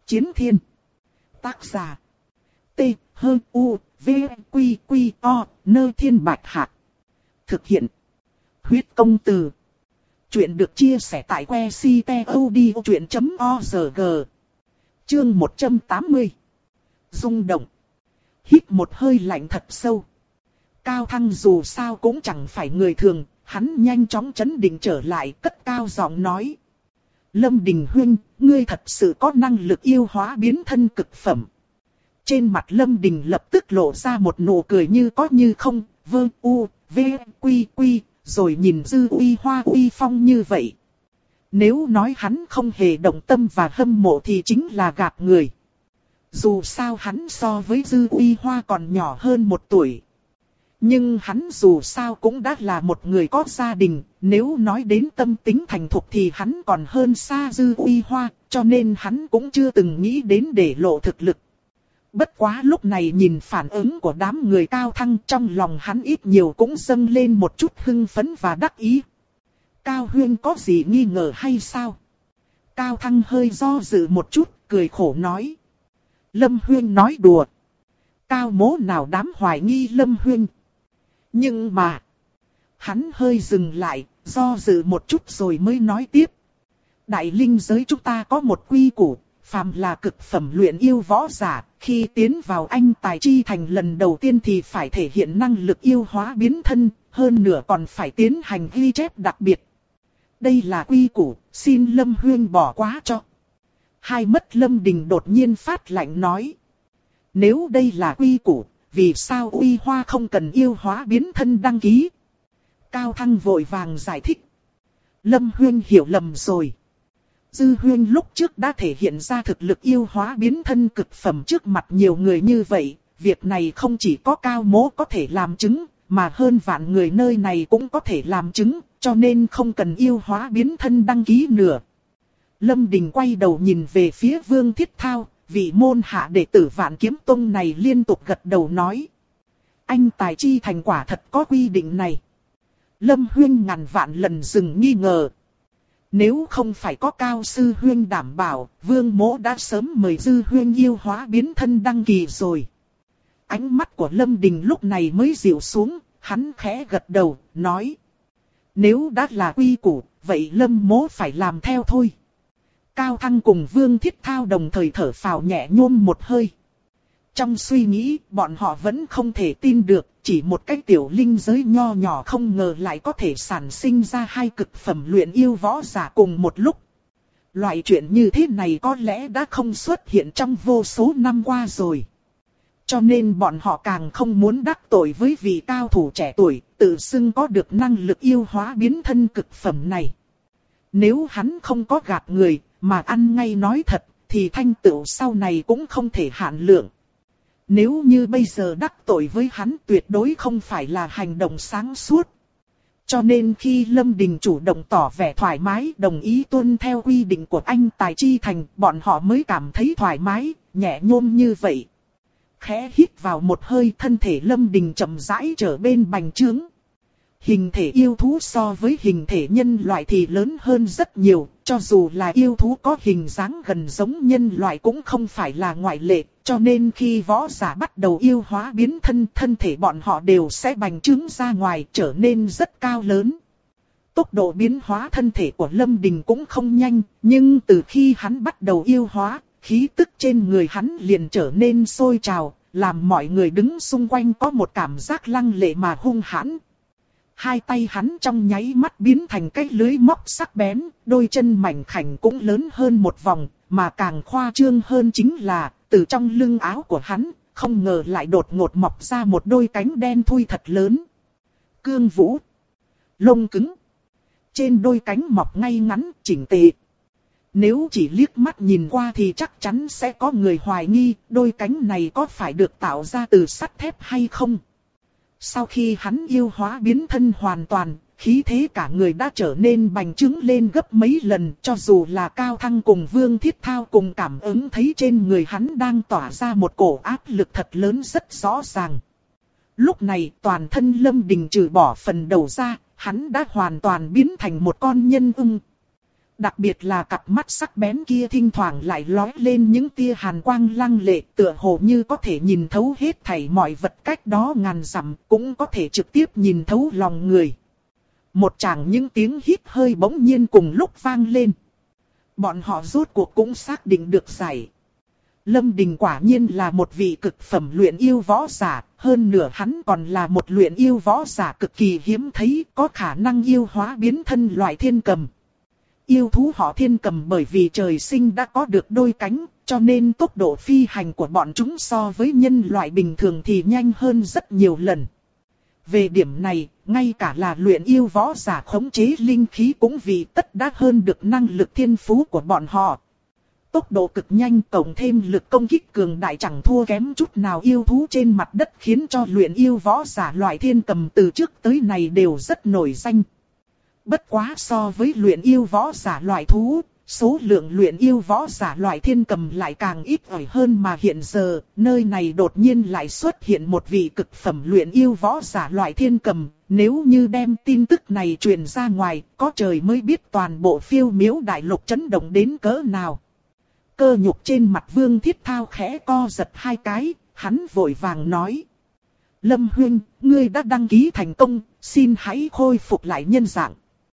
Chiến thiên. Tác giả. T-H-U-V-Q-Q-O, Nơ Thiên Bạch Hạc. Thực hiện. Huyết Công Từ. Chuyện được chia sẻ tại que ctod.org. Chương 180. Rung động. Hít một hơi lạnh thật sâu. Cao Thăng dù sao cũng chẳng phải người thường, hắn nhanh chóng trấn định trở lại, cất cao giọng nói. Lâm Đình huynh, ngươi thật sự có năng lực yêu hóa biến thân cực phẩm. Trên mặt Lâm Đình lập tức lộ ra một nụ cười như có như không, rồi nhìn Dư Uy Hoa uy phong như vậy. Nếu nói hắn không hề động tâm và hâm mộ thì chính là gạt người. Dù sao hắn so với Dư Uy Hoa còn nhỏ hơn 1 tuổi. Nhưng hắn dù sao cũng đã là một người có gia đình, nếu nói đến tâm tính thành thục thì hắn còn hơn xa Dư Uy Hoa, cho nên hắn cũng chưa từng nghĩ đến để lộ thực lực. Bất quá lúc này nhìn phản ứng của đám người Cao Thăng, trong lòng hắn ít nhiều cũng dâng lên một chút hưng phấn và đắc ý. Cao huynh có gì nghi ngờ hay sao? Cao Thăng hơi do dự một chút, cười khổ nói. Lâm huynh nói đùa. Cao mỗ nào dám hoài nghi Lâm huynh. Nhưng mà, hắn hơi dừng lại, do dự một chút rồi mới nói tiếp. Đại linh giới chúng ta có một quy củ, phàm là cực phẩm luyện yêu võ giả, khi tiến vào anh tài chi thành lần đầu tiên thì phải thể hiện năng lực yêu hóa biến thân, hơn nữa còn phải tiến hành ghi chép đặc biệt. Đây là quy củ, xin Lâm huynh bỏ qua cho. Hai mắt Lâm Đình đột nhiên phát lạnh nói. Nếu đây là quy củ, vì sao Uy Hoa không cần yêu hóa biến thân đăng ký? Cao Thăng vội vàng giải thích. Lâm huynh hiểu lầm rồi. Dư huynh lúc trước đã thể hiện ra thực lực yêu hóa biến thân cực phẩm trước mặt nhiều người như vậy. Việc này không chỉ có Cao mỗ có thể làm chứng, mà hơn vạn người nơi này cũng có thể làm chứng, cho nên không cần yêu hóa biến thân đăng ký nữa. Lâm Đình quay đầu nhìn về phía Vương Thiết Thao. Vị môn hạ đệ tử Vạn Kiếm Tông này liên tục gật đầu nói. Anh tài chi thành quả thật có quy định này. Lâm huynh ngàn vạn lần dừng nghi ngờ. Nếu không phải có Cao sư huynh đảm bảo, Vương mỗ đã sớm mời Dư huynh yêu hóa biến thân đăng kỳ rồi. Ánh mắt của Lâm Đình lúc này mới dịu xuống, hắn khẽ gật đầu, nói. Nếu đã là quy củ, vậy Lâm mỗ phải làm theo thôi. Cao Thăng cùng Vương Thiết Thao đồng thời thở phào nhẹ nhõm một hơi. Trong suy nghĩ, bọn họ vẫn không thể tin được, chỉ một cái tiểu linh giới nho nhỏ không ngờ lại có thể sản sinh ra 2 cực phẩm luyện yêu võ giả cùng một lúc. Loại chuyện như thế này có lẽ đã không xuất hiện trong vô số năm qua rồi. Cho nên bọn họ càng không muốn đắc tội với vị cao thủ trẻ tuổi, tự xưng có được năng lực yêu hóa biến thân cực phẩm này. Nếu hắn không có gạt người, mà ăn ngay nói thật, thì thanh tựu sau này cũng không thể hạn lượng. Nếu như bây giờ đắc tội với hắn tuyệt đối không phải là hành động sáng suốt. Cho nên khi Lâm Đình chủ động tỏ vẻ thoải mái đồng ý tuân theo quy định của anh tài chi thành, bọn họ mới cảm thấy thoải mái, nhẹ nhõm như vậy. Khẽ hít vào một hơi, thân thể Lâm Đình chậm rãi trở bên bành trướng. Hình thể yêu thú so với hình thể nhân loại thì lớn hơn rất nhiều, cho dù là yêu thú có hình dáng gần giống nhân loại cũng không phải là ngoại lệ, cho nên khi võ giả bắt đầu yêu hóa biến thân, thân thể bọn họ đều sẽ bành trướng ra ngoài, trở nên rất cao lớn. Tốc độ biến hóa thân thể của Lâm Đình cũng không nhanh, nhưng từ khi hắn bắt đầu yêu hóa, khí tức trên người hắn liền trở nên sôi trào, làm mọi người đứng xung quanh có một cảm giác lăng lệ mà hung hãn. Hai tay hắn trong nháy mắt biến thành cái lưới móc sắc bén, đôi chân mảnh khảnh cũng lớn hơn một vòng, mà càng khoa trương hơn chính là, từ trong lưng áo của hắn, không ngờ lại đột ngột mọc ra một đôi cánh đen thui thật lớn. Cương vũ, lông cứng, trên đôi cánh mọc ngay ngắn, chỉnh tề. Nếu chỉ liếc mắt nhìn qua thì chắc chắn sẽ có người hoài nghi, đôi cánh này có phải được tạo ra từ sắt thép hay không? Sau khi hắn yêu hóa biến thân hoàn toàn, khí thế cả người đã trở nên bành trướng lên gấp mấy lần, cho dù là Cao Thăng cùng Vương Thiết Thao cùng cảm ứng thấy trên người hắn đang tỏa ra một cổ áp lực thật lớn rất rõ ràng. Lúc này toàn thân Lâm Đình trừ bỏ phần đầu ra, hắn đã hoàn toàn biến thành một con nhân ưng. Đặc biệt là cặp mắt sắc bén kia thỉnh thoảng lại lóe lên những tia hàn quang lăng lệ, tựa hồ như có thể nhìn thấu hết thảy mọi vật cách đó ngàn dặm, cũng có thể trực tiếp nhìn thấu lòng người. Một tràng những tiếng hít hơi bỗng nhiên cùng lúc vang lên. Bọn họ rốt cuộc cũng xác định được giải. Lâm Đình quả nhiên là một vị cực phẩm luyện yêu võ giả, hơn nữa hắn còn là một luyện yêu võ giả cực kỳ hiếm thấy, có khả năng yêu hóa biến thân loại thiên cầm. Yêu thú họ thiên cầm bởi vì trời sinh đã có được đôi cánh, cho nên tốc độ phi hành của bọn chúng so với nhân loại bình thường thì nhanh hơn rất nhiều lần. Về điểm này, ngay cả là luyện yêu võ giả khống chế linh khí cũng vì tất đã hơn được năng lực thiên phú của bọn họ. Tốc độ cực nhanh cộng thêm lực công kích cường đại chẳng thua kém chút nào yêu thú trên mặt đất, khiến cho luyện yêu võ giả loại thiên cầm từ trước tới nay đều rất nổi danh. Bất quá so với luyện yêu võ giả loại thú, số lượng luyện yêu võ giả loại thiên cầm lại càng ít ỏi hơn, mà hiện giờ, nơi này đột nhiên lại xuất hiện một vị cực phẩm luyện yêu võ giả loại thiên cầm. Nếu như đem tin tức này truyền ra ngoài, có trời mới biết toàn bộ Phiêu Miếu đại lục chấn động đến cỡ nào. Cơ nhục trên mặt Vương Thiết Thao khẽ co giật hai cái, hắn vội vàng nói. Lâm huynh, ngươi đã đăng ký thành công, xin hãy khôi phục lại nhân dạng.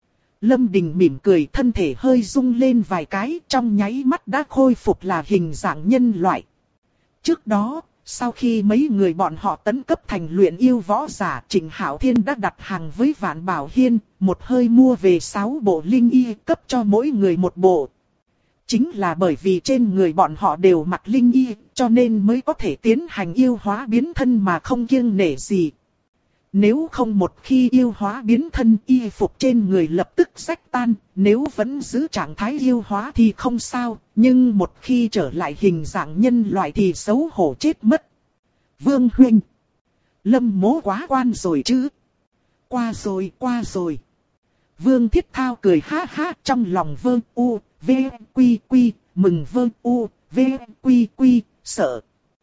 Lâm Đình mỉm cười, thân thể hơi rung lên vài cái, trong nháy mắt đã khôi phục là hình dạng nhân loại. Trước đó, sau khi mấy người bọn họ tấn cấp thành luyện yêu võ giả, Trịnh Hạo Thiên đã đặt hàng với Vạn Bảo Hiên, một hơi mua về 6 bộ linh y, cấp cho mỗi người một bộ. Chính là bởi vì trên người bọn họ đều mặc linh y, cho nên mới có thể tiến hành yêu hóa biến thân mà không kiêng nể gì. Nếu không một khi yêu hóa biến thân, y phục trên người lập tức rách tan, nếu vẫn giữ trạng thái yêu hóa thì không sao, nhưng một khi trở lại hình dạng nhân loại thì xấu hổ chết mất. Vương huynh, Lâm mố quá quan rồi chứ? Qua rồi. Vương Thiết Thao cười ha ha, trong lòng Vương U, V, Quy, mừng Vương U, V, Quy, sợ.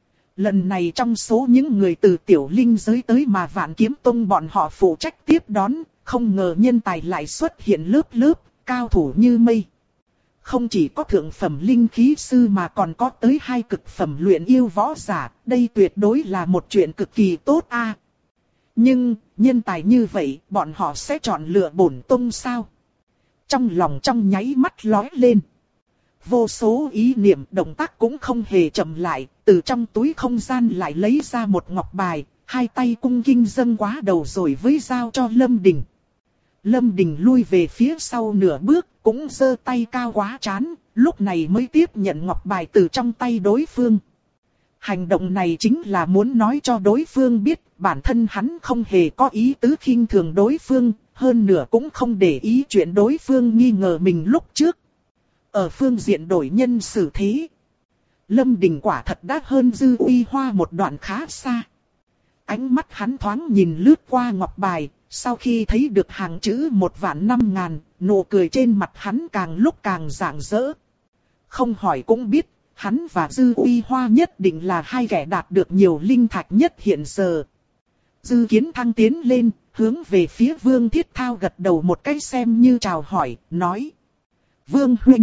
Lần này trong số những người từ tiểu linh giới tới mà Vạn Kiếm Tông bọn họ phụ trách tiếp đón, không ngờ nhân tài lại xuất hiện lớp, cao thủ như mây. Không chỉ có thượng phẩm linh khí sư mà còn có tới 2 cực phẩm luyện yêu võ giả, đây tuyệt đối là một chuyện cực kỳ tốt a. Nhưng, nhân tài như vậy, bọn họ sẽ chọn lựa bổn tông sao? Trong lòng trong nháy mắt lóe lên. Vô số ý niệm, động tác cũng không hề chậm lại, từ trong túi không gian lại lấy ra một ngọc bài, hai tay cung kính dâng quá đầu rồi với giao cho Lâm Đình. Lâm Đình lui về phía sau nửa bước, cũng giơ tay cao quá trán, lúc này mới tiếp nhận ngọc bài từ trong tay đối phương. Hành động này chính là muốn nói cho đối phương biết, bản thân hắn không hề có ý tứ khinh thường đối phương, hơn nữa cũng không để ý chuyện đối phương nghi ngờ mình lúc trước. Ở phương diện đổi nhân xử thế, Lâm Đình quả thật đã hơn Dư Uy Hoa một đoạn khá xa. Ánh mắt hắn thoáng nhìn lướt qua ngọc bài, sau khi thấy được hàng chữ 1.500.000, nụ cười trên mặt hắn càng lúc càng rạng rỡ. Không hỏi cũng biết, hắn và Dư Uy Hoa nhất định là hai kẻ đạt được nhiều linh thạch nhất hiện giờ. Dư Kiến Thăng tiến lên, hướng về phía Vương Thiết Thao gật đầu một cái xem như chào hỏi, nói. Vương huynh.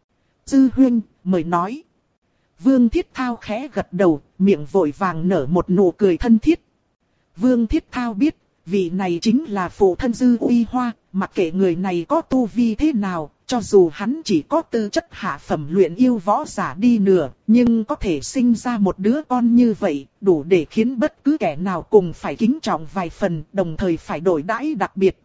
Dư huynh, mời nói. Vương Thiết Thao khẽ gật đầu, miệng vội vàng nở một nụ cười thân thiết. Vương Thiết Thao biết, vị này chính là phụ thân Dư Uy Hoa, mặc kệ người này có tu vi thế nào, cho dù hắn chỉ có tư chất hạ phẩm luyện yêu võ giả đi nữa, nhưng có thể sinh ra một đứa con như vậy, đủ để khiến bất cứ kẻ nào cùng phải kính trọng vài phần, đồng thời phải đổi đãi đặc biệt.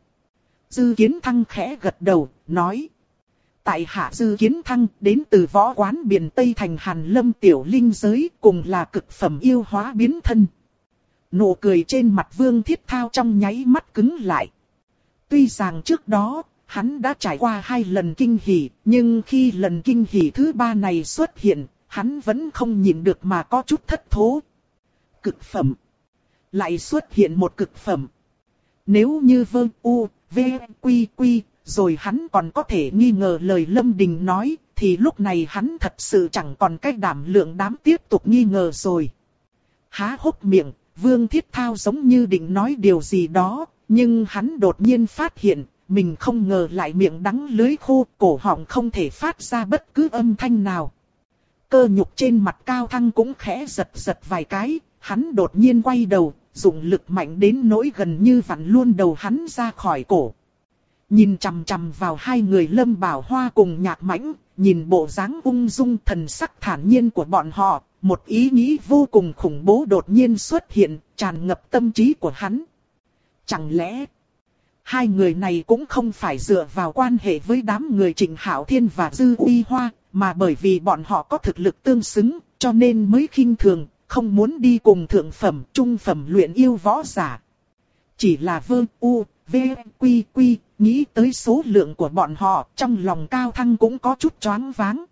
Dư Kiến Thăng khẽ gật đầu, nói. Tại hạ Dư Kiến Thăng đến từ võ quán Biển Tây thành Hàn Lâm tiểu linh giới, cùng là cực phẩm yêu hóa biến thân. Nụ cười trên mặt Vương Thiết Thao trong nháy mắt cứng lại. Tuy rằng trước đó, hắn đã trải qua 2 lần kinh hỉ, nhưng khi lần kinh hỉ thứ 3 này xuất hiện, hắn vẫn không nhịn được mà có chút thất thố. Cực phẩm. Lại xuất hiện một cực phẩm. Nếu như Vương U, V, Quy, rồi hắn còn có thể nghi ngờ lời Lâm Đình nói, thì lúc này hắn thật sự chẳng còn cách đảm lượng dám tiếp tục nghi ngờ rồi. Há hốc miệng, Vương Thiết Thao giống như định nói điều gì đó, nhưng hắn đột nhiên phát hiện, mình không ngờ lại miệng đắng lưỡi khô, cổ họng không thể phát ra bất cứ âm thanh nào. Cơ nhục trên mặt Cao Thăng cũng khẽ giật giật vài cái, hắn đột nhiên quay đầu, dùng lực mạnh đến nỗi gần như vặn luôn đầu hắn ra khỏi cổ. Nhìn chằm chằm vào hai người Lâm Bảo Hoa cùng Nhạc Mãnh, nhìn bộ dáng ung dung thần sắc thản nhiên của bọn họ, một ý nghĩ vô cùng khủng bố đột nhiên xuất hiện, tràn ngập tâm trí của hắn. Chẳng lẽ hai người này cũng không phải dựa vào quan hệ với đám người Trịnh Hạo Thiên và Dư Uy Hoa, mà bởi vì bọn họ có thực lực tương xứng, cho nên mới khinh thường, không muốn đi cùng thượng phẩm, trung phẩm luyện yêu võ giả. Chỉ là nghĩ tới số lượng của bọn họ, trong lòng Cao Thăng cũng có chút choáng váng.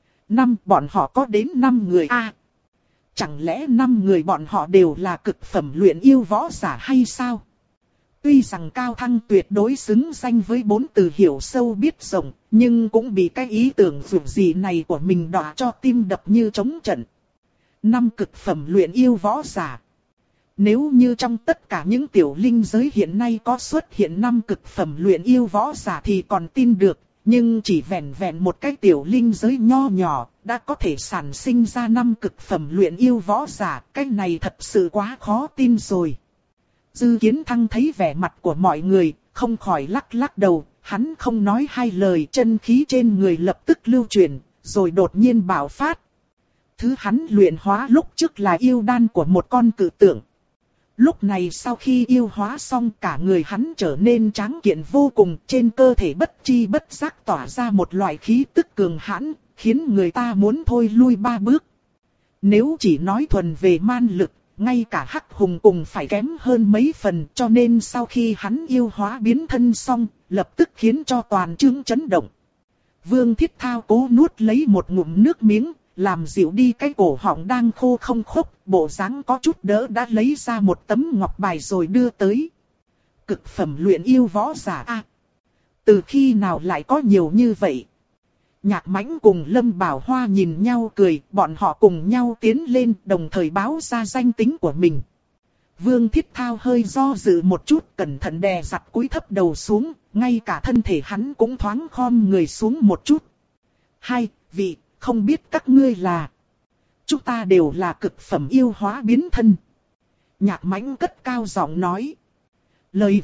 Bọn họ có đến 5 người à? Chẳng lẽ 5 người bọn họ đều là cực phẩm luyện yêu võ giả hay sao? Tuy rằng Cao Thăng tuyệt đối xứng danh với 4 từ hiểu sâu biết rộng, nhưng cũng bị cái ý tưởng dù gì này của mình đọa cho tim đập như trống trận. 5 cực phẩm luyện yêu võ giả. Nếu như trong tất cả những tiểu linh giới hiện nay có xuất hiện 5 cực phẩm luyện yêu võ giả thì còn tin được, nhưng chỉ vẹn vẹn một cái tiểu linh giới nho nhỏ, đã có thể sản sinh ra 5 cực phẩm luyện yêu võ giả, cái này thật sự quá khó tin rồi. Dư Kiến Thăng thấy vẻ mặt của mọi người, không khỏi lắc lắc đầu, hắn không nói hai lời, chân khí trên người lập tức lưu chuyển, rồi đột nhiên bạo phát. Thứ hắn luyện hóa lúc trước là yêu đan của một con cự tượng. Lúc này sau khi yêu hóa xong cả người hắn trở nên tráng kiện vô cùng, trên cơ thể bất chi bất giác tỏa ra một loại khí tức cường hãn, khiến người ta muốn thôi lui 3 bước. Nếu chỉ nói thuần về man lực, ngay cả Hắc Hùng cùng phải kém hơn mấy phần, cho nên sau khi hắn yêu hóa biến thân xong, lập tức khiến cho toàn trường chấn động. Vương Thiết Thao cố nuốt lấy một ngụm nước miếng, làm dịu đi cái cổ họng đang khô không khốc, bộ dáng có chút đỡ đã lấy ra một tấm ngọc bài rồi đưa tới. Cực phẩm luyện yêu võ giả a, từ khi nào lại có nhiều như vậy? Nhạc Mãnh cùng Lâm Bảo Hoa nhìn nhau cười, bọn họ cùng nhau tiến lên, đồng thời báo ra danh tính của mình. Vương Thiết Thao hơi do dự một chút, cẩn thận đè giặt cúi thấp đầu xuống, ngay cả thân thể hắn cũng thoáng khom người xuống một chút. 2 vị, không biết các ngươi là... Chúng ta đều là cực phẩm yêu hóa biến thân. Nhạc Mãnh cất cao giọng nói. Lời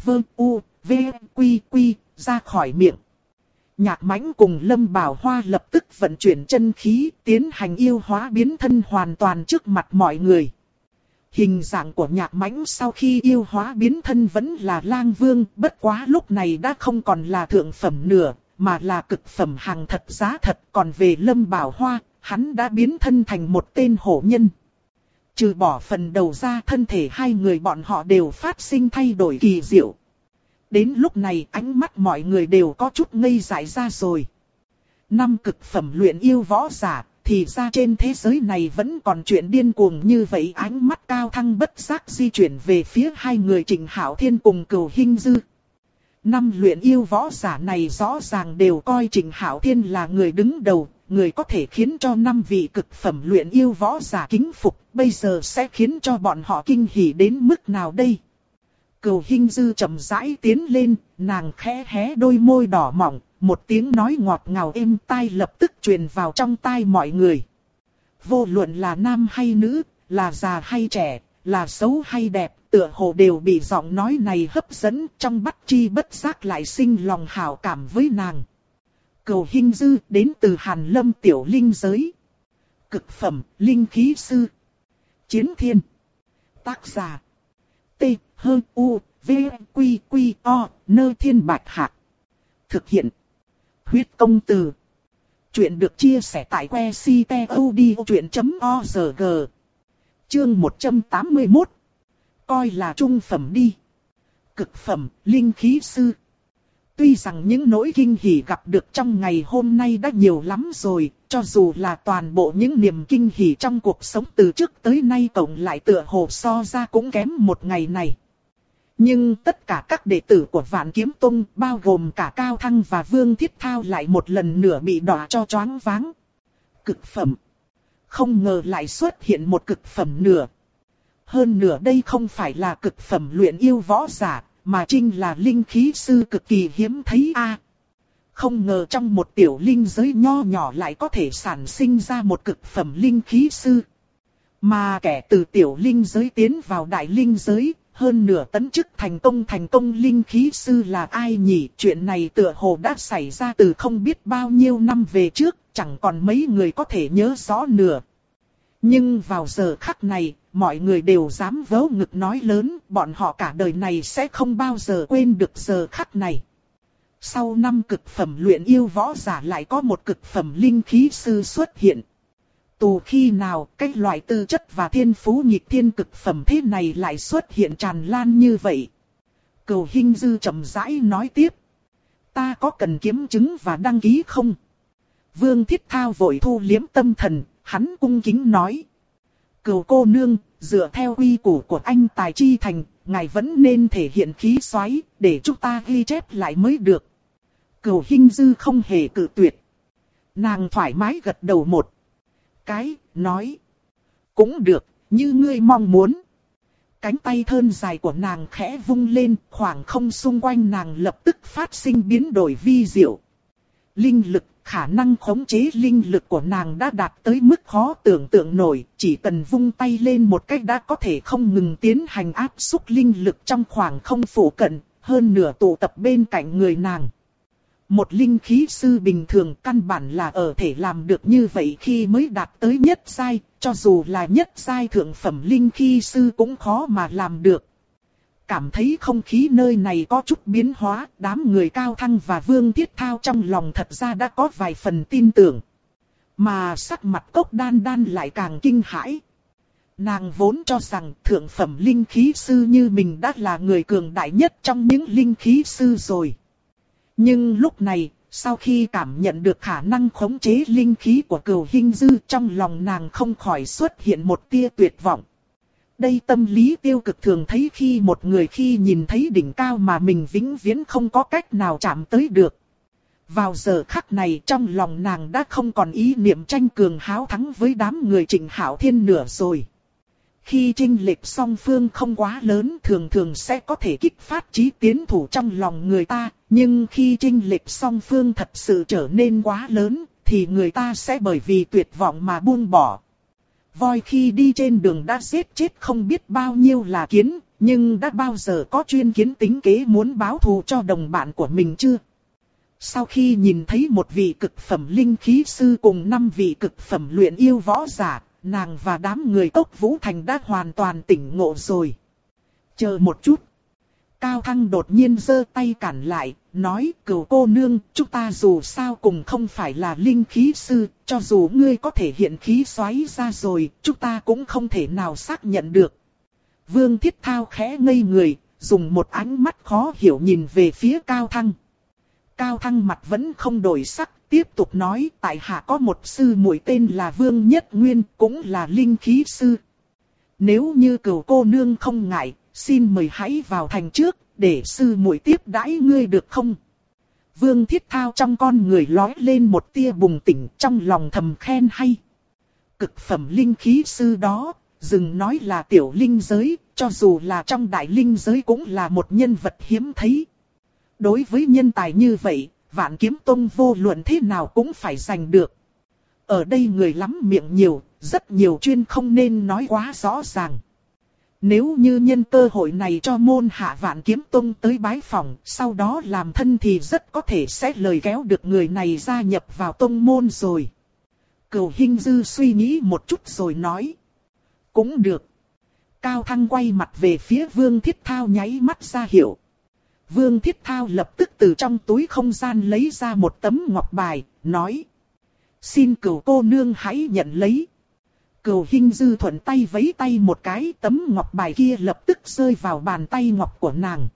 ra khỏi miệng. Nhạc Mãnh cùng Lâm Bảo Hoa lập tức vận chuyển chân khí, tiến hành yêu hóa biến thân hoàn toàn trước mặt mọi người. Hình dạng của Nhạc Mãnh sau khi yêu hóa biến thân vẫn là lang vương, bất quá lúc này đã không còn là thượng phẩm nữa, mà là cực phẩm hàng thật giá thật. Còn về Lâm Bảo Hoa, hắn đã biến thân thành một tên hổ nhân. Trừ bỏ phần đầu ra, thân thể hai người bọn họ đều phát sinh thay đổi kỳ diệu. Đến lúc này ánh mắt mọi người đều có chút ngây dại ra rồi. 5 cực phẩm luyện yêu võ giả, thì ra trên thế giới này vẫn còn chuyện điên cuồng như vậy. Ánh mắt Cao Thăng bất giác di chuyển về phía hai người Trịnh Hạo Thiên cùng Cửu Hinh Dư. 5 luyện yêu võ giả này rõ ràng đều coi Trịnh Hạo Thiên là người đứng đầu, người có thể khiến cho 5 vị cực phẩm luyện yêu võ giả kính phục, bây giờ sẽ khiến cho bọn họ kinh hỉ đến mức nào đây? Cửu Hinh Dư chậm rãi tiến lên, nàng khẽ hé đôi môi đỏ mọng, một tiếng nói ngọt ngào êm tai lập tức truyền vào trong tai mọi người. Vô luận là nam hay nữ, là già hay trẻ, là xấu hay đẹp, tựa hồ đều bị giọng nói này hấp dẫn, trong bất chi bất giác lại sinh lòng hảo cảm với nàng. Cửu Hinh Dư đến từ Hàn Lâm tiểu linh giới. Cực phẩm, linh khí sư. Chiến Thiên. Tác giả. T-H-U-V-Q-Q-O, Nơ Thiên Bạch Hạc. Thực hiện. Huyết Công Từ. Chuyện được chia sẻ tại que ctod.org. Chương 181. Coi là trung phẩm đi. Cực phẩm, linh khí sư. Tuy rằng những nỗi kinh hỉ gặp được trong ngày hôm nay đã nhiều lắm rồi, cho dù là toàn bộ những niềm kinh hỉ trong cuộc sống từ trước tới nay cộng lại tựa hồ so ra cũng kém một ngày này. Nhưng tất cả các đệ tử của Vạn Kiếm Tông, bao gồm cả Cao Thăng và Vương Thiết Thao lại một lần nữa bị đọa cho choáng váng. Cực phẩm. Không ngờ lại xuất hiện một cực phẩm nữa. Hơn nữa đây không phải là cực phẩm luyện yêu võ giả, mà Trinh là linh khí sư cực kỳ hiếm thấy a. Không ngờ trong một tiểu linh giới nho nhỏ lại có thể sản sinh ra một cực phẩm linh khí sư. Mà kẻ từ tiểu linh giới tiến vào đại linh giới, hơn nửa tấn chức thành công linh khí sư là ai nhỉ? Chuyện này tựa hồ đã xảy ra từ không biết bao nhiêu năm về trước, chẳng còn mấy người có thể nhớ rõ nữa. Nhưng vào giờ khắc này, mọi người đều dám vớ ngực nói lớn, bọn họ cả đời này sẽ không bao giờ quên được giờ khắc này. Sau 5 cực phẩm luyện yêu võ giả lại có một cực phẩm linh khí sư xuất hiện. Tù khi nào cái loại tư chất và thiên phú nghịch thiên cực phẩm thế này lại xuất hiện tràn lan như vậy? Cửu Hinh Dư chậm rãi nói tiếp. Ta có cần kiếm chứng và đăng ký không? Vương Thiết Thao vội thu liếm tâm thần, hắn cung kính nói. Cửu cô nương, dựa theo quy củ của anh Tài Chi Thành, ngài vẫn nên thể hiện khí xoáy, để chúng ta ghi chép lại mới được. Cửu Hinh Dư không hề cự tuyệt. Nàng thoải mái gật đầu một cái, nói. Cũng được, như ngươi mong muốn. Cánh tay thon dài của nàng khẽ vung lên, khoảng không xung quanh nàng lập tức phát sinh biến đổi vi diệu. Linh lực, khả năng khống chế linh lực của nàng đã đạt tới mức khó tưởng tượng nổi, chỉ cần vung tay lên một cách đã có thể không ngừng tiến hành áp xúc linh lực trong khoảng không phủ cận, hơn nửa tụ tập bên cạnh người nàng. Một linh khí sư bình thường căn bản là ở thể làm được như vậy khi mới đạt tới nhất giai, cho dù là nhất giai thượng phẩm linh khí sư cũng khó mà làm được. Cảm thấy không khí nơi này có chút biến hóa, đám người Cao Thăng và Vương Thiết Thao trong lòng thật ra đã có vài phần tin tưởng. Mà sắc mặt Cốc Đan Đan lại càng kinh hãi. Nàng vốn cho rằng thượng phẩm linh khí sư như mình đã là người cường đại nhất trong những linh khí sư rồi. Nhưng lúc này, sau khi cảm nhận được khả năng khống chế linh khí của Cửu Hinh Dư, trong lòng nàng không khỏi xuất hiện một tia tuyệt vọng. Đây tâm lý tiêu cực thường thấy khi một người khi nhìn thấy đỉnh cao mà mình vĩnh viễn không có cách nào chạm tới được. Vào giờ khắc này trong lòng nàng đã không còn ý niệm tranh cường háo thắng với đám người Trịnh Hạo Thiên nữa rồi. Khi chênh lệch song phương không quá lớn thường thường sẽ có thể kích phát chí tiến thủ trong lòng người ta, nhưng khi chênh lệch song phương thật sự trở nên quá lớn thì người ta sẽ bởi vì tuyệt vọng mà buông bỏ. Voi khi đi trên đường đã giết chết không biết bao nhiêu là kiến, nhưng đã bao giờ có chuyên kiến tính kế muốn báo thù cho đồng bạn của mình chưa? Sau khi nhìn thấy một vị cực phẩm linh khí sư cùng 5 vị cực phẩm luyện yêu võ giả, nàng và đám người Cốc Vũ Thành đã hoàn toàn tỉnh ngộ rồi. Chờ một chút. Cao Thăng đột nhiên giơ tay cản lại, nói Cửu cô nương, chúng ta dù sao cùng không phải là linh khí sư, cho dù ngươi có thể hiện khí xoáy ra rồi, chúng ta cũng không thể nào xác nhận được. Vương Thiết Thao khẽ ngây người, dùng một ánh mắt khó hiểu nhìn về phía Cao Thăng. Cao Thăng mặt vẫn không đổi sắc, tiếp tục nói tại hạ có một sư muội tên là Vương Nhất Nguyên, cũng là linh khí sư. Nếu như Cửu cô nương không ngại, xin mời hãy vào thành trước, để sư muội tiếp đãi ngươi được không? Vương Thiết Thao trong con người lóe lên một tia bùng tỉnh, trong lòng thầm khen hay. Cực phẩm linh khí sư đó, dừng nói là tiểu linh giới, cho dù là trong đại linh giới cũng là một nhân vật hiếm thấy. Đối với nhân tài như vậy, Vạn Kiếm Tông vô luận thế nào cũng phải giành được. Ở đây người lắm miệng nhiều, rất nhiều chuyên không nên nói quá rõ ràng. Nếu như nhân cơ hội này cho môn hạ Vạn Kiếm Tông tới bái phỏng, sau đó làm thân thì rất có thể sẽ lời kéo được người này gia nhập vào tông môn rồi. Cửu Hinh Dư suy nghĩ một chút rồi nói. Cũng được. Cao Thăng quay mặt về phía Vương Thiết Thao nháy mắt ra hiệu. Vương Thiết Thao lập tức từ trong túi không gian lấy ra một tấm ngọc bài, nói. Xin Cửu cô nương hãy nhận lấy. Cửu Hinh Dư thuận tay vẫy tay một cái, tấm ngọc bài kia lập tức rơi vào bàn tay ngọc của nàng.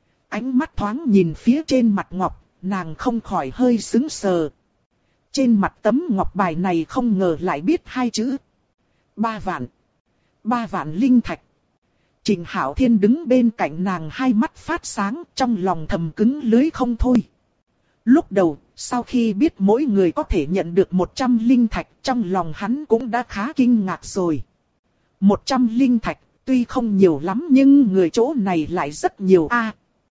Ánh mắt thoáng nhìn phía trên mặt ngọc, nàng không khỏi hơi sững sờ. Trên mặt tấm ngọc bài này không ngờ lại biết 2 chữ. 3 vạn. 3 vạn linh thạch. Trịnh Hạo Thiên đứng bên cạnh nàng, hai mắt phát sáng, trong lòng thầm cứng lưới không thôi. Lúc đầu, sau khi biết mỗi người có thể nhận được 100 linh thạch, trong lòng hắn cũng đã khá kinh ngạc rồi. 100 linh thạch, tuy không nhiều lắm nhưng người chỗ này lại rất nhiều a.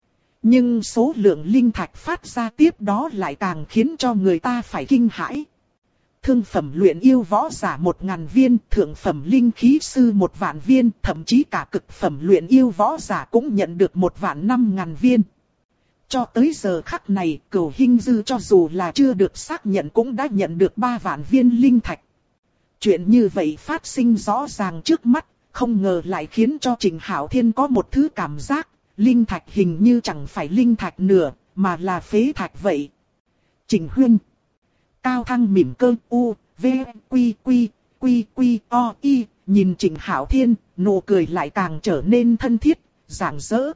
Nhưng số lượng linh thạch phát ra tiếp đó lại càng khiến cho người ta phải kinh hãi. Thương phẩm luyện yêu võ giả 1000 viên, thượng phẩm linh khí sư 1 vạn viên, thậm chí cả cực phẩm luyện yêu võ giả cũng nhận được 1.005.000 viên. Cho tới giờ khắc này, Cửu Hinh Dư cho dù là chưa được xác nhận cũng đã nhận được 3 vạn viên linh thạch. Chuyện như vậy phát sinh rõ ràng trước mắt, không ngờ lại khiến cho Trình Hạo Thiên có một thứ cảm giác, linh thạch hình như chẳng phải linh thạch nữa, mà là phế thạch vậy. Trình Huyên. Cao Thăng mỉm cơ v quy o y, nhìn Trình Hạo Thiên, nụ cười lại càng trở nên thân thiết, rạng rỡ.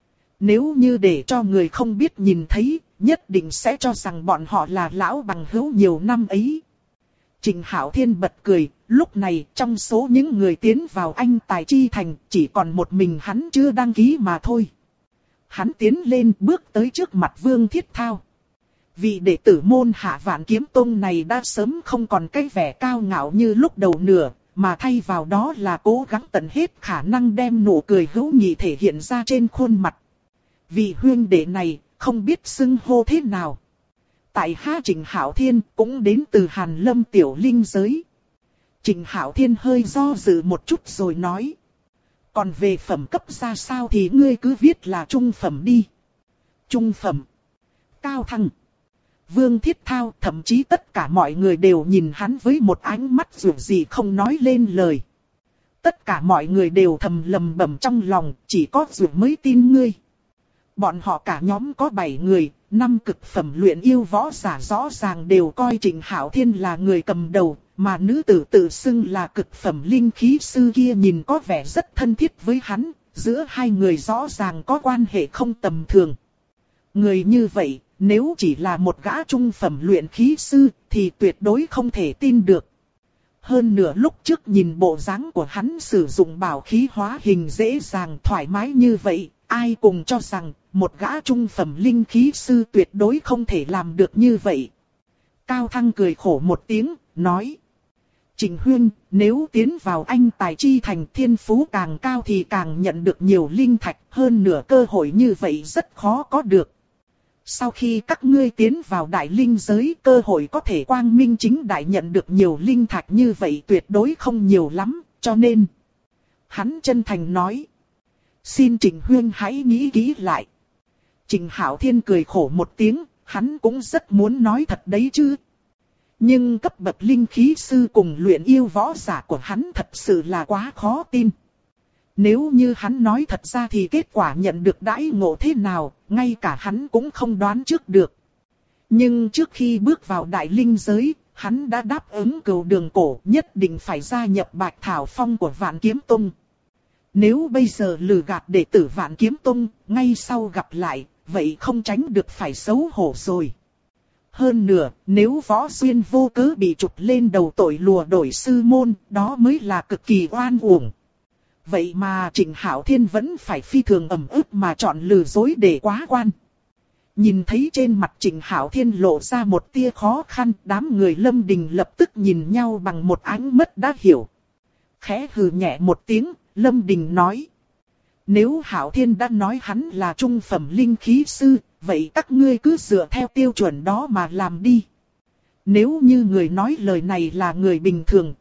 Nếu như để cho người không biết nhìn thấy, nhất định sẽ cho rằng bọn họ là lão bằng hữu nhiều năm ấy. Trình Hạo Thiên bật cười, lúc này trong số những người tiến vào Anh Tài Chi Thành, chỉ còn một mình hắn chưa đăng ký mà thôi. Hắn tiến lên bước tới trước mặt Vương Thiết Thao. Vị đệ tử môn Hạ Vạn Kiếm Tông này đã sớm không còn cái vẻ cao ngạo như lúc đầu nữa, mà thay vào đó là cố gắng tận hết khả năng đem nụ cười hữu nghị thể hiện ra trên khuôn mặt. Vị huynh đệ này, không biết xưng hô thế nào. Tại hạ Trình Hạo Thiên cũng đến từ Hàn Lâm Tiểu Linh giới. Trình Hạo Thiên hơi do dự một chút rồi nói. Còn về phẩm cấp ra sao thì ngươi cứ viết là trung phẩm đi. Trung phẩm. Cao Thăng. Vương Thiết Thao, thậm chí tất cả mọi người đều nhìn hắn với một ánh mắt dù gì không nói lên lời. Tất cả mọi người đều thầm lầm bầm trong lòng, chỉ có dù mới tin ngươi. Bọn họ cả nhóm có 7 người, 5 cực phẩm luyện yêu võ giả rõ ràng đều coi Trình Hạo Thiên là người cầm đầu, mà nữ tử tự xưng là cực phẩm linh khí sư kia nhìn có vẻ rất thân thiết với hắn, giữa hai người rõ ràng có quan hệ không tầm thường. Người như vậy, nếu chỉ là một gã trung phẩm luyện khí sư, thì tuyệt đối không thể tin được. Hơn nữa lúc trước nhìn bộ dáng của hắn sử dụng bảo khí hóa hình dễ dàng thoải mái như vậy, ai cùng cho rằng một gã trung phẩm linh khí sư tuyệt đối không thể làm được như vậy. Cao Thăng cười khổ một tiếng, nói. Trình Huyên, nếu tiến vào Anh Tài Chi Thành thiên phú càng cao thì càng nhận được nhiều linh thạch, hơn nửa cơ hội như vậy rất khó có được. Sau khi các ngươi tiến vào đại linh giới, cơ hội có thể quang minh chính đại nhận được nhiều linh thạch như vậy tuyệt đối không nhiều lắm, cho nên. Hắn chân thành nói. Xin Trình Huyên hãy nghĩ kỹ lại. Trình Hạo Thiên cười khổ một tiếng, hắn cũng rất muốn nói thật đấy chứ. Nhưng cấp bậc linh khí sư cùng luyện yêu võ giả của hắn thật sự là quá khó tin. Nếu như hắn nói thật ra thì kết quả nhận được đãi ngộ thế nào, ngay cả hắn cũng không đoán trước được. Nhưng trước khi bước vào đại linh giới, hắn đã đáp ứng Cửu Đường Cổ nhất định phải gia nhập Bạch Thảo Phong của Vạn Kiếm Tông. Nếu bây giờ lừa gạt đệ tử Vạn Kiếm Tông, ngay sau gặp lại, vậy không tránh được phải xấu hổ rồi. Hơn nữa, nếu võ xuyên vô cớ bị trục lên đầu tội lùa đổi sư môn, đó mới là cực kỳ oan uổng. Vậy mà Trình Hạo Thiên vẫn phải phi thường ẩm ức mà chọn lừa dối để quá quan. Nhìn thấy trên mặt Trình Hạo Thiên lộ ra một tia khó khăn, đám người Lâm Đình lập tức nhìn nhau bằng một ánh mắt đã hiểu. Khẽ hừ nhẹ một tiếng, Lâm Đình nói. Nếu Hạo Thiên đã nói hắn là trung phẩm linh khí sư, vậy các ngươi cứ dựa theo tiêu chuẩn đó mà làm đi. Nếu như người nói lời này là người bình thường,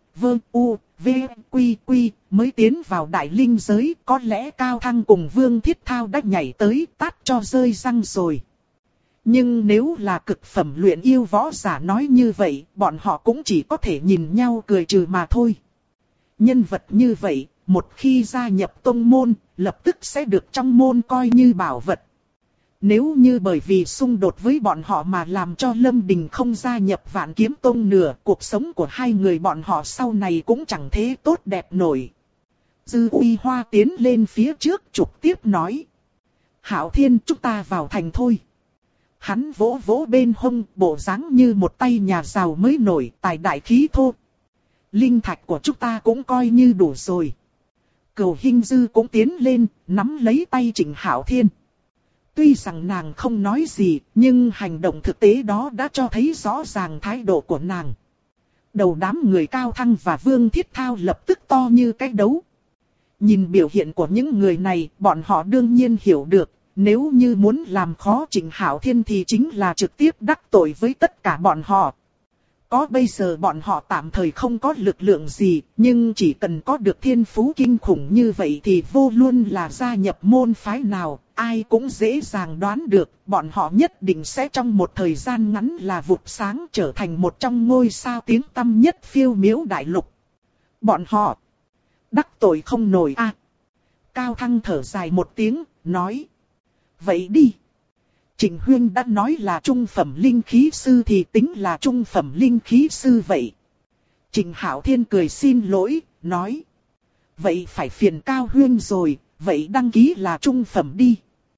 mới tiến vào đại linh giới, có lẽ Cao Thăng cùng Vương Thiết Thao đã nhảy tới tát cho rơi răng rồi. Nhưng nếu là cực phẩm luyện yêu võ giả nói như vậy, bọn họ cũng chỉ có thể nhìn nhau cười trừ mà thôi. Nhân vật như vậy, một khi gia nhập tông môn, lập tức sẽ được trong môn coi như bảo vật. Nếu như bởi vì xung đột với bọn họ mà làm cho Lâm Đình không gia nhập Vạn Kiếm Tông nữa, cuộc sống của hai người bọn họ sau này cũng chẳng thế tốt đẹp nổi. Dư Uy Hoa tiến lên phía trước trực tiếp nói. Hạo Thiên, chúng ta vào thành thôi. Hắn vỗ vỗ bên hông, bộ dáng như một tay nhà giàu mới nổi, tài đại khí thô. Linh thạch của chúng ta cũng coi như đủ rồi. Cửu Hinh Dư cũng tiến lên, nắm lấy tay Trình Hạo Thiên. Tuy rằng nàng không nói gì, nhưng hành động thực tế đó đã cho thấy rõ ràng thái độ của nàng. Đầu đám người Cao Thăng và Vương Thiết Thao lập tức to như cái đấu. Nhìn biểu hiện của những người này, bọn họ đương nhiên hiểu được, nếu như muốn làm khó Trịnh Hạo Thiên thì chính là trực tiếp đắc tội với tất cả bọn họ. Có bây giờ bọn họ tạm thời không có lực lượng gì, nhưng chỉ cần có được thiên phú kinh khủng như vậy thì vô luận là gia nhập môn phái nào, ai cũng dễ dàng đoán được, bọn họ nhất định sẽ trong một thời gian ngắn là vụt sáng trở thành một trong ngôi sao tiếng tăm nhất phiêu miếu đại lục. Bọn họ đắc tội không nổi a. Cao Thăng thở dài một tiếng, nói. Vậy đi. Trịnh Huyên đã nói là trung phẩm linh khí sư thì tính là trung phẩm linh khí sư vậy. Trịnh Hạo Thiên cười xin lỗi, nói. Vậy phải phiền Cao Huyên rồi, vậy đăng ký là trung phẩm đi.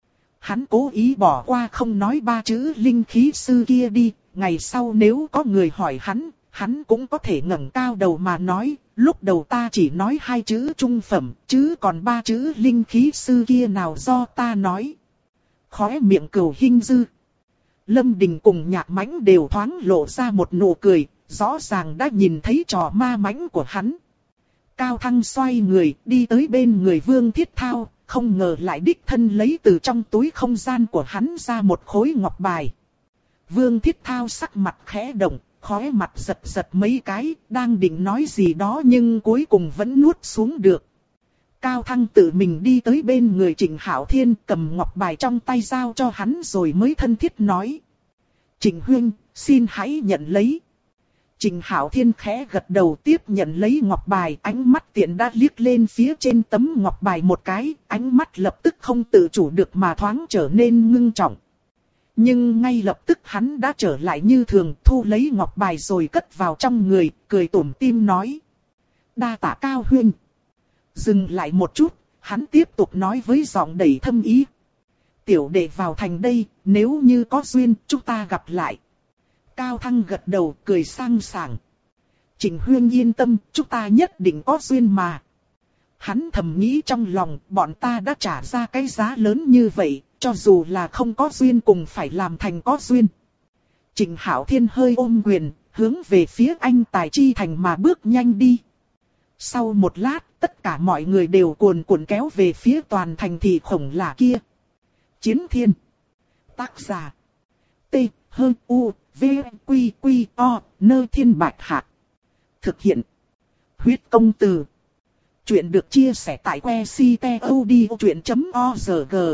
Hắn cố ý bỏ qua không nói 3 chữ linh khí sư kia đi, ngày sau nếu có người hỏi hắn cũng có thể ngẩng cao đầu mà nói. Lúc đầu ta chỉ nói 2 chữ trung phẩm, chứ còn 3 chữ linh khí sư kia nào do ta nói. Khóe miệng Cửu Hinh Dư, Lâm Đình cùng Nhạc Mãnh đều thoáng lộ ra một nụ cười, rõ ràng đã nhìn thấy trò ma mãnh của hắn. Cao Thăng xoay người, đi tới bên người Vương Thiết Thao, không ngờ lại đích thân lấy từ trong túi không gian của hắn ra một khối ngọc bài. Vương Thiết Thao sắc mặt khẽ động, khóe mặt giật giật mấy cái, đang định nói gì đó nhưng cuối cùng vẫn nuốt xuống được. Cao Thăng tự mình đi tới bên người Trịnh Hạo Thiên, cầm ngọc bài trong tay giao cho hắn rồi mới thân thiết nói. Trịnh Huynh, xin hãy nhận lấy. Trịnh Hạo Thiên khẽ gật đầu tiếp nhận lấy ngọc bài, ánh mắt tiện đã liếc lên phía trên tấm ngọc bài một cái, ánh mắt lập tức không tự chủ được mà thoáng trở nên ngưng trọng. Nhưng ngay lập tức hắn đã trở lại như thường, thu lấy ngọc bài rồi cất vào trong người, cười tủm tỉm nói. Đa tạ Cao Huynh. Dừng lại một chút, hắn tiếp tục nói với giọng đầy thâm ý. Tiểu đệ vào thành đây, nếu như có duyên, chúng ta gặp lại. Cao Thăng gật đầu, cười sang sảng. Trịnh Huyên yên tâm, chúng ta nhất định có duyên mà. Hắn thầm nghĩ trong lòng, bọn ta đã trả ra cái giá lớn như vậy, cho dù là không có duyên cùng phải làm thành có duyên. Trịnh Hạo Thiên hơi ôm quyền, hướng về phía anh Tài Chi Thành mà bước nhanh đi. Sau một lát, tất cả mọi người đều cuồn cuộn kéo về phía toàn thành thị khổng lồ kia. Chiến Thiên. Tác giả. T. H. U. V. Quy. Quy. O. Nơi Thiên Bạch Hạc. Thực hiện. Huyết Công Từ. Chuyện được chia sẻ tại website.odchuyện.org.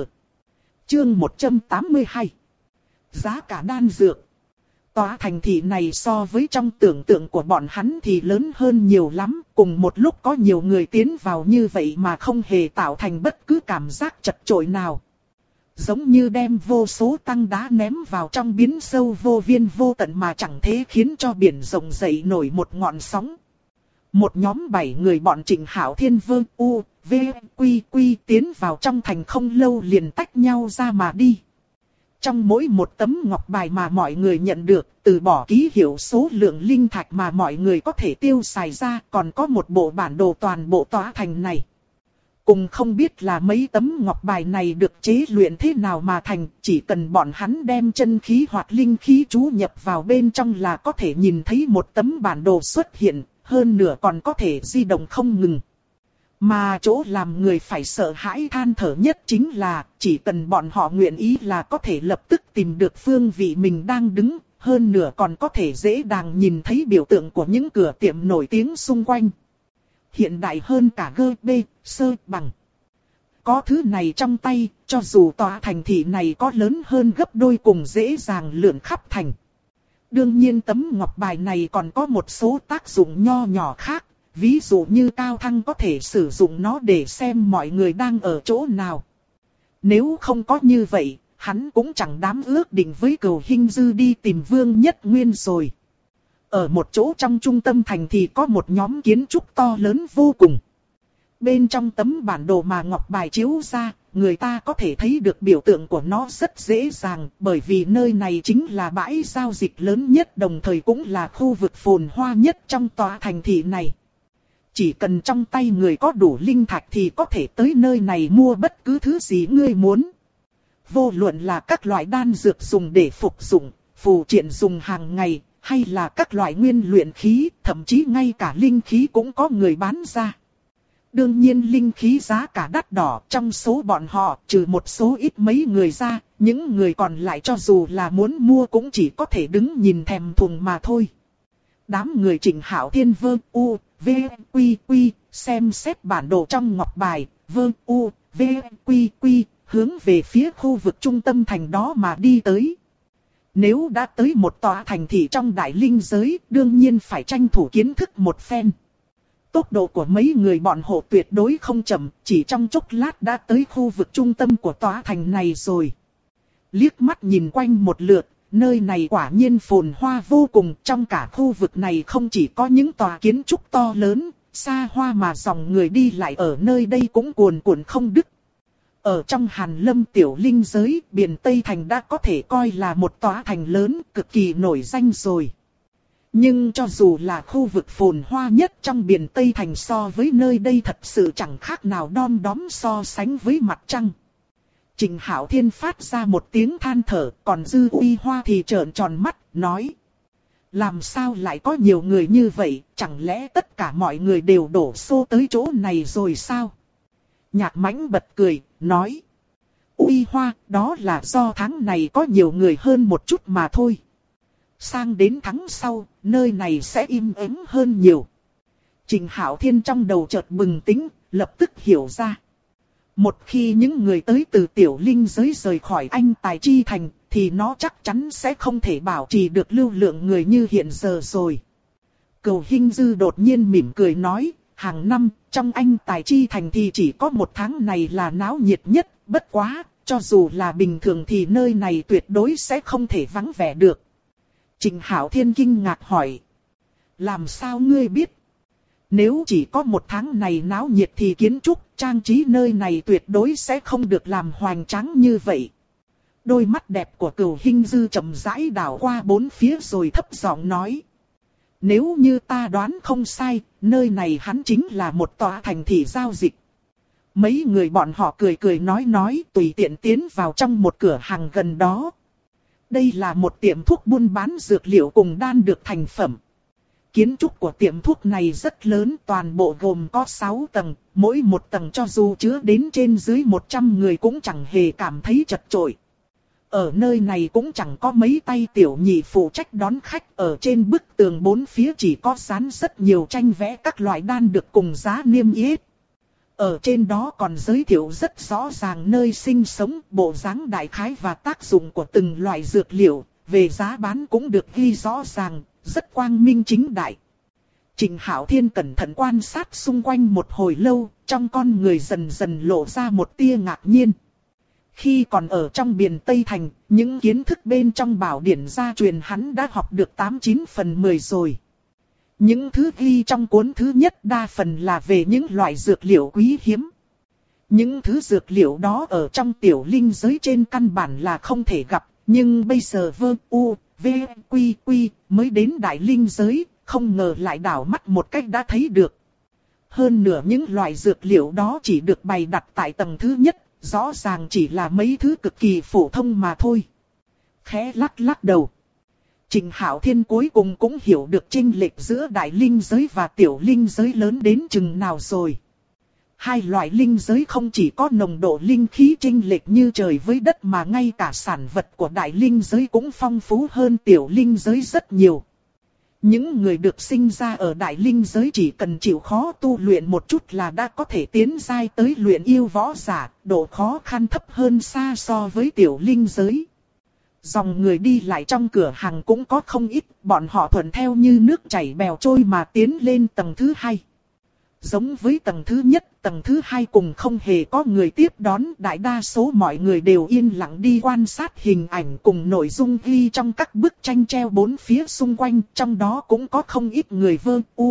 Chương 182. Giá cả đan dược. Tòa thành thị này so với trong tưởng tượng của bọn hắn thì lớn hơn nhiều lắm. Cùng một lúc có nhiều người tiến vào như vậy mà không hề tạo thành bất cứ cảm giác chật chội nào. Giống như đem vô số tăng đá ném vào trong biển sâu vô biên vô tận mà chẳng thế khiến cho biển rộng dậy nổi một ngọn sóng. Một nhóm 7 người bọn Trịnh Hạo Thiên Vương U, V, Quy Quy tiến vào trong thành không lâu liền tách nhau ra mà đi. Trong mỗi một tấm ngọc bài mà mọi người nhận được, từ bỏ ký hiệu số lượng linh thạch mà mọi người có thể tiêu xài ra, còn có một bộ bản đồ toàn bộ tòa thành này. Cùng không biết là mấy tấm ngọc bài này được chế luyện thế nào mà thành, chỉ cần bọn hắn đem chân khí hoặc linh khí chú nhập vào bên trong là có thể nhìn thấy một tấm bản đồ xuất hiện, hơn nữa còn có thể di động không ngừng. Mà chỗ làm người phải sợ hãi than thở nhất chính là, chỉ cần bọn họ nguyện ý là có thể lập tức tìm được phương vị mình đang đứng, hơn nữa còn có thể dễ dàng nhìn thấy biểu tượng của những cửa tiệm nổi tiếng xung quanh. Hiện đại hơn cả GB, sơ bằng. Có thứ này trong tay, cho dù tòa thành thị này có lớn hơn gấp đôi cùng dễ dàng lượn khắp thành. Đương nhiên tấm ngọc bài này còn có một số tác dụng nho nhỏ khác. Ví dụ như Cao Thăng có thể sử dụng nó để xem mọi người đang ở chỗ nào. Nếu không có như vậy, hắn cũng chẳng dám ước định với Cửu Hinh Dư đi tìm Vương Nhất Nguyên rồi. Ở một chỗ trong trung tâm thành thì có một nhóm kiến trúc to lớn vô cùng. Bên trong tấm bản đồ mà ngọc bài chiếu ra, người ta có thể thấy được biểu tượng của nó rất dễ dàng, bởi vì nơi này chính là bãi giao dịch lớn nhất, đồng thời cũng là khu vực phồn hoa nhất trong tòa thành thị này. Chỉ cần trong tay người có đủ linh thạch thì có thể tới nơi này mua bất cứ thứ gì ngươi muốn. Vô luận là các loại đan dược dùng để phục dụng, phù triện dùng hàng ngày, hay là các loại nguyên luyện khí, thậm chí ngay cả linh khí cũng có người bán ra. Đương nhiên linh khí giá cả đắt đỏ, trong số bọn họ trừ một số ít mấy người ra, những người còn lại cho dù là muốn mua cũng chỉ có thể đứng nhìn thèm thuồng mà thôi. Đám người Trịnh Hạo Thiên xem xét bản đồ trong ngọc bài, hướng về phía khu vực trung tâm thành đó mà đi tới. Nếu đã tới một tòa thành thị trong đại linh giới, đương nhiên phải tranh thủ kiến thức một phen. Tốc độ của mấy người bọn họ tuyệt đối không chậm, chỉ trong chốc lát đã tới khu vực trung tâm của tòa thành này rồi. Liếc mắt nhìn quanh một lượt, nơi này quả nhiên phồn hoa vô cùng, trong cả khu vực này không chỉ có những tòa kiến trúc to lớn, xa hoa mà dòng người đi lại ở nơi đây cũng cuồn cuộn không đứt. Ở trong Hàn Lâm tiểu linh giới, biển Tây Thành đã có thể coi là một tòa thành lớn cực kỳ nổi danh rồi. Nhưng cho dù là khu vực phồn hoa nhất trong biển Tây Thành so với nơi đây thật sự chẳng khác nào đom đóm so sánh với mặt trăng. Trịnh Hạo Thiên phát ra một tiếng than thở, còn Dư Uy Hoa thì trợn tròn mắt, nói. Làm sao lại có nhiều người như vậy, chẳng lẽ tất cả mọi người đều đổ xô tới chỗ này rồi sao? Nhạc Mãnh bật cười, nói. Uy Hoa, đó là do tháng này có nhiều người hơn một chút mà thôi. Sang đến tháng sau, nơi này sẽ im ắng hơn nhiều. Trịnh Hạo Thiên trong đầu chợt bừng tỉnh, lập tức hiểu ra. Một khi những người tới từ tiểu linh giới rời khỏi Anh Tài Chi Thành, thì nó chắc chắn sẽ không thể bảo trì được lưu lượng người như hiện giờ rồi. Cửu Hinh Dư đột nhiên mỉm cười nói, hàng năm, trong Anh Tài Chi Thành thì chỉ có một tháng này là náo nhiệt nhất, bất quá, cho dù là bình thường thì nơi này tuyệt đối sẽ không thể vắng vẻ được. Trịnh Hạo Thiên kinh ngạc hỏi. Làm sao ngươi biết? Nếu chỉ có một tháng này náo nhiệt thì kiến trúc, trang trí nơi này tuyệt đối sẽ không được làm hoành tráng như vậy. Đôi mắt đẹp của Cửu Hinh Dư chậm rãi đảo qua bốn phía rồi thấp giọng nói. Nếu như ta đoán không sai, nơi này hắn chính là một tòa thành thị giao dịch. Mấy người bọn họ cười cười nói tùy tiện tiến vào trong một cửa hàng gần đó. Đây là một tiệm thuốc buôn bán dược liệu cùng đan được thành phẩm. Kiến trúc của tiệm thuốc này rất lớn, toàn bộ gồm có 6 tầng, mỗi một tầng cho dù chứa đến trên dưới 100 người cũng chẳng hề cảm thấy chật chội. Ở nơi này cũng chẳng có mấy tay tiểu nhị phụ trách đón khách, ở trên bức tường bốn phía chỉ có dán rất nhiều tranh vẽ các loại đan được cùng giá niêm yết. Ở trên đó còn giới thiệu rất rõ ràng nơi sinh sống, bộ dáng đại khái và tác dụng của từng loại dược liệu, về giá bán cũng được ghi rõ ràng, rất quang minh chính đại. Trịnh Hạo Thiên cẩn thận quan sát xung quanh một hồi lâu, trong con người dần dần lộ ra một tia ngạc nhiên. Khi còn ở trong biển Tây Thành, những kiến thức bên trong bảo điển gia truyền hắn đã học được 8-9 phần 10 rồi. Những thứ ghi trong cuốn thứ nhất đa phần là về những loại dược liệu quý hiếm. Những thứ dược liệu đó ở trong tiểu linh giới trên căn bản là không thể gặp, nhưng bây giờ mới đến đại linh giới, không ngờ lại đảo mắt một cách đã thấy được. Hơn nữa những loại dược liệu đó chỉ được bày đặt tại tầng thứ nhất, rõ ràng chỉ là mấy thứ cực kỳ phổ thông mà thôi. Khẽ lắc đầu. Trịnh Hạo Thiên cuối cùng cũng hiểu được chênh lệch giữa đại linh giới và tiểu linh giới lớn đến chừng nào rồi. Hai loại linh giới không chỉ có nồng độ linh khí chênh lệch như trời với đất mà ngay cả sản vật của đại linh giới cũng phong phú hơn tiểu linh giới rất nhiều. Những người được sinh ra ở đại linh giới chỉ cần chịu khó tu luyện một chút là đã có thể tiến giai tới luyện yêu võ giả, độ khó khăn thấp hơn xa so với tiểu linh giới. Dòng người đi lại trong cửa hàng cũng có không ít, bọn họ thuận theo như nước chảy bèo trôi mà tiến lên tầng thứ hai. Giống với tầng thứ nhất, tầng thứ hai cùng không hề có người tiếp đón, đại đa số mọi người đều yên lặng đi quan sát hình ảnh cùng nội dung ghi trong các bức tranh treo bốn phía xung quanh, trong đó cũng có không ít người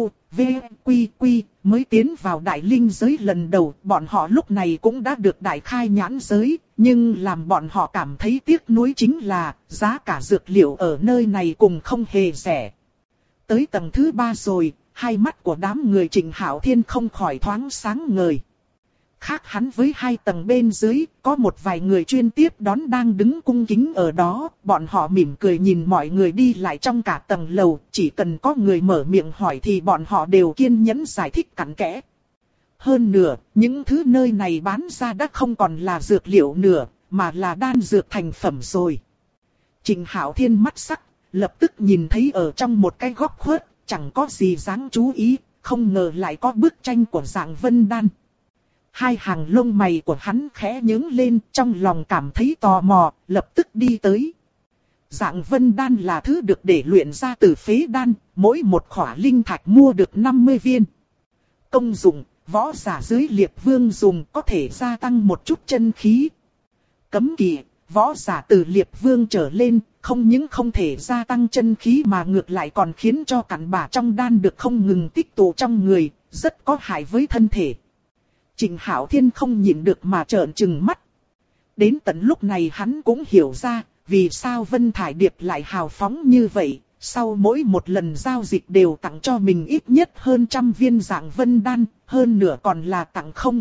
mới tiến vào đại linh giới lần đầu, bọn họ lúc này cũng đã được đại khai nhãn giới, nhưng làm bọn họ cảm thấy tiếc nuối chính là giá cả dược liệu ở nơi này cùng không hề rẻ. Tới tầng thứ 3 rồi, hai mắt của đám người Trịnh Hạo Thiên không khỏi thoáng sáng ngời. Khác hắn với hai tầng bên dưới, có một vài người chuyên tiếp đón đang đứng cung kính ở đó, bọn họ mỉm cười nhìn mọi người đi lại trong cả tầng lầu, chỉ cần có người mở miệng hỏi thì bọn họ đều kiên nhẫn giải thích cặn kẽ. Hơn nữa, những thứ nơi này bán ra đã không còn là dược liệu nữa, mà là đan dược thành phẩm rồi. Trình Hạo Thiên mắt sắc, lập tức nhìn thấy ở trong một cái góc khuất, chẳng có gì đáng chú ý, không ngờ lại có bức tranh của Dạng Vân Đan. Hai hàng lông mày của hắn khẽ nhướng lên, trong lòng cảm thấy tò mò, lập tức đi tới. Dạng Vân Đan là thứ được để luyện ra từ phế đan, mỗi một khỏa linh thạch mua được 50 viên. Công dụng, võ giả dưới Liệp Vương dùng có thể gia tăng một chút chân khí. Cấm kỵ, võ giả từ Liệp Vương trở lên, không những không thể gia tăng chân khí mà ngược lại còn khiến cho cặn bã trong đan được không ngừng tích tụ trong người, rất có hại với thân thể. Trình Hạo Thiên không nhịn được mà trợn trừng mắt. Đến tận lúc này hắn cũng hiểu ra, vì sao Vân Thải Điệp lại hào phóng như vậy, sau mỗi một lần giao dịch đều tặng cho mình ít nhất hơn 100 viên Dạng Vân Đan, hơn nửa còn là tặng không.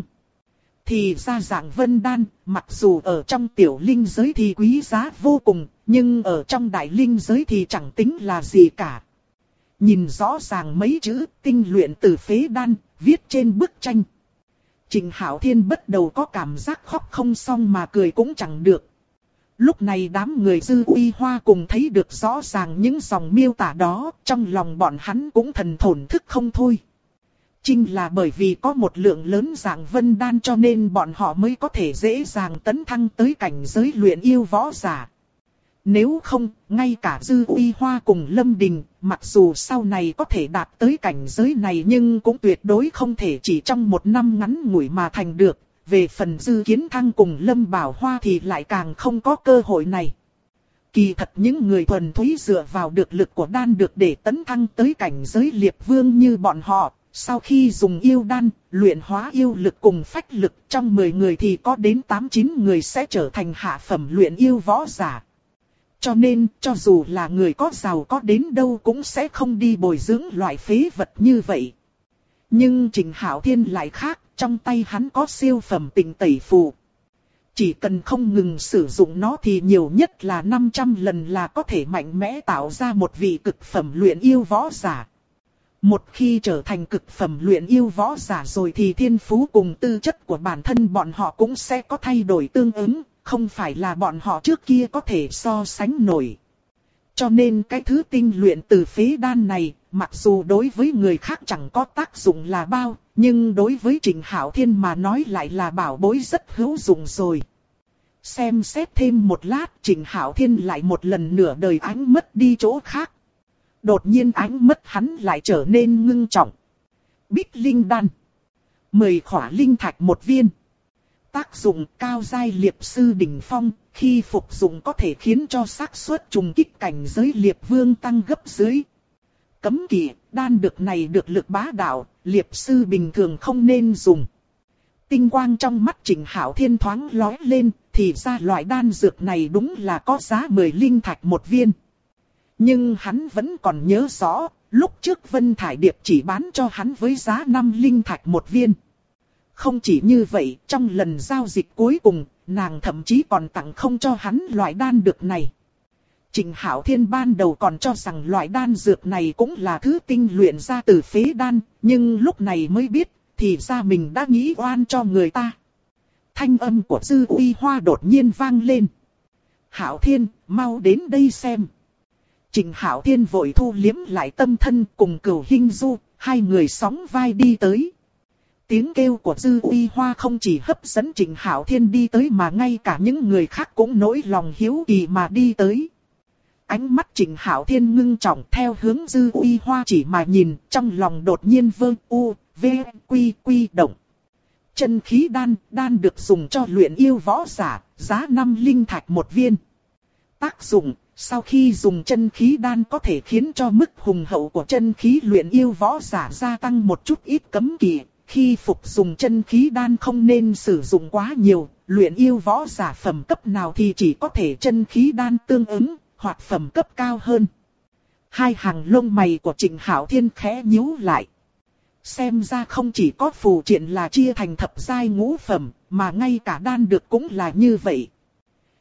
Thì ra Dạng Vân Đan, mặc dù ở trong tiểu linh giới thì quý giá vô cùng, nhưng ở trong đại linh giới thì chẳng tính là gì cả. Nhìn rõ ràng mấy chữ tinh luyện từ phế đan, viết trên bức tranh. Trình Hạo Thiên bắt đầu có cảm giác khóc không xong mà cười cũng chẳng được. Lúc này đám người Dư Uy Hoa cùng thấy được rõ ràng những dòng miêu tả đó, trong lòng bọn hắn cũng thần thổn thức không thôi. Chính là bởi vì có một lượng lớn Dạng Vân Đan cho nên bọn họ mới có thể dễ dàng tấn thăng tới cảnh giới luyện yêu võ giả. Nếu không, ngay cả Dư Uy Hoa cùng Lâm Đình, mặc dù sau này có thể đạt tới cảnh giới này nhưng cũng tuyệt đối không thể chỉ trong một năm ngắn ngủi mà thành được. Về phần Dư Kiến Thăng cùng Lâm Bảo Hoa thì lại càng không có cơ hội này. Kỳ thật những người thuần túy dựa vào được lực của đan được để tấn thăng tới cảnh giới Liệp Vương như bọn họ, sau khi dùng yêu đan, luyện hóa yêu lực cùng phách lực, trong 10 người thì có đến 8-9 người sẽ trở thành hạ phẩm luyện yêu võ giả. Cho nên, cho dù là người có giàu có đến đâu cũng sẽ không đi bồi dưỡng loại phế vật như vậy. Nhưng Trình Hạo Thiên lại khác, trong tay hắn có siêu phẩm Tịnh Tẩy Phù. Chỉ cần không ngừng sử dụng nó thì nhiều nhất là 500 lần là có thể mạnh mẽ tạo ra một vị cực phẩm luyện yêu võ giả. Một khi trở thành cực phẩm luyện yêu võ giả rồi thì thiên phú cùng tư chất của bản thân bọn họ cũng sẽ có thay đổi tương ứng, không phải là bọn họ trước kia có thể so sánh nổi. Cho nên cái thứ tinh luyện từ phế đan này, mặc dù đối với người khác chẳng có tác dụng là bao, nhưng đối với Trình Hạo Thiên mà nói lại là bảo bối rất hữu dụng rồi. Xem xét thêm một lát, Trình Hạo Thiên lại một lần nửa đời ánh mất đi chỗ khác. Đột nhiên ánh mắt hắn lại trở nên ngưng trọng. Bích Linh Đan. 10 khỏa linh thạch một viên. Tác dụng cao giai liệp sư đỉnh phong, khi phục dụng có thể khiến cho xác suất trùng kích cảnh giới liệp vương tăng gấp dưới. Cấm kỵ, đan dược này được lực bá đạo, liệp sư bình thường không nên dùng. Tinh quang trong mắt Trình Hạo Thiên thoáng lóe lên, thì ra loại đan dược này đúng là có giá 10 linh thạch một viên. Nhưng hắn vẫn còn nhớ rõ, lúc trước Vân Thải Điệp chỉ bán cho hắn với giá 5 linh thạch một viên. Không chỉ như vậy, trong lần giao dịch cuối cùng, nàng thậm chí còn tặng không cho hắn loại đan dược này. Trình Hạo Thiên ban đầu còn cho rằng loại đan dược này cũng là thứ tinh luyện ra từ phế đan, nhưng lúc này mới biết, thì ra mình đã nghĩ oan cho người ta. Thanh âm của Dư Uy Hoa đột nhiên vang lên. Hạo Thiên, mau đến đây xem. Trình Hạo Thiên vội thu liếm lại tâm thân cùng Cửu Hinh Du, hai người sóng vai đi tới. Tiếng kêu của Dư Uy Hoa không chỉ hấp dẫn Trình Hạo Thiên đi tới mà ngay cả những người khác cũng nỗi lòng hiếu kỳ mà đi tới. Ánh mắt Trình Hạo Thiên ngưng trọng theo hướng Dư Uy Hoa chỉ mà nhìn, trong lòng đột nhiên quy động. Chân khí đan được dùng cho luyện yêu võ giả, giá 5 linh thạch một viên. Tác dụng, sau khi dùng chân khí đan có thể khiến cho mức hùng hậu của chân khí luyện yêu võ giả gia tăng một chút ít cấm kỵ. Khi phục dùng chân khí đan không nên sử dụng quá nhiều, luyện yêu võ giả phẩm cấp nào thì chỉ có thể chân khí đan tương ứng, hoặc phẩm cấp cao hơn. Hai hàng lông mày của Trình Hạo Thiên khẽ nhíu lại. Xem ra không chỉ có phù triện là chia thành thập giai ngũ phẩm, mà ngay cả đan được cũng là như vậy.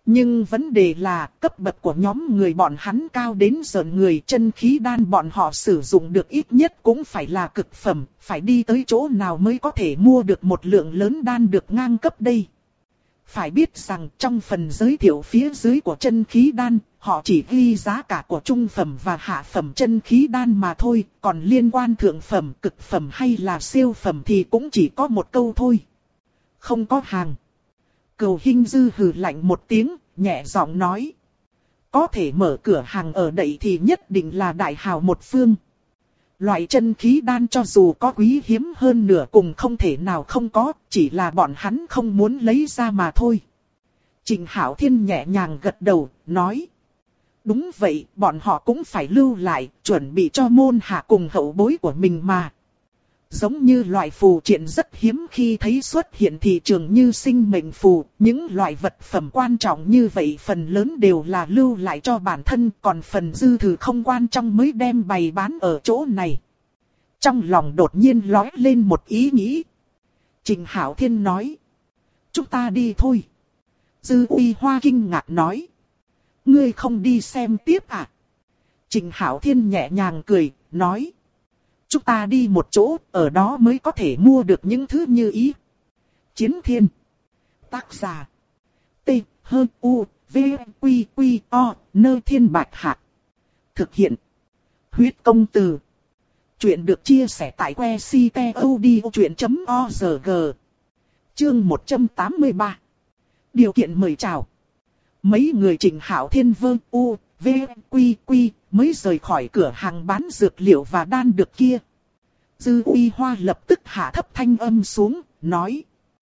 Nhưng vấn đề là cấp bậc của nhóm người bọn hắn cao đến rợn người, chân khí đan bọn họ sử dụng được ít nhất cũng phải là cực phẩm, phải đi tới chỗ nào mới có thể mua được một lượng lớn đan được ngang cấp đây. Phải biết rằng trong phần giới thiệu phía dưới của chân khí đan, họ chỉ ghi giá cả của trung phẩm và hạ phẩm chân khí đan mà thôi, còn liên quan thượng phẩm, cực phẩm hay là siêu phẩm thì cũng chỉ có một câu thôi. Không có hàng. Cừu Hinh Dư hừ lạnh một tiếng, nhẹ giọng nói. Có thể mở cửa hàng ở đây thì nhất định là đại hào một phương. Loại chân khí đan cho dù có quý hiếm hơn nửa cùng không thể nào không có, chỉ là bọn hắn không muốn lấy ra mà thôi. Trình Hạo Thiên nhẹ nhàng gật đầu, nói. Đúng vậy, bọn họ cũng phải lưu lại, chuẩn bị cho môn hạ cùng hậu bối của mình mà. Giống như loại phù triện rất hiếm khi thấy xuất hiện thị trường như sinh mệnh phù, những loại vật phẩm quan trọng như vậy phần lớn đều là lưu lại cho bản thân, còn phần dư thừa không quan trọng mới đem bày bán ở chỗ này. Trong lòng đột nhiên lóe lên một ý nghĩ. Trình Hạo Thiên nói. Chúng ta đi thôi. Dư Uy Hoa kinh ngạc nói. Ngươi không đi xem tiếp à? Trình Hạo Thiên nhẹ nhàng cười, nói. Chúng ta đi một chỗ, ở đó mới có thể mua được những thứ như ý. Chiến Thiên. Tác giả. T, H, U, V, Quy, Quy, O, Nơi Thiên Bạch Hạc. Thực hiện. Huyết Công Từ. Chuyện được chia sẻ tại que ctod.org. Chương 183. Điều kiện mời chào. Mấy người Trình Hạo Thiên Vương U, V, Quy, Quy mới rời khỏi cửa hàng bán dược liệu và đan dược kia. Dư Uy Hoa lập tức hạ thấp thanh âm xuống, nói.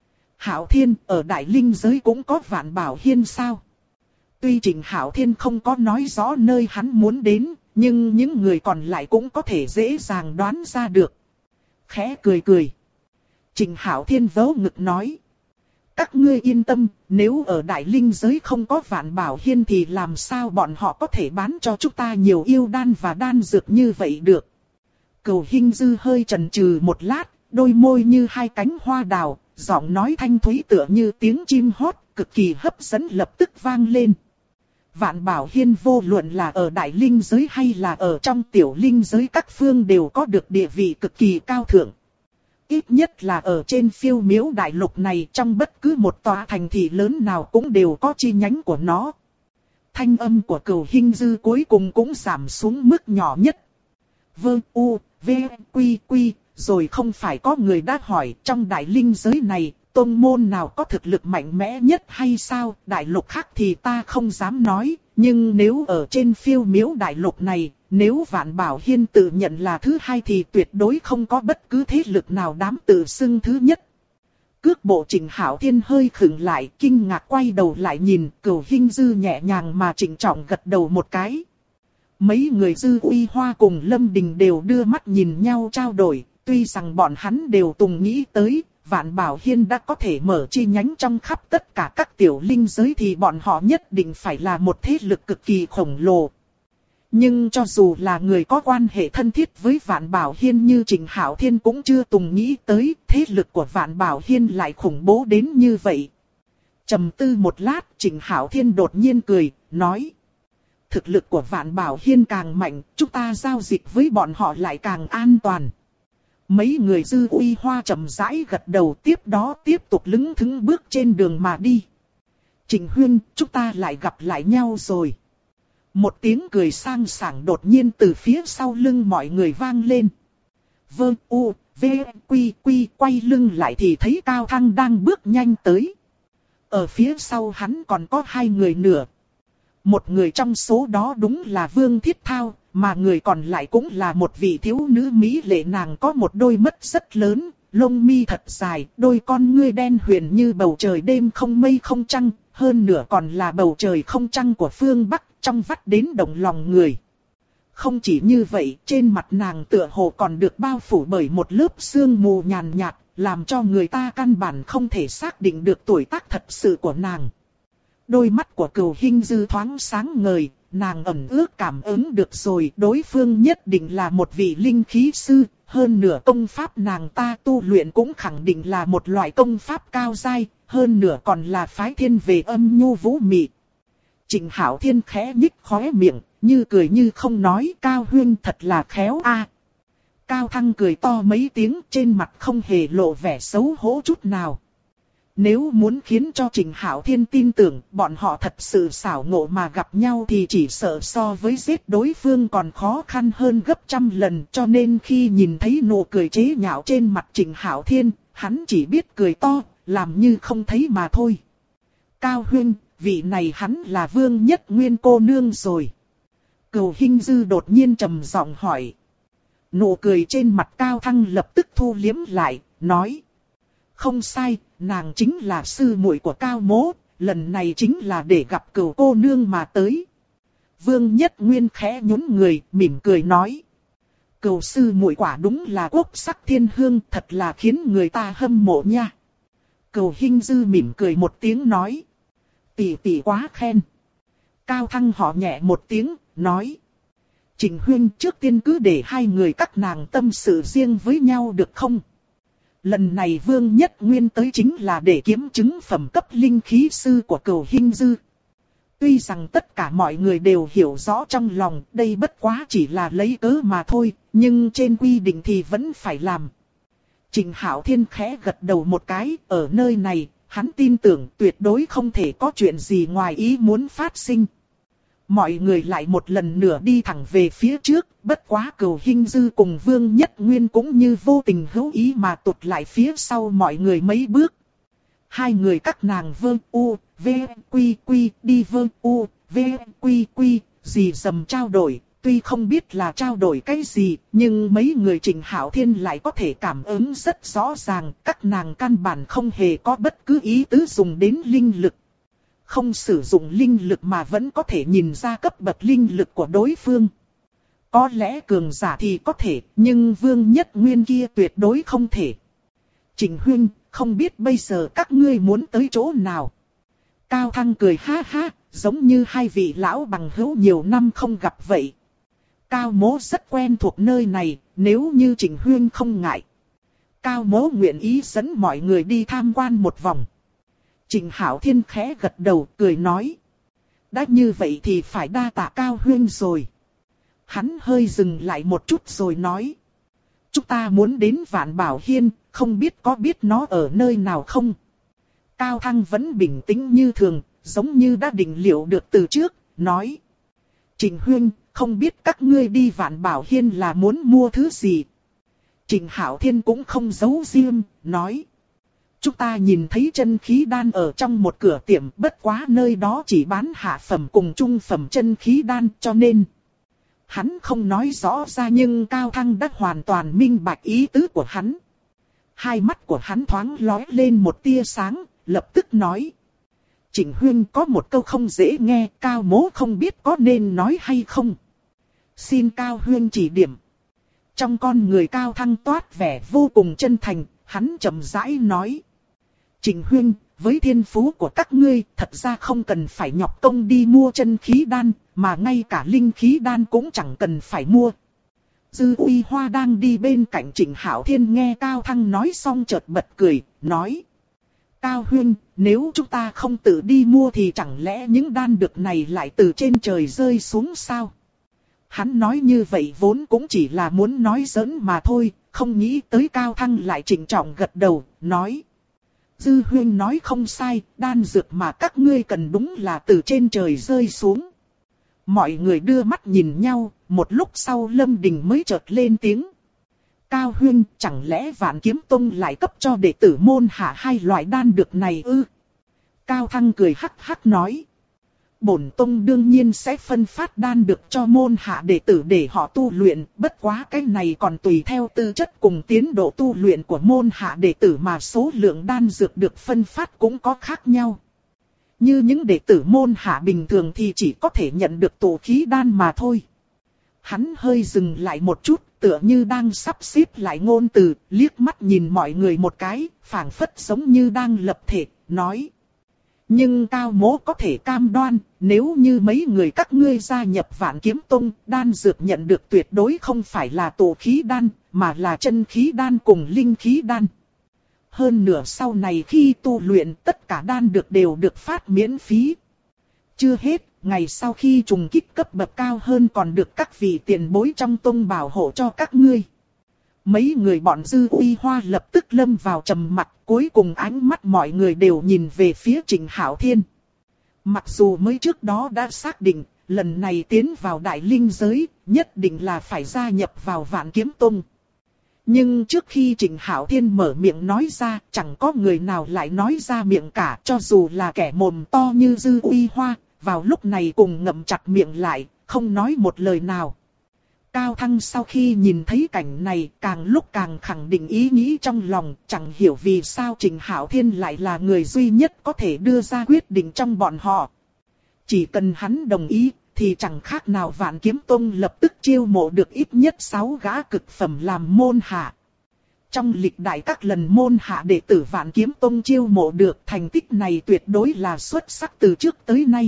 Hạo Thiên, ở Đại Linh giới cũng có Vạn Bảo Hiên sao? Tuy Trình Hạo Thiên không có nói rõ nơi hắn muốn đến, nhưng những người còn lại cũng có thể dễ dàng đoán ra được. Khẽ cười cười. Trình Hạo Thiên vớ ngực nói. Các ngươi yên tâm, nếu ở Đại Linh giới không có Vạn Bảo Hiên thì làm sao bọn họ có thể bán cho chúng ta nhiều yêu đan và đan dược như vậy được. Cừu Hinh Dư hơi chần chừ một lát, đôi môi như hai cánh hoa đào, giọng nói thanh thúy tựa như tiếng chim hót, cực kỳ hấp dẫn lập tức vang lên. Vạn Bảo Hiên vô luận là ở Đại Linh giới hay là ở trong Tiểu Linh giới các phương đều có được địa vị cực kỳ cao thượng. Ít nhất là ở trên Phiêu Miếu Đại Lục này, trong bất cứ một tòa thành thị lớn nào cũng đều có chi nhánh của nó. Thanh âm của Cừu Hinh Dư cuối cùng cũng giảm xuống mức nhỏ nhất. Vương U, V, Quy, Quy, rồi không phải có người đã hỏi trong Đại Linh giới này, tôn môn nào có thực lực mạnh mẽ nhất hay sao? Đại lục khác thì ta không dám nói, nhưng nếu ở trên Phiêu Miếu Đại Lục này, nếu Vạn Bảo Hiên tự nhận là thứ hai thì tuyệt đối không có bất cứ thế lực nào dám tự xưng thứ nhất. Cước bộ Trình Hạo Thiên hơi khựng lại, kinh ngạc quay đầu lại nhìn, Cừu Hinh Dư nhẹ nhàng mà trịnh trọng gật đầu một cái. Mấy người Dư Uy Hoa cùng Lâm Đình đều đưa mắt nhìn nhau trao đổi, tuy rằng bọn hắn đều từng nghĩ tới, Vạn Bảo Hiên đã có thể mở chi nhánh trong khắp tất cả các tiểu linh giới thì bọn họ nhất định phải là một thế lực cực kỳ khổng lồ. Nhưng cho dù là người có quan hệ thân thiết với Vạn Bảo Hiên như Trình Hạo Thiên cũng chưa từng nghĩ tới thế lực của Vạn Bảo Hiên lại khủng bố đến như vậy. Trầm tư một lát, Trình Hạo Thiên đột nhiên cười, nói. Thực lực của Vạn Bảo Hiên càng mạnh, chúng ta giao dịch với bọn họ lại càng an toàn. Mấy người Dư Uy Hoa chậm rãi gật đầu, tiếp đó tiếp tục lững thững bước trên đường mà đi. Trình Huyên, chúng ta lại gặp lại nhau rồi. Một tiếng cười sang sảng đột nhiên từ phía sau lưng mọi người vang lên. Vương U, V, Quy, Quy quay lưng lại thì thấy Cao Thăng đang bước nhanh tới. Ở phía sau hắn còn có hai người nữa. Một người trong số đó đúng là Vương Thiết Thao, mà người còn lại cũng là một vị thiếu nữ mỹ lệ, nàng có một đôi mắt rất lớn, lông mi thật dài, đôi con ngươi đen huyền như bầu trời đêm không mây không trăng, hơn nữa còn là bầu trời không trăng của phương Bắc, trong vắt đến động lòng người. Không chỉ như vậy, trên mặt nàng tựa hồ còn được bao phủ bởi một lớp sương mù nhàn nhạt, làm cho người ta căn bản không thể xác định được tuổi tác thật sự của nàng. Đôi mắt của Cừu Hinh Dư thoáng sáng ngời, nàng ẩn ước cảm ứng được rồi, đối phương nhất định là một vị linh khí sư, hơn nữa công pháp nàng ta tu luyện cũng khẳng định là một loại công pháp cao giai, hơn nữa còn là phái thiên về âm nhu vũ mị. Trịnh Hạo Thiên khẽ nhích khóe miệng, như cười như không nói, Cao huynh thật là khéo a. Cao Thăng cười to mấy tiếng, trên mặt không hề lộ vẻ xấu hổ chút nào. Nếu muốn khiến cho Trịnh Hạo Thiên tin tưởng bọn họ thật sự xảo ngộ mà gặp nhau thì chỉ sợ so với giết đối phương còn khó khăn hơn gấp trăm lần, cho nên khi nhìn thấy nụ cười chế nhạo trên mặt Trịnh Hạo Thiên, hắn chỉ biết cười to, làm như không thấy mà thôi. Cao huynh, vị này hắn là Vương Nhất Nguyên cô nương rồi. Cửu Hinh Dư đột nhiên trầm giọng hỏi. Nụ cười trên mặt Cao Thăng lập tức thu liếm lại, nói. Không sai, nàng chính là sư muội của Cao Mỗ, lần này chính là để gặp Cửu cô nương mà tới. Vương Nhất Nguyên khẽ nhún người, mỉm cười nói. Cửu sư muội quả đúng là quốc sắc thiên hương, thật là khiến người ta hâm mộ nha. Cửu Hinh Dư mỉm cười một tiếng nói. Tỷ tỷ quá khen. Cao Thăng họ nhẹ một tiếng, nói. Trịnh huynh, trước tiên cứ để hai người các nàng tâm sự riêng với nhau được không? Lần này Vương Nhất Nguyên tới chính là để kiếm chứng phẩm cấp linh khí sư của Cửu Hinh Dư. Tuy rằng tất cả mọi người đều hiểu rõ trong lòng đây bất quá chỉ là lấy cớ mà thôi, nhưng trên quy định thì vẫn phải làm. Trịnh Hạo Thiên khẽ gật đầu một cái, ở nơi này, hắn tin tưởng tuyệt đối không thể có chuyện gì ngoài ý muốn phát sinh. Mọi người lại một lần nữa đi thẳng về phía trước, bất quá Cửu Hinh Dư cùng Vương Nhất Nguyên cũng như vô tình hữu ý mà tụt lại phía sau mọi người mấy bước. Hai người các nàng vơ u, v, quy quy, đi vơ u, v, quy quy, gì dầm trao đổi. Tuy không biết là trao đổi cái gì, nhưng mấy người Trịnh Hạo Thiên lại có thể cảm ứng rất rõ ràng, các nàng căn bản không hề có bất cứ ý tứ dùng đến linh lực. Không sử dụng linh lực mà vẫn có thể nhìn ra cấp bậc linh lực của đối phương. Có lẽ cường giả thì có thể, nhưng Vương Nhất Nguyên kia tuyệt đối không thể. Trịnh huynh, không biết bây giờ các ngươi muốn tới chỗ nào? Cao Thăng cười ha ha, giống như hai vị lão bằng hữu nhiều năm không gặp vậy. Cao Mỗ rất quen thuộc nơi này, nếu như Trịnh huynh không ngại. Cao Mỗ nguyện ý dẫn mọi người đi tham quan một vòng. Trịnh Hạo Thiên khẽ gật đầu, cười nói. Đã như vậy thì phải đa tạ Cao huynh rồi. Hắn hơi dừng lại một chút rồi nói. Chúng ta muốn đến Vạn Bảo Hiên, không biết có biết nó ở nơi nào không? Cao Thăng vẫn bình tĩnh như thường, giống như đã định liệu được từ trước, nói. Trịnh huynh, không biết các ngươi đi Vạn Bảo Hiên là muốn mua thứ gì? Trịnh Hạo Thiên cũng không giấu riêng, nói. Chúng ta nhìn thấy chân khí đan ở trong một cửa tiệm, bất quá nơi đó chỉ bán hạ phẩm cùng trung phẩm chân khí đan, cho nên. Hắn không nói rõ ra nhưng Cao Thăng đã hoàn toàn minh bạch ý tứ của hắn. Hai mắt của hắn thoáng lóe lên một tia sáng, lập tức nói. Trịnh huynh có một câu không dễ nghe, Cao Mỗ không biết có nên nói hay không. Xin Cao huynh chỉ điểm. Trong con người Cao Thăng toát vẻ vô cùng chân thành, hắn chậm rãi nói. Trịnh huynh, với thiên phú của các ngươi, thật ra không cần phải nhọc công đi mua chân khí đan, mà ngay cả linh khí đan cũng chẳng cần phải mua. Dư Uy Hoa đang đi bên cạnh Trịnh Hạo Thiên nghe Cao Thăng nói xong chợt bật cười, nói. Cao huynh, nếu chúng ta không tự đi mua thì chẳng lẽ những đan dược này lại từ trên trời rơi xuống sao? Hắn nói như vậy vốn cũng chỉ là muốn nói giỡn mà thôi, không nghĩ tới Cao Thăng lại trịnh trọng gật đầu, nói. Dư huynh nói không sai, đan dược mà các ngươi cần đúng là từ trên trời rơi xuống. Mọi người đưa mắt nhìn nhau, một lúc sau Lâm Đình mới chợt lên tiếng. Cao huynh, chẳng lẽ Vạn Kiếm Tông lại cấp cho đệ tử môn hạ hai loại đan dược này ư? Cao Thăng cười hắc hắc nói. Bổn tông đương nhiên sẽ phân phát đan dược cho môn hạ đệ tử để họ tu luyện, bất quá cái này còn tùy theo tư chất cùng tiến độ tu luyện của môn hạ đệ tử mà số lượng đan dược được phân phát cũng có khác nhau. Như những đệ tử môn hạ bình thường thì chỉ có thể nhận được tụ khí đan mà thôi. Hắn hơi dừng lại một chút, tựa như đang sắp xếp lại ngôn từ, liếc mắt nhìn mọi người một cái, phảng phất giống như đang lập thể, nói. Nhưng Cao Mỗ có thể cam đoan, nếu như mấy người các ngươi gia nhập Vạn Kiếm Tông, đan dược nhận được tuyệt đối không phải là tụ khí đan, mà là chân khí đan cùng linh khí đan. Hơn nữa sau này khi tu luyện tất cả đan dược đều được phát miễn phí. Chưa hết, ngày sau khi trùng kích cấp bậc cao hơn còn được các vị tiền bối trong tông bảo hộ cho các ngươi. Mấy người bọn Dư Uy Hoa lập tức lâm vào trầm mặc, cuối cùng ánh mắt mọi người đều nhìn về phía Trịnh Hạo Thiên. Mặc dù mới trước đó đã xác định, lần này tiến vào Đại Linh giới, nhất định là phải gia nhập vào Vạn Kiếm Tông. Nhưng trước khi Trịnh Hạo Thiên mở miệng nói ra, chẳng có người nào lại nói ra miệng cả, cho dù là kẻ mồm to như Dư Uy Hoa, vào lúc này cùng ngậm chặt miệng lại, không nói một lời nào. Cao Thăng sau khi nhìn thấy cảnh này, càng lúc càng khẳng định ý nghĩ trong lòng, chẳng hiểu vì sao Trịnh Hạo Thiên lại là người duy nhất có thể đưa ra quyết định trong bọn họ. Chỉ cần hắn đồng ý, thì chẳng khác nào Vạn Kiếm Tông lập tức chiêu mộ được ít nhất 6 gã cực phẩm làm môn hạ. Trong lịch đại các lần môn hạ đệ tử Vạn Kiếm Tông chiêu mộ được, thành tích này tuyệt đối là xuất sắc từ trước tới nay.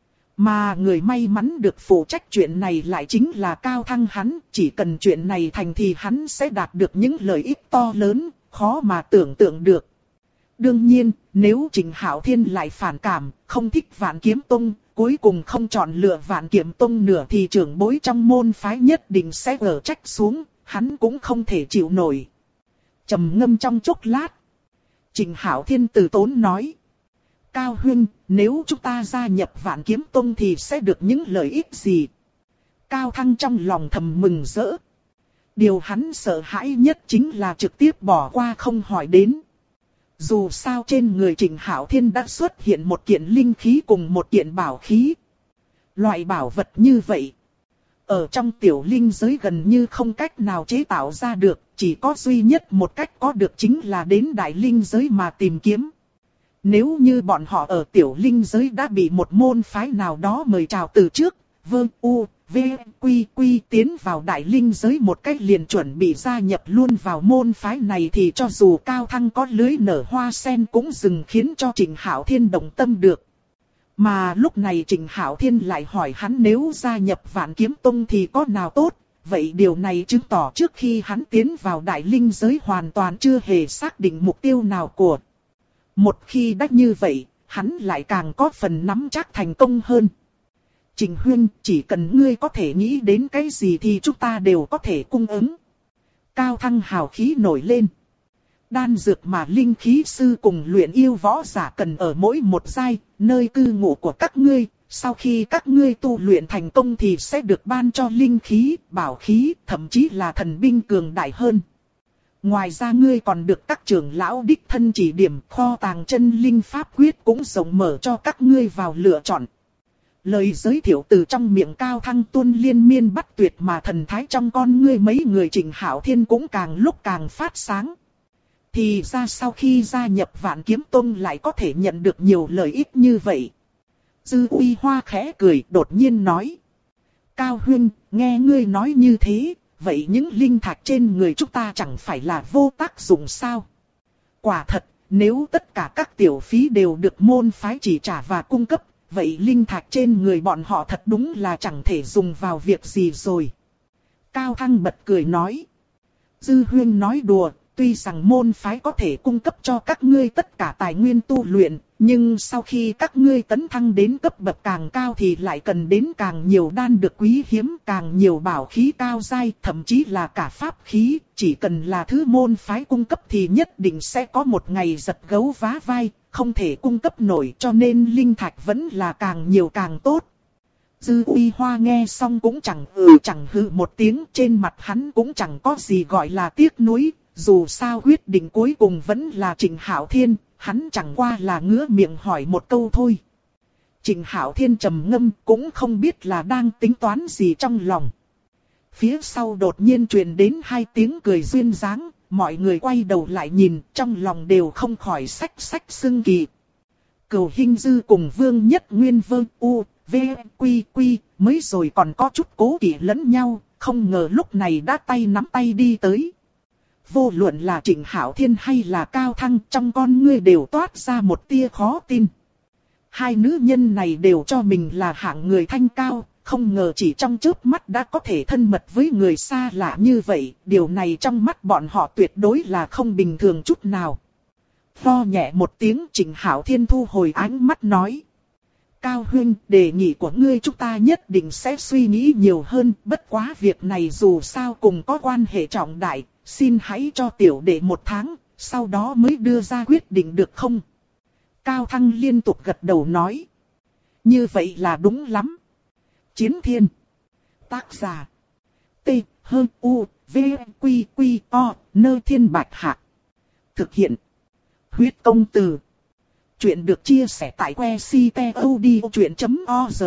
Mà người may mắn được phụ trách chuyện này lại chính là Cao Thăng hắn, chỉ cần chuyện này thành thì hắn sẽ đạt được những lợi ích to lớn, khó mà tưởng tượng được. Đương nhiên, nếu Trịnh Hạo Thiên lại phản cảm, không thích Vạn Kiếm Tông, cuối cùng không chọn lựa Vạn Kiếm Tông nữa thì trưởng bối trong môn phái nhất định sẽ ở trách xuống, hắn cũng không thể chịu nổi. Trầm ngâm trong chốc lát, Trịnh Hạo Thiên từ tốn nói: Cao huynh, nếu chúng ta gia nhập Vạn Kiếm Tông thì sẽ được những lợi ích gì? Cao Thăng trong lòng thầm mừng rỡ. Điều hắn sợ hãi nhất chính là trực tiếp bỏ qua không hỏi đến. Dù sao trên người Trịnh Hạo Thiên đã xuất hiện một kiện linh khí cùng một kiện bảo khí. Loại bảo vật như vậy, ở trong tiểu linh giới gần như không cách nào chế tạo ra được, chỉ có duy nhất một cách có được chính là đến đại linh giới mà tìm kiếm. Nếu như bọn họ ở tiểu linh giới đã bị một môn phái nào đó mời chào từ trước, quy tiến vào đại linh giới một cách liền chuẩn bị gia nhập luôn vào môn phái này thì cho dù Cao Thăng có lưới nở hoa sen cũng dừng khiến cho Trịnh Hạo Thiên động tâm được. Mà lúc này Trịnh Hạo Thiên lại hỏi hắn nếu gia nhập Vạn Kiếm Tông thì có nào tốt, vậy điều này chứng tỏ trước khi hắn tiến vào đại linh giới hoàn toàn chưa hề xác định mục tiêu nào của. Một khi đã như vậy, hắn lại càng có phần nắm chắc thành công hơn. Trịnh huynh, chỉ cần ngươi có thể nghĩ đến cái gì thì chúng ta đều có thể cung ứng. Cao Thăng hào khí nổi lên. Đan dược mà linh khí sư cùng luyện yêu võ giả cần ở mỗi một giai, nơi cư ngụ của các ngươi, sau khi các ngươi tu luyện thành công thì sẽ được ban cho linh khí, bảo khí, thậm chí là thần binh cường đại hơn. Ngoài ra ngươi còn được các trưởng lão đích thân chỉ điểm, kho tàng chân linh pháp quyết cũng rộng mở cho các ngươi vào lựa chọn. Lời giới thiệu từ trong miệng Cao Thăng tuôn liên miên bắt tuyệt mà thần thái trong con ngươi mấy người Trịnh Hạo Thiên cũng càng lúc càng phát sáng. Thì ra sau khi gia nhập Vạn Kiếm Tông lại có thể nhận được nhiều lợi ích như vậy. Dư Uy Hoa khẽ cười đột nhiên nói: Cao huynh, nghe ngươi nói như thế, vậy những linh thạch trên người chúng ta chẳng phải là vô tác dụng sao? Quả thật, nếu tất cả các tiểu phí đều được môn phái chỉ trả và cung cấp, vậy linh thạch trên người bọn họ thật đúng là chẳng thể dùng vào việc gì rồi. Cao Thăng bật cười nói: Dư huynh nói đùa, tuy rằng môn phái có thể cung cấp cho các ngươi tất cả tài nguyên tu luyện, nhưng sau khi các ngươi tấn thăng đến cấp bậc càng cao thì lại cần đến càng nhiều đan được quý hiếm, càng nhiều bảo khí cao giai, thậm chí là cả pháp khí, chỉ cần là thứ môn phái cung cấp thì nhất định sẽ có một ngày giật gấu vá vai, không thể cung cấp nổi, cho nên linh thạch vẫn là càng nhiều càng tốt. Dư Uy Hoa nghe xong cũng chẳng chẳng hừ một tiếng, trên mặt hắn cũng chẳng có gì gọi là tiếc nuối. Dù sao quyết định cuối cùng vẫn là Trịnh Hạo Thiên, hắn chẳng qua là ngứa miệng hỏi một câu thôi. Trịnh Hạo Thiên trầm ngâm cũng không biết là đang tính toán gì trong lòng. Phía sau đột nhiên truyền đến hai tiếng cười duyên dáng, mọi người quay đầu lại nhìn, trong lòng đều không khỏi xách xưng kỳ. Cửu Hinh Dư cùng Vương Nhất Nguyên mới rồi còn có chút cố kỵ lẫn nhau, không ngờ lúc này đã tay nắm tay đi tới. Vô luận là Trịnh Hạo Thiên hay là Cao Thăng, trong con ngươi đều toát ra một tia khó tin. Hai nữ nhân này đều cho mình là hạng người thanh cao, không ngờ chỉ trong chớp mắt đã có thể thân mật với người xa lạ như vậy, điều này trong mắt bọn họ tuyệt đối là không bình thường chút nào. Ho nhẹ một tiếng, Trịnh Hạo Thiên thu hồi ánh mắt nói: Cao huynh, đề nghị của ngươi chúng ta nhất định sẽ suy nghĩ nhiều hơn, bất quá việc này dù sao cùng có quan hệ trọng đại, xin hãy cho tiểu đệ 1 tháng, sau đó mới đưa ra quyết định được không? Cao Thăng liên tục gật đầu nói. Như vậy là đúng lắm. Chiến Thiên. Tác giả. T, H, U, V, Quy, Quy, O, Nơ Thiên Bạch Hạc. Thực hiện. Huyết Công Từ. Chuyện được chia sẻ tại website.odchuyện.org.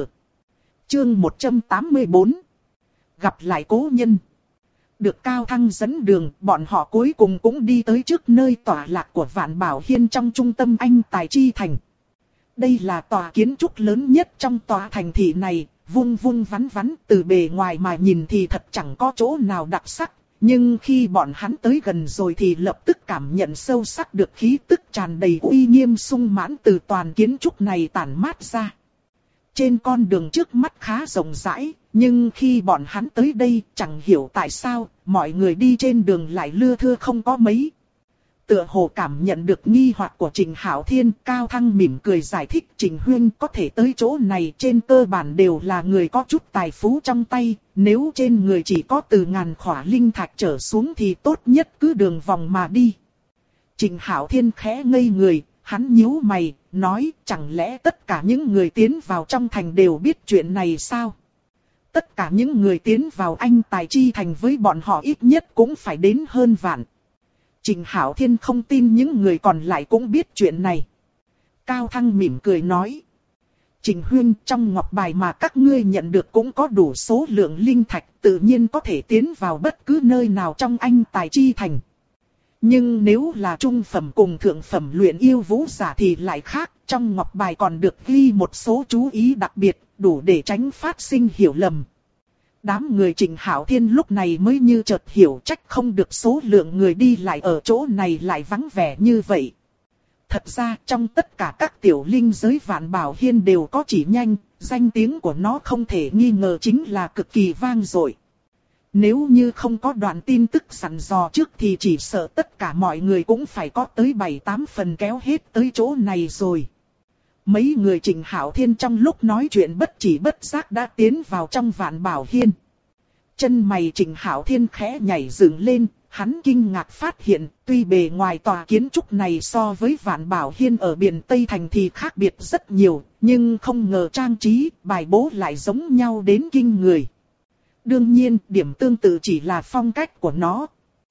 Chương 184. Gặp lại cố nhân. Được Cao Thăng dẫn đường, bọn họ cuối cùng cũng đi tới trước nơi tọa lạc của Vạn Bảo Hiên trong trung tâm Anh Tài Chi Thành. Đây là tòa kiến trúc lớn nhất trong tòa thành thị này, vung vung vắn vắn, từ bề ngoài mà nhìn thì thật chẳng có chỗ nào đặc sắc. Nhưng khi bọn hắn tới gần rồi thì lập tức cảm nhận sâu sắc được khí tức tràn đầy uy nghiêm sung mãn từ toàn kiến trúc này tản mát ra. Trên con đường trước mắt khá rộng rãi, nhưng khi bọn hắn tới đây chẳng hiểu tại sao mọi người đi trên đường lại lưa thưa không có mấy. Tựa hồ cảm nhận được nghi hoặc của Trình Hạo Thiên, Cao Thăng mỉm cười giải thích Trình huynh có thể tới chỗ này trên cơ bản đều là người có chút tài phú trong tay, nếu trên người chỉ có từ ngàn khỏa linh thạch trở xuống thì tốt nhất cứ đường vòng mà đi. Trình Hạo Thiên khẽ ngây người, hắn nhíu mày, nói chẳng lẽ tất cả những người tiến vào trong thành đều biết chuyện này sao? Tất cả những người tiến vào Anh Tài Chi Thành với bọn họ ít nhất cũng phải đến hơn vạn. Trình Hạo Thiên không tin những người còn lại cũng biết chuyện này. Cao Thăng mỉm cười nói. Trình huynh, trong ngọc bài mà các ngươi nhận được cũng có đủ số lượng linh thạch, tự nhiên có thể tiến vào bất cứ nơi nào trong Anh Tài Chi Thành. Nhưng nếu là trung phẩm cùng thượng phẩm luyện yêu vũ giả thì lại khác, trong ngọc bài còn được ghi một số chú ý đặc biệt, đủ để tránh phát sinh hiểu lầm. Đám người Trình Hạo Thiên lúc này mới như chợt hiểu trách không được số lượng người đi lại ở chỗ này lại vắng vẻ như vậy. Thật ra trong tất cả các tiểu linh giới Vạn Bảo Hiên đều có chỉ nhanh, danh tiếng của nó không thể nghi ngờ chính là cực kỳ vang dội. Nếu như không có đoạn tin tức sẵn dò trước thì chỉ sợ tất cả mọi người cũng phải có tới 7-8 phần kéo hết tới chỗ này rồi. Mấy người Trình Hạo Thiên trong lúc nói chuyện bất chỉ bất giác đã tiến vào trong Vạn Bảo Hiên. Chân mày Trình Hạo Thiên khẽ nhảy dựng lên, hắn kinh ngạc phát hiện, tuy bề ngoài tòa kiến trúc này so với Vạn Bảo Hiên ở biển Tây Thành thì khác biệt rất nhiều, nhưng không ngờ trang trí, bài bố lại giống nhau đến kinh người. Đương nhiên, điểm tương tự chỉ là phong cách của nó.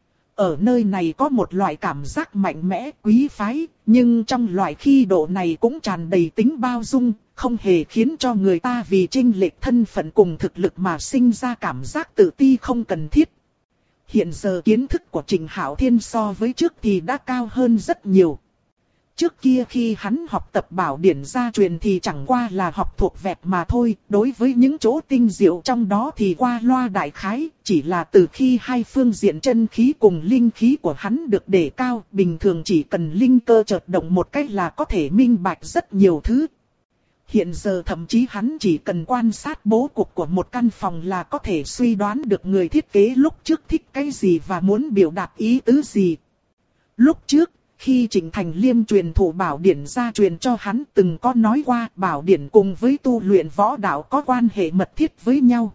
Ở nơi này có một loại cảm giác mạnh mẽ, quý phái, nhưng trong loại khí độ này cũng tràn đầy tính bao dung, không hề khiến cho người ta vì chênh lệch thân phận cùng thực lực mà sinh ra cảm giác tự ti không cần thiết. Hiện giờ kiến thức của Trình Hạo Thiên so với trước thì đã cao hơn rất nhiều. Trước kia khi hắn học tập bảo điển gia truyền thì chẳng qua là học thuộc vẹt mà thôi, đối với những chỗ tinh diệu trong đó thì qua loa đại khái, chỉ là từ khi hai phương diện chân khí cùng linh khí của hắn được đề cao, bình thường chỉ cần linh cơ chợt động một cách là có thể minh bạch rất nhiều thứ. Hiện giờ thậm chí hắn chỉ cần quan sát bố cục của một căn phòng là có thể suy đoán được người thiết kế lúc trước thích cái gì và muốn biểu đạt ý tứ gì. Lúc trước, khi Trịnh Thành Liêm truyền thụ bảo điển gia truyền cho hắn từng có nói qua bảo điển cùng với tu luyện võ đạo có quan hệ mật thiết với nhau.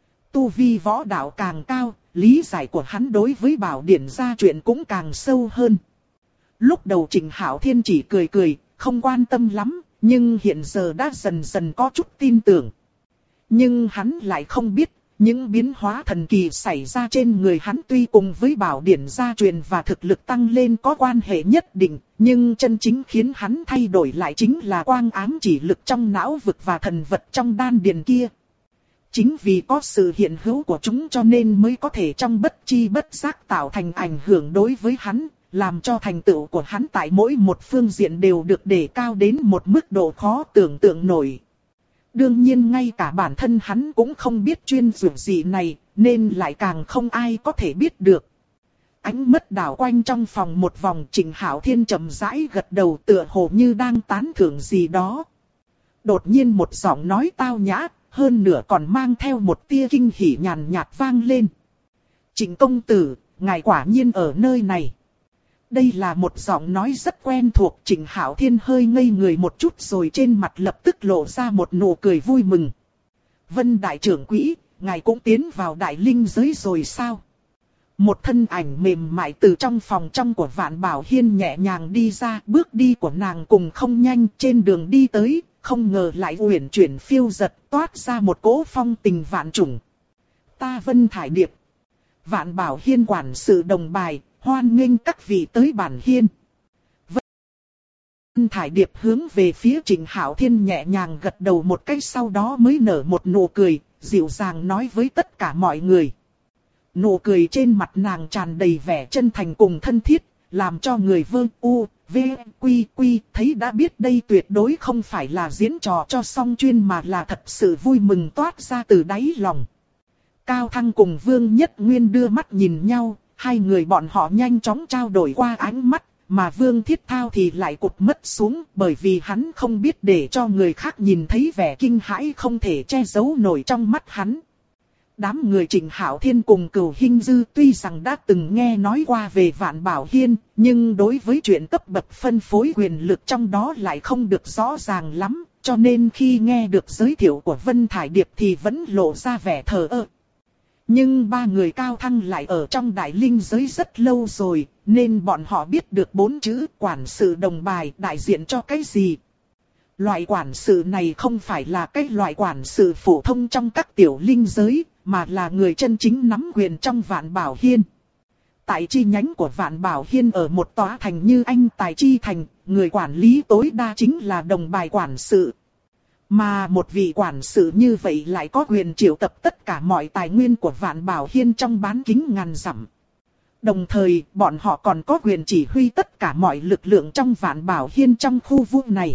Tu vi võ đạo càng cao, lý giải của hắn đối với bảo điển gia truyền cũng càng sâu hơn. Lúc đầu Trình Hạo Thiên chỉ cười cười, không quan tâm lắm, nhưng hiện giờ đã dần dần có chút tin tưởng. Nhưng hắn lại không biết, những biến hóa thần kỳ xảy ra trên người hắn tuy cùng với bảo điển gia truyền và thực lực tăng lên có quan hệ nhất định, nhưng chân chính khiến hắn thay đổi lại chính là quang ám chỉ lực trong não vực và thần vật trong đan điền kia. Chính vì có sự hiện hữu của chúng cho nên mới có thể trong bất chi bất giác tạo thành ảnh hưởng đối với hắn, làm cho thành tựu của hắn tại mỗi một phương diện đều được đề cao đến một mức độ khó tưởng tượng nổi. Đương nhiên ngay cả bản thân hắn cũng không biết chuyên dụng gì này, nên lại càng không ai có thể biết được. Ánh mắt đảo quanh trong phòng một vòng, Trình Hạo Thiên chậm rãi gật đầu tựa hồ như đang tán thưởng gì đó. Đột nhiên một giọng nói tao nhã, hơn nữa còn mang theo một tia kinh hỉ nhàn nhạt vang lên. Trình công tử, ngài quả nhiên ở nơi này. Đây là một giọng nói rất quen thuộc. Trịnh Hạo Thiên hơi ngây người một chút rồi trên mặt lập tức lộ ra một nụ cười vui mừng. Vân đại trưởng quỹ, ngài cũng tiến vào đại linh giới rồi sao? Một thân ảnh mềm mại từ trong phòng trong của Vạn Bảo Hiên nhẹ nhàng đi ra, bước đi của nàng cùng không nhanh trên đường đi tới, không ngờ lại uyển chuyển phiêu giật toát ra một cỗ phong tình vạn trùng. Ta Vân Thải Điệp. Vạn Bảo Hiên quản sự Đồng Bài, hoan nghênh các vị tới bản hiên. Vân Thải Điệp hướng về phía Trịnh Hạo Thiên nhẹ nhàng gật đầu một cái, sau đó mới nở một nụ cười, dịu dàng nói với tất cả mọi người. Nụ cười trên mặt nàng tràn đầy vẻ chân thành cùng thân thiết, làm cho người thấy đã biết đây tuyệt đối không phải là diễn trò cho song chuyên mà là thật sự vui mừng toát ra từ đáy lòng. Cao Thăng cùng Vương Nhất Nguyên đưa mắt nhìn nhau, hai người bọn họ nhanh chóng trao đổi qua ánh mắt, mà Vương Thiết Thao thì lại cụt mất xuống bởi vì hắn không biết để cho người khác nhìn thấy vẻ kinh hãi không thể che giấu nổi trong mắt hắn. Đám người Trịnh Hạo Thiên cùng Cửu Hinh Dư tuy rằng đã từng nghe nói qua về Vạn Bảo Hiên, nhưng đối với chuyện cấp bậc phân phối quyền lực trong đó lại không được rõ ràng lắm, cho nên khi nghe được giới thiệu của Vân Thải Điệp thì vẫn lộ ra vẻ thờ ơ. Nhưng ba người Cao Thăng lại ở trong đại linh giới rất lâu rồi, nên bọn họ biết được 4 chữ quản sự Đồng Bài đại diện cho cái gì. Loại quản sự này không phải là cái loại quản sự phổ thông trong các tiểu linh giới, mà là người chân chính nắm quyền trong Vạn Bảo Hiên. Tại chi nhánh của Vạn Bảo Hiên ở một tòa thành như Anh Tài Chi Thành, người quản lý tối đa chính là Đồng Bài quản sự. Mà một vị quản sự như vậy lại có quyền triệu tập tất cả mọi tài nguyên của Vạn Bảo Hiên trong bán kính ngàn dặm. Đồng thời, bọn họ còn có quyền chỉ huy tất cả mọi lực lượng trong Vạn Bảo Hiên trong khu vực này.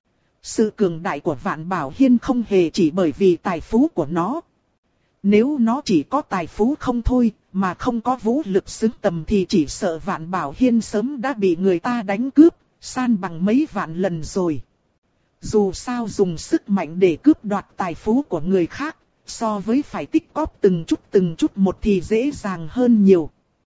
Sự cường đại của Vạn Bảo Hiên không hề chỉ bởi vì tài phú của nó. Nếu nó chỉ có tài phú không thôi, mà không có vũ lực xứng tầm thì chỉ sợ Vạn Bảo Hiên sớm đã bị người ta đánh cướp, san bằng mấy vạn lần rồi. Dù sao dùng sức mạnh để cướp đoạt tài phú của người khác, so với phải tích cóp từng chút một thì dễ dàng hơn nhiều.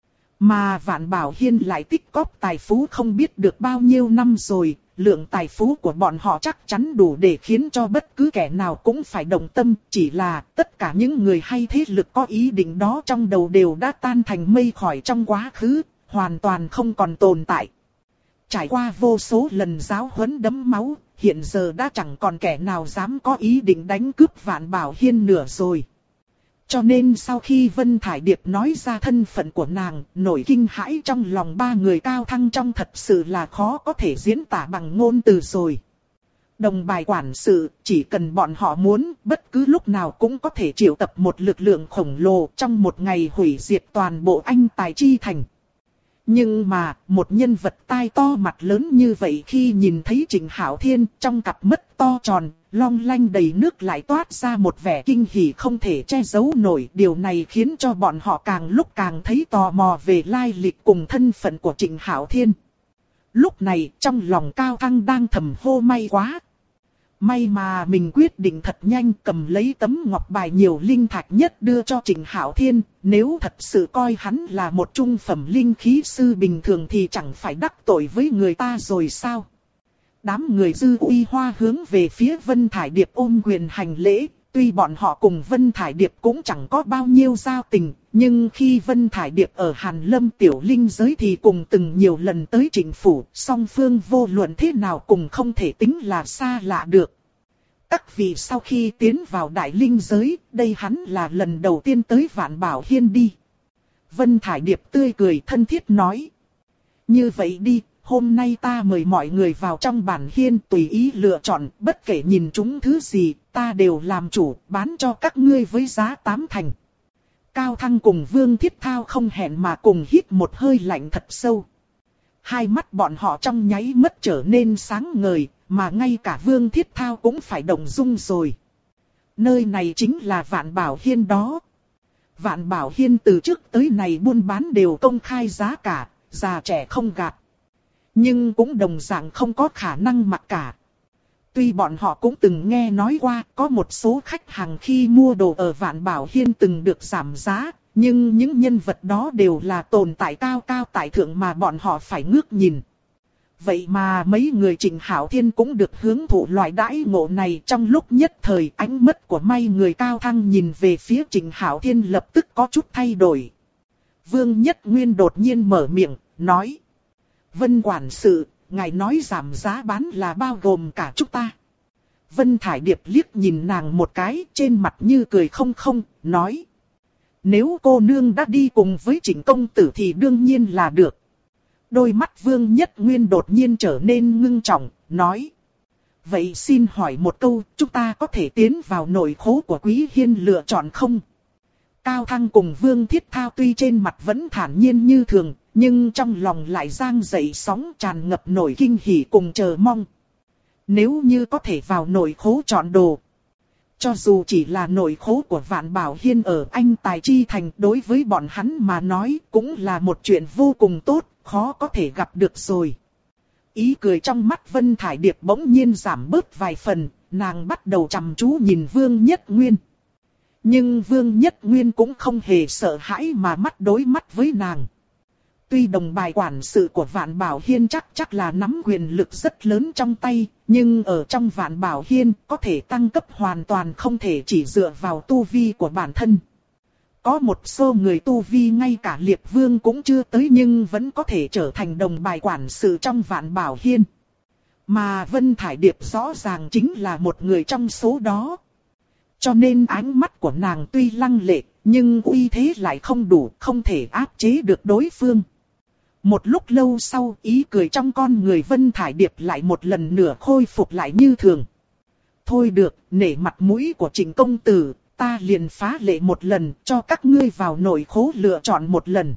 Mà Vạn Bảo Hiên lại tích cóp tài phú không biết được bao nhiêu năm rồi, lượng tài phú của bọn họ chắc chắn đủ để khiến cho bất cứ kẻ nào cũng phải động tâm, chỉ là tất cả những người hay thế lực có ý định đó trong đầu đều đã tan thành mây khói trong quá khứ, hoàn toàn không còn tồn tại. Trải qua vô số lần giáo huấn đẫm máu, hiện giờ đã chẳng còn kẻ nào dám có ý định đánh cướp Vạn Bảo Hiên nữa rồi. Cho nên sau khi Vân Thải Điệp nói ra thân phận của nàng, nỗi kinh hãi trong lòng ba người Cao Thăng trong thật sự là khó có thể diễn tả bằng ngôn từ rồi. Đồng Bài quản sự, chỉ cần bọn họ muốn, bất cứ lúc nào cũng có thể triệu tập một lực lượng khổng lồ trong một ngày hủy diệt toàn bộ Anh Tài Chi Thành. Nhưng mà, một nhân vật tai to mặt lớn như vậy khi nhìn thấy Trịnh Hạo Thiên trong cặp mắt to tròn, long lanh đầy nước lại toát ra một vẻ kinh hỉ không thể che giấu nổi. Điều này khiến cho bọn họ càng lúc càng thấy tò mò về lai lịch cùng thân phận của Trịnh Hạo Thiên. Lúc này trong lòng Cao Thăng đang thầm hô may quá. May mà mình quyết định thật nhanh cầm lấy tấm ngọc bài nhiều linh thạch nhất đưa cho Trịnh Hạo Thiên. Nếu thật sự coi hắn là một trung phẩm linh khí sư bình thường thì chẳng phải đắc tội với người ta rồi sao? Đám người Dư Uy Hoa hướng về phía Vân Thải Điệp ôm quyền hành lễ. Tuy bọn họ cùng Vân Thải Điệp cũng chẳng có bao nhiêu giao tình, nhưng khi Vân Thải Điệp ở Hàn Lâm tiểu linh giới thì cùng từng nhiều lần tới Trịnh phủ, song phương vô luận thế nào cũng không thể tính là xa lạ được. Các vị sau khi tiến vào đại linh giới, đây hắn là lần đầu tiên tới Vạn Bảo Hiên đi. Vân Thải Điệp tươi cười thân thiết nói. Như vậy đi, hôm nay ta mời mọi người vào trong bản hiên tùy ý lựa chọn, bất kể nhìn chúng thứ gì, ta đều làm chủ, bán cho các ngươi với giá 8 thành. Cao Thăng cùng Vương Thiết Thao không hẹn mà cùng hít một hơi lạnh thật sâu. Hai mắt bọn họ trong nháy mắt trở nên sáng ngời, mà ngay cả Vương Thiết Thao cũng phải động dung rồi. Nơi này chính là Vạn Bảo Hiên đó. Vạn Bảo Hiên từ trước tới nay buôn bán đều công khai giá cả, già trẻ không gạt. Nhưng cũng đồng dạng không có khả năng mặc cả. Tuy bọn họ cũng từng nghe nói qua có một số khách hàng khi mua đồ ở Vạn Bảo Hiên từng được giảm giá, Nhưng những nhân vật đó đều là tồn tại cao cao tại thượng mà bọn họ phải ngước nhìn. Vậy mà mấy người Trịnh Hạo Thiên cũng được hưởng thụ loại đãi ngộ này. Trong lúc nhất thời ánh mắt của mấy người Cao Thăng nhìn về phía Trịnh Hạo Thiên lập tức có chút thay đổi. Vương Nhất Nguyên đột nhiên mở miệng, nói. Vân quản sự, ngài nói giảm giá bán là bao gồm cả chúng ta. Vân Thải Điệp liếc nhìn nàng một cái, trên mặt như cười không không, nói. Nếu cô nương đã đi cùng với Trịnh công tử thì đương nhiên là được. Đôi mắt Vương Nhất Nguyên đột nhiên trở nên ngưng trọng, nói. Vậy xin hỏi một câu, chúng ta có thể tiến vào nội khố của Quý Hiên lựa chọn không? Cao Thăng cùng Vương Thiết Thao tuy trên mặt vẫn thản nhiên như thường, nhưng trong lòng lại giang dậy sóng tràn ngập nổi kinh hỉ cùng chờ mong. Nếu như có thể vào nội khố chọn đồ. Cho dù chỉ là nội khố của Vạn Bảo Hiên ở Anh Tài Chi Thành, đối với bọn hắn mà nói cũng là một chuyện vô cùng tốt, khó có thể gặp được rồi. Ý cười trong mắt Vân Thải Điệp bỗng nhiên giảm bớt vài phần, nàng bắt đầu chăm chú nhìn Vương Nhất Nguyên. Nhưng Vương Nhất Nguyên cũng không hề sợ hãi mà mắt đối mắt với nàng. Tuy đồng bài quản sự của Vạn Bảo Hiên chắc là nắm quyền lực rất lớn trong tay, nhưng ở trong Vạn Bảo Hiên có thể tăng cấp hoàn toàn không thể chỉ dựa vào tu vi của bản thân. Có một số người tu vi ngay cả Liệt Vương cũng chưa tới nhưng vẫn có thể trở thành đồng bài quản sự trong Vạn Bảo Hiên. Mà Vân Thải Điệp rõ ràng chính là một người trong số đó. Cho nên ánh mắt của nàng tuy lăng lệ, nhưng uy thế lại không đủ, không thể áp chế được đối phương. Một lúc lâu sau, ý cười trong con người Vân Thải Điệp lại một lần nữa khôi phục lại như thường. Thôi được, nể mặt mũi của Trịnh công tử, ta liền phá lệ một lần, cho các ngươi vào nội khố lựa chọn một lần.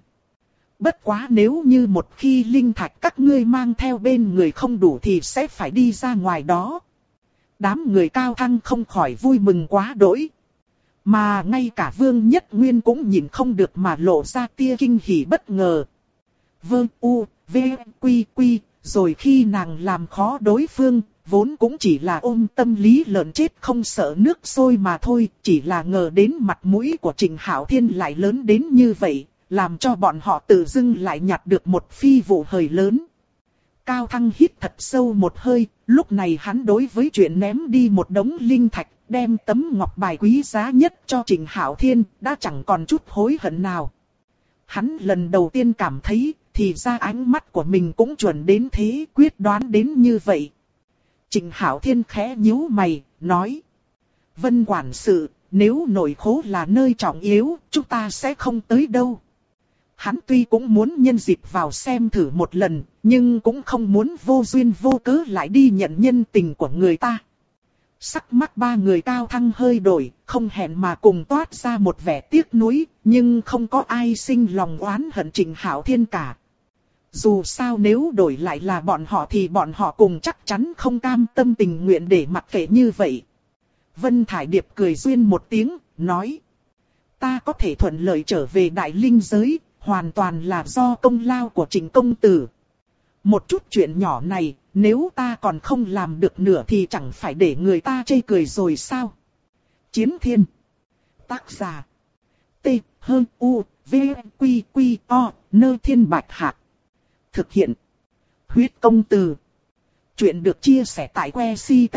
Bất quá nếu như một khi linh thạch các ngươi mang theo bên người không đủ thì sẽ phải đi ra ngoài đó. Đám người Cao Thăng không khỏi vui mừng quá đỗi. Mà ngay cả Vương Nhất Nguyên cũng nhìn không được mà lộ ra tia kinh hỉ bất ngờ. Vương U, V, Quy Quy, rồi khi nàng làm khó đối phương, vốn cũng chỉ là ôm tâm lý lợn chết không sợ nước sôi mà thôi, chỉ là ngờ đến mặt mũi của Trịnh Hạo Thiên lại lớn đến như vậy, làm cho bọn họ tự dưng lại nhặt được một phi vụ hời lớn. Cao Thăng hít thật sâu một hơi, lúc này hắn đối với chuyện ném đi một đống linh thạch, đem tấm ngọc bài quý giá nhất cho Trịnh Hạo Thiên, đã chẳng còn chút hối hận nào. Hắn lần đầu tiên cảm thấy, thì ra ánh mắt của mình cũng chuẩn đến thế, quyết đoán đến như vậy. Trịnh Hạo Thiên khẽ nhíu mày, nói. Vân quản sự, nếu nội khố là nơi trọng yếu, chúng ta sẽ không tới đâu. Hắn tuy cũng muốn nhân dịp vào xem thử một lần, nhưng cũng không muốn vô duyên vô cớ lại đi nhận nhân tình của người ta. Sắc mắt ba người Cao Thăng hơi đổi, không hẹn mà cùng toát ra một vẻ tiếc nuối, nhưng không có ai sinh lòng oán hận Trịnh Hạo Thiên cả. Dù sao nếu đổi lại là bọn họ thì bọn họ cùng chắc chắn không cam tâm tình nguyện để mặc kệ như vậy. Vân Thải Điệp cười duyên một tiếng, nói. Ta có thể thuận lợi trở về Đại Linh giới, hoàn toàn là do công lao của Trịnh công tử. Một chút chuyện nhỏ này, nếu ta còn không làm được nữa thì chẳng phải để người ta chê cười rồi sao? Chiến Thiên. Tác giả. T, H, U, V, Quy, Quy, O, Nơ Thiên Bạch Hạc. Thực hiện. Huyết công từ. Chuyện được chia sẻ tại que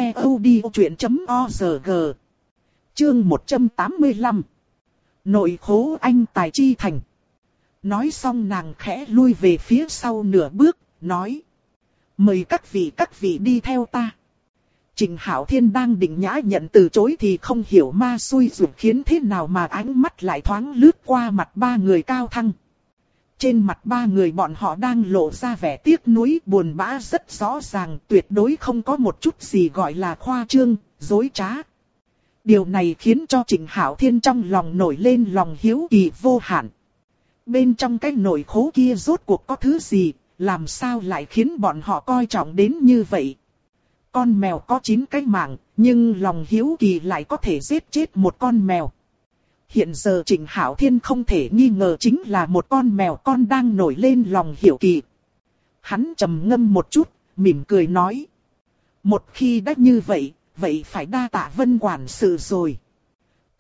ctod.org. Chương 185. Nội khố Anh Tài Chi Thành. Nói xong nàng khẽ lui về phía sau nửa bước, nói. Mời các vị đi theo ta. Trịnh Hạo Thiên đang định nhã nhận từ chối thì không hiểu ma xui rủi khiến thế nào mà ánh mắt lại thoáng lướt qua mặt ba người Cao Thăng. Trên mặt ba người bọn họ đang lộ ra vẻ tiếc nuối buồn bã rất rõ ràng, tuyệt đối không có một chút gì gọi là khoa trương, dối trá. Điều này khiến cho Trịnh Hạo Thiên trong lòng nổi lên lòng hiếu kỳ vô hạn. Bên trong cái nồi khố kia rốt cuộc có thứ gì, làm sao lại khiến bọn họ coi trọng đến như vậy? Con mèo có 9 cái mạng, nhưng lòng hiếu kỳ lại có thể giết chết một con mèo. Hiện giờ Trịnh Hạo Thiên không thể nghi ngờ chính là một con mèo con đang nổi lên lòng hiếu kỳ. Hắn trầm ngâm một chút, mỉm cười nói. Một khi đã như vậy, vậy phải đa tạ Vân quản sự rồi.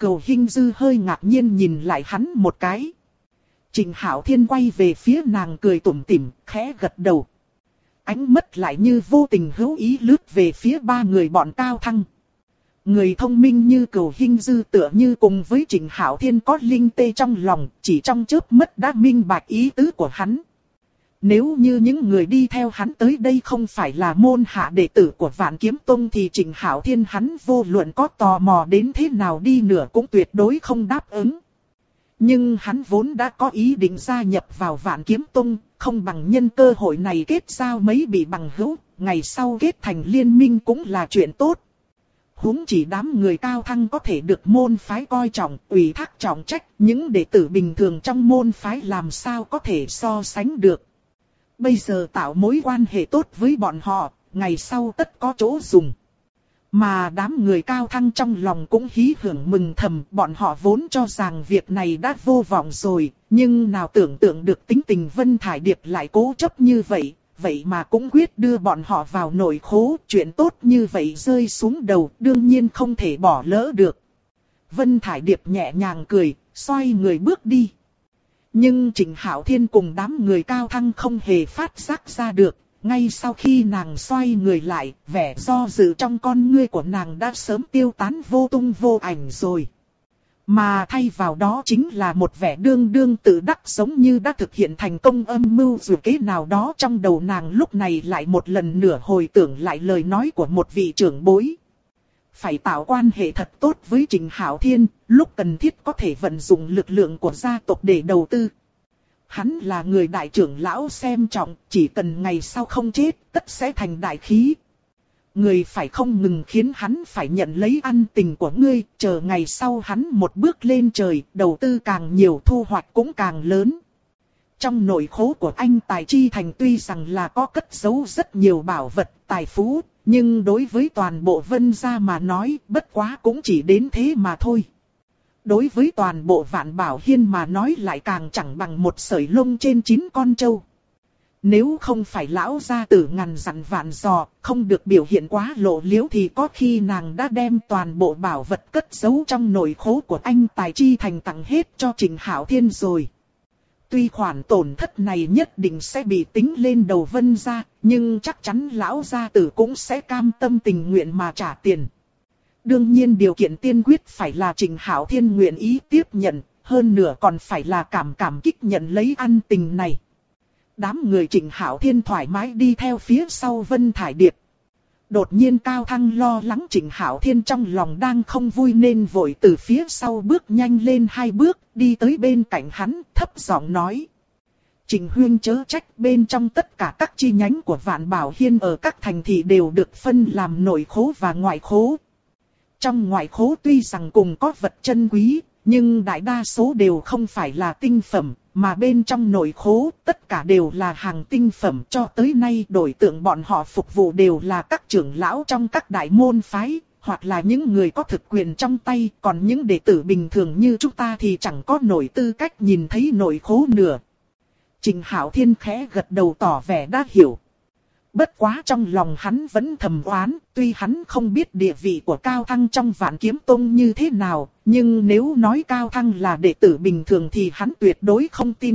Cửu Hinh Dư hơi ngạc nhiên nhìn lại hắn một cái. Trình Hạo Thiên quay về phía nàng cười tủm tỉm, khẽ gật đầu. Ánh mắt lại như vô tình hữu ý lướt về phía ba người bọn Cao Thăng. Người thông minh như Cửu Hinh Dư tựa như cùng với Trình Hạo Thiên có linh tê trong lòng, chỉ trong chớp mắt đã minh bạch ý tứ của hắn. Nếu như những người đi theo hắn tới đây không phải là môn hạ đệ tử của Vạn Kiếm Tông thì Trình Hạo Thiên hắn vô luận có tò mò đến thế nào đi nữa cũng tuyệt đối không đáp ứng. Nhưng hắn vốn đã có ý định gia nhập vào Vạn Kiếm Tông, không bằng nhân cơ hội này kết giao mấy vị bằng hữu, ngày sau kết thành liên minh cũng là chuyện tốt. Huống chỉ đám người Cao Thăng có thể được môn phái coi trọng, ủy thác trọng trách, những đệ tử bình thường trong môn phái làm sao có thể so sánh được. Bây giờ tạo mối quan hệ tốt với bọn họ, ngày sau tất có chỗ dùng. Mà đám người Cao Thăng trong lòng cũng hí hưởng mừng thầm, bọn họ vốn cho rằng việc này đã vô vọng rồi, nhưng nào tưởng tượng được tính tình Vân Thải Điệp lại cố chấp như vậy, vậy mà cũng quyết đưa bọn họ vào nồi khố, chuyện tốt như vậy rơi xuống đầu, đương nhiên không thể bỏ lỡ được. Vân Thải Điệp nhẹ nhàng cười, xoay người bước đi. Nhưng Trình Hạo Thiên cùng đám người Cao Thăng không hề phát giác ra được. Ngay sau khi nàng xoay người lại, vẻ do dự trong con ngươi của nàng đã sớm tiêu tán vô tung vô ảnh rồi. Mà thay vào đó chính là một vẻ đương đương tự đắc, giống như đã thực hiện thành công âm mưu dù kế nào đó. Trong đầu nàng lúc này lại một lần nữa hồi tưởng lại lời nói của một vị trưởng bối. Phải tạo quan hệ thật tốt với Trình Hạo Thiên, lúc cần thiết có thể vận dụng lực lượng của gia tộc để đầu tư. Hắn là người đại trưởng lão xem trọng, chỉ cần ngày sau không chết, tất sẽ thành đại khí. Người phải không ngừng khiến hắn phải nhận lấy ân tình của ngươi, chờ ngày sau hắn một bước lên trời, đầu tư càng nhiều thu hoạch cũng càng lớn. Trong nội khố của anh Tài Chi Thành tuy rằng là có cất giấu rất nhiều bảo vật, tài phú, nhưng đối với toàn bộ Vân gia mà nói, bất quá cũng chỉ đến thế mà thôi. Đối với toàn bộ Vạn Bảo Hiên mà nói lại càng chẳng bằng một sợi lông trên 9 con trâu. Nếu không phải lão gia tử ngàn dặn vạn dò, không được biểu hiện quá lộ liễu thì có khi nàng đã đem toàn bộ bảo vật cất giấu trong nội khố của anh Tài Chi Thành tặng hết cho Trình Hạo Thiên rồi. Tuy khoản tổn thất này nhất định sẽ bị tính lên đầu Vân gia, nhưng chắc chắn lão gia tử cũng sẽ cam tâm tình nguyện mà trả tiền. Đương nhiên điều kiện tiên quyết phải là Trình Hạo Thiên nguyện ý tiếp nhận, hơn nữa còn phải là cảm kích nhận lấy ân tình này. Đám người Trình Hạo Thiên thoải mái đi theo phía sau Vân Thải Điệp. Đột nhiên Cao Thăng lo lắng Trình Hạo Thiên trong lòng đang không vui nên vội từ phía sau bước nhanh lên 2 bước, đi tới bên cạnh hắn, thấp giọng nói. Trình huynh chớ trách, bên trong tất cả các chi nhánh của Vạn Bảo Hiên ở các thành thị đều được phân làm nội khố và ngoại khố. Trong ngoại khố tuy rằng cùng có vật chân quý, nhưng đại đa số đều không phải là tinh phẩm, mà bên trong nội khố tất cả đều là hàng tinh phẩm. Cho tới nay đối tượng bọn họ phục vụ đều là các trưởng lão trong các đại môn phái, hoặc là những người có thực quyền trong tay, còn những đệ tử bình thường như chúng ta thì chẳng có nổi tư cách nhìn thấy nội khố nữa. Trình Hạo Thiên khẽ gật đầu tỏ vẻ đã hiểu. Bất quá trong lòng hắn vẫn thầm oán, tuy hắn không biết địa vị của Cao Thăng trong Vạn Kiếm Tông như thế nào, nhưng nếu nói Cao Thăng là đệ tử bình thường thì hắn tuyệt đối không tin.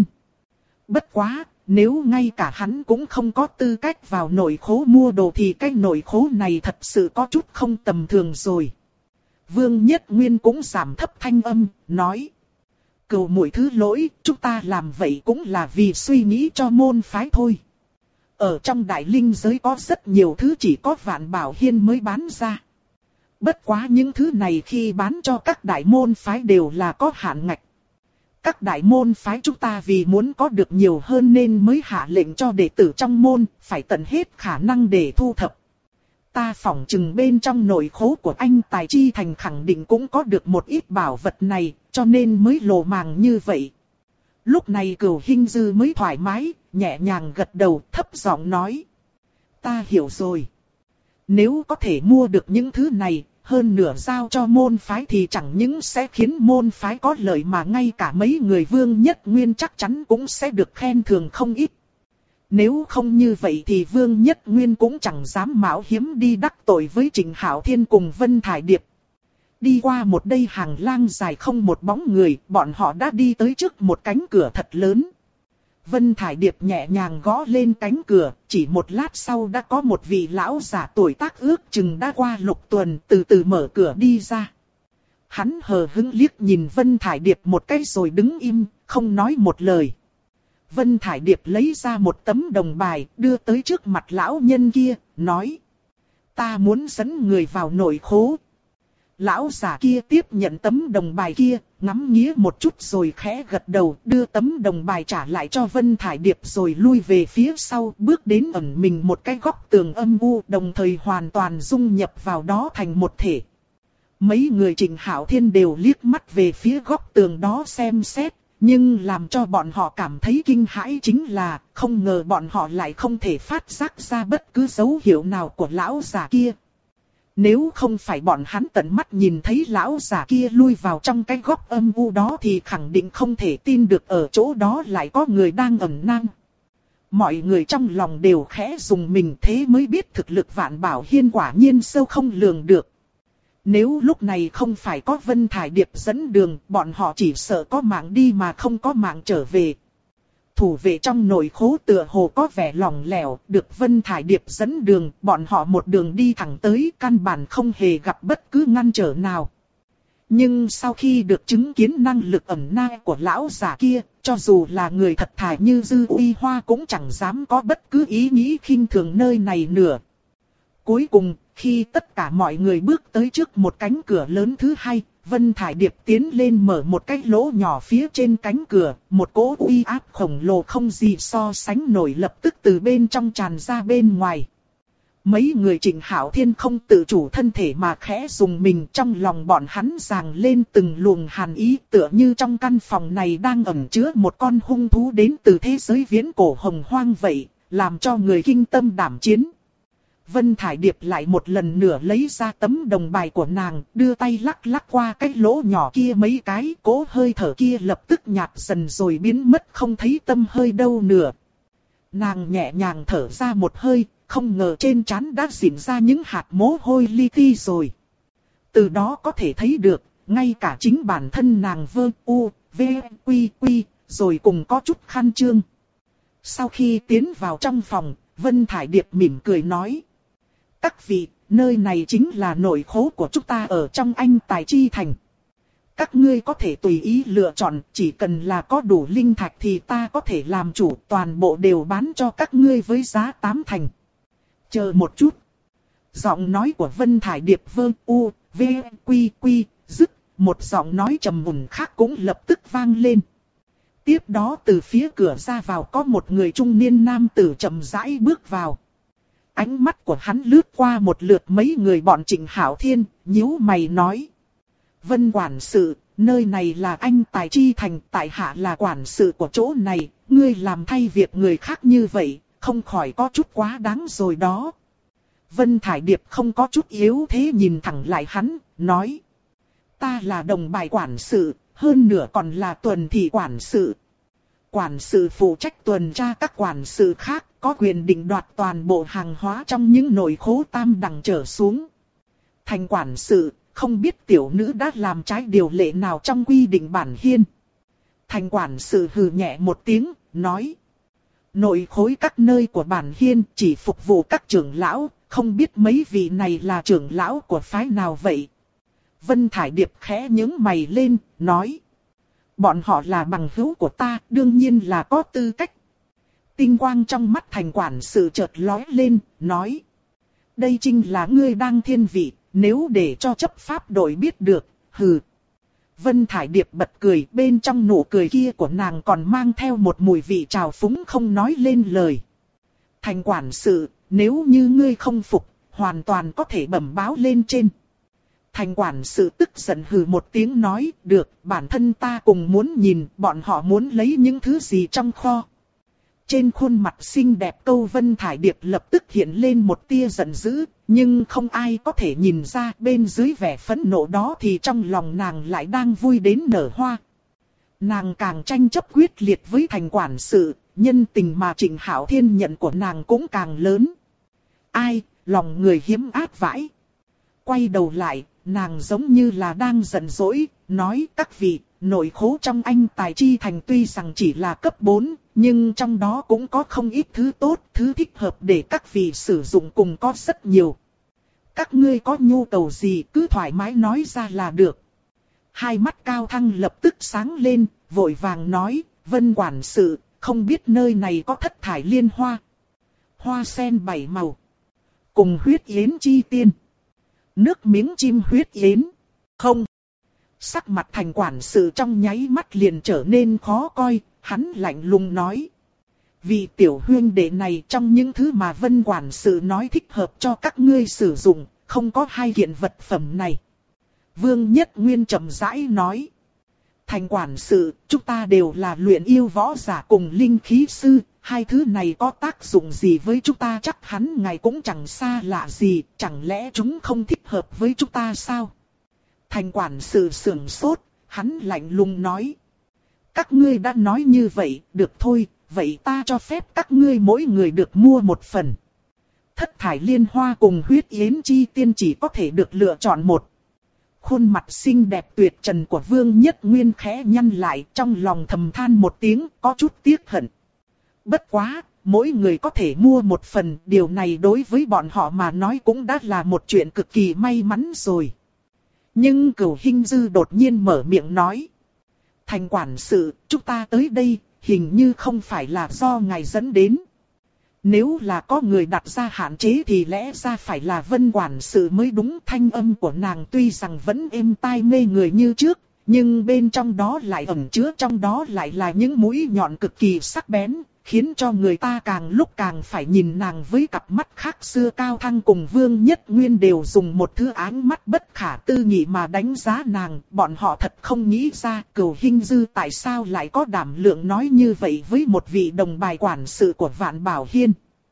Bất quá, nếu ngay cả hắn cũng không có tư cách vào nội khố mua đồ thì cái nội khố này thật sự có chút không tầm thường rồi. Vương Nhất Nguyên cũng giảm thấp thanh âm, nói. Cừu muội thứ lỗi, chúng ta làm vậy cũng là vì suy nghĩ cho môn phái thôi. Ở trong đại linh giới có rất nhiều thứ chỉ có Vạn Bảo Hiên mới bán ra. Bất quá những thứ này khi bán cho các đại môn phái đều là có hạn ngạch. Các đại môn phái chúng ta vì muốn có được nhiều hơn nên mới hạ lệnh cho đệ tử trong môn phải tận hết khả năng để thu thập. Ta phỏng chừng bên trong nội khố của anh Tài Chi Thành khẳng định cũng có được một ít bảo vật này, cho nên mới lồ màng như vậy. Lúc này Cửu Hinh Dư mới thoải mái, nhẹ nhàng gật đầu, thấp giọng nói. Ta hiểu rồi. Nếu có thể mua được những thứ này, hơn nửa giao cho môn phái thì chẳng những sẽ khiến môn phái có lợi mà ngay cả mấy người Vương Nhất Nguyên chắc chắn cũng sẽ được khen thưởng không ít. Nếu không như vậy thì Vương Nhất Nguyên cũng chẳng dám mạo hiểm đi đắc tội với Trình Hạo Thiên cùng Vân Thải Điệp. Đi qua một đây hàng lang dài không một bóng người, bọn họ đã đi tới trước một cánh cửa thật lớn. Vân Thải Điệp nhẹ nhàng gõ lên cánh cửa, chỉ một lát sau đã có một vị lão giả tuổi tác ước chừng đã qua lục tuần từ từ mở cửa đi ra. Hắn hờ hững liếc nhìn Vân Thải Điệp một cái rồi đứng im, không nói một lời. Vân Thải Điệp lấy ra một tấm đồng bài, đưa tới trước mặt lão nhân kia, nói. Ta muốn dẫn người vào nội khố. Lão giả kia tiếp nhận tấm đồng bài kia, ngắm nghía một chút rồi khẽ gật đầu, đưa tấm đồng bài trả lại cho Vân Thải Điệp rồi lui về phía sau, bước đến ẩn mình một cái góc tường âm u, đồng thời hoàn toàn dung nhập vào đó thành một thể. Mấy người Trịnh Hạo Thiên đều liếc mắt về phía góc tường đó xem xét, nhưng làm cho bọn họ cảm thấy kinh hãi chính là, không ngờ bọn họ lại không thể phát giác ra bất cứ dấu hiệu nào của lão già kia. Nếu không phải bọn hắn tận mắt nhìn thấy lão già kia lui vào trong cái góc âm u đó thì khẳng định không thể tin được ở chỗ đó lại có người đang ẩn náu. Mọi người trong lòng đều khẽ dùng mình, thế mới biết thực lực Vạn Bảo Hiên quả nhiên sâu không lường được. Nếu lúc này không phải có Vân Thải Điệp dẫn đường, bọn họ chỉ sợ có mạng đi mà không có mạng trở về. Thủ vệ trong nội khố tựa hồ có vẻ lỏng lẻo, được Vân Thải Điệp dẫn đường, bọn họ một đường đi thẳng tới, căn bản không hề gặp bất cứ ngăn trở nào. Nhưng sau khi được chứng kiến năng lực ẩn náu của lão già kia, cho dù là người thật thà như Dư Uy Hoa cũng chẳng dám có bất cứ ý nghĩ khinh thường nơi này nữa. Cuối cùng, khi tất cả mọi người bước tới trước một cánh cửa lớn thứ hai, Vân Thải Điệp tiến lên mở một cái lỗ nhỏ phía trên cánh cửa, một cỗ uy áp khổng lồ không gì so sánh nổi lập tức từ bên trong tràn ra bên ngoài. Mấy người Trịnh Hạo Thiên không tự chủ thân thể mà khẽ dùng mình, trong lòng bọn hắn ràng lên từng luồng hàn ý, tựa như trong căn phòng này đang ẩn chứa một con hung thú đến từ thế giới viễn cổ hồng hoang vậy, làm cho người kinh tâm đảm chiến. Vân Thải Điệp lại một lần nữa lấy ra tấm đồng bài của nàng, đưa tay lắc lắc qua cái lỗ nhỏ kia mấy cái, cỗ hơi thở kia lập tức nhạt dần rồi biến mất không thấy tâm hơi đâu nữa. Nàng nhẹ nhàng thở ra một hơi, không ngờ trên trán đã rỉn ra những hạt mồ hôi li ti rồi. Từ đó có thể thấy được, ngay cả chính bản thân nàng vơ u, v, quy quy, rồi cùng có chút khăn trương. Sau khi tiến vào trong phòng, Vân Thải Điệp mỉm cười nói. Các vị, nơi này chính là nội khố của chúng ta ở trong Anh Tài Chi Thành. Các ngươi có thể tùy ý lựa chọn, chỉ cần là có đủ linh thạch thì ta có thể làm chủ, toàn bộ đều bán cho các ngươi với giá 8 thành. Chờ một chút. Giọng nói của Vân Thải Điệp vơ u, v, quy quy, dứt, một giọng nói trầm mùn khác cũng lập tức vang lên. Tiếp đó từ phía cửa ra vào có một người trung niên nam tử chậm rãi bước vào. Ánh mắt của hắn lướt qua một lượt mấy người bọn Trịnh Hạo Thiên, nhíu mày nói. Vân quản sự, nơi này là Anh Tài Chi Thành, tại hạ là quản sự của chỗ này, ngươi làm thay việc người khác như vậy, không khỏi có chút quá đáng rồi đó. Vân Thải Điệp không có chút yếu thế nhìn thẳng lại hắn, nói. Ta là đồng bài quản sự, hơn nữa còn là tuần thị quản sự. Quản sự phụ trách tuần tra các quản sự khác, có quyền định đoạt toàn bộ hàng hóa trong những nội khố tam đẳng trở xuống. Thành quản sự, không biết tiểu nữ đã làm trái điều lệ nào trong quy định bản hiên. Thành quản sự hừ nhẹ một tiếng, nói. Nội khối các nơi của bản hiên chỉ phục vụ các trưởng lão, không biết mấy vị này là trưởng lão của phái nào vậy. Vân Thải Điệp khẽ nhướng mày lên, nói. Bọn họ là bằng hữu của ta, đương nhiên là có tư cách. Tinh quang trong mắt thành quản sự chợt lóe lên, nói. Đây chính là ngươi đang thiên vị, nếu để cho chấp pháp đội biết được, hừ. Vân Thải Điệp bật cười, bên trong nụ cười kia của nàng còn mang theo một mùi vị trào phúng không nói lên lời. Thành quản sự, nếu như ngươi không phục, hoàn toàn có thể bẩm báo lên trên. Thành quản sự tức giận hừ một tiếng nói, được, bản thân ta cùng muốn nhìn, bọn họ muốn lấy những thứ gì trong kho. Trên khuôn mặt xinh đẹp câu Vân Thải Điệp lập tức hiện lên một tia giận dữ, nhưng không ai có thể nhìn ra bên dưới vẻ phẫn nộ đó thì trong lòng nàng lại đang vui đến nở hoa. Nàng càng tranh chấp quyết liệt với thành quản sự, nhân tình mà Trịnh Hạo Thiên nhận của nàng cũng càng lớn. Ai, lòng người hiếm ác vãi. Quay đầu lại, nàng giống như là đang giận dỗi, nói các vị, nội khố trong anh tài chi thành tuy rằng chỉ là cấp 4, nhưng trong đó cũng có không ít thứ tốt, thứ thích hợp để các vị sử dụng cùng có rất nhiều. Các ngươi có nhu cầu gì cứ thoải mái nói ra là được. Hai mắt Cao Thăng lập tức sáng lên, vội vàng nói, Vân quản sự, không biết nơi này có thất thải liên hoa. Hoa sen 7 màu. Cùng huyết yến chi tiên. Nước miếng chim huyết yến. Không. Sắc mặt Thành quản sự trong nháy mắt liền trở nên khó coi, hắn lạnh lùng nói. Vì tiểu huyên đệ này trong những thứ mà Vân quản sự nói thích hợp cho các ngươi sử dụng, không có hai kiện vật phẩm này. Vương Nhất Nguyên chậm rãi nói. Thành quản sự, chúng ta đều là luyện yêu võ giả cùng linh khí sư, hai thứ này có tác dụng gì với chúng ta chắc hắn ngài cũng chẳng xa lạ gì, chẳng lẽ chúng không thích hợp với chúng ta sao? Thành quản sự sửng sốt, hắn lạnh lùng nói. Các ngươi đã nói như vậy, được thôi, vậy ta cho phép các ngươi mỗi người được mua một phần. Thất thải liên hoa cùng huyết yến chi tiên chỉ có thể được lựa chọn một. Khuôn mặt xinh đẹp tuyệt trần của Vương Nhất Nguyên khẽ nhăn lại, trong lòng thầm than một tiếng, có chút tiếc hận. Bất quá, mỗi người có thể mua một phần, điều này đối với bọn họ mà nói cũng đã là một chuyện cực kỳ may mắn rồi. Nhưng Cửu Hinh Dư đột nhiên mở miệng nói. Thành quản sự, chúng ta tới đây, hình như không phải là do ngài dẫn đến. Nếu là có người đặt ra hạn chế thì lẽ ra phải là Vân quản sự mới đúng. Thanh âm của nàng tuy rằng vẫn êm tai mê người như trước, nhưng bên trong đó lại ẩn chứa trong đó lại là những mũi nhọn cực kỳ sắc bén, khiến cho người ta càng lúc càng phải nhìn nàng với cặp mắt khác xưa. Cao Thăng cùng Vương Nhất Nguyên đều dùng một thứ ánh mắt bất khả tư nghị mà đánh giá nàng, bọn họ thật không nghĩ ra Cửu Hinh Dư tại sao lại có đảm lượng nói như vậy với một vị đồng bài quản sự của Vạn Bảo Hiên.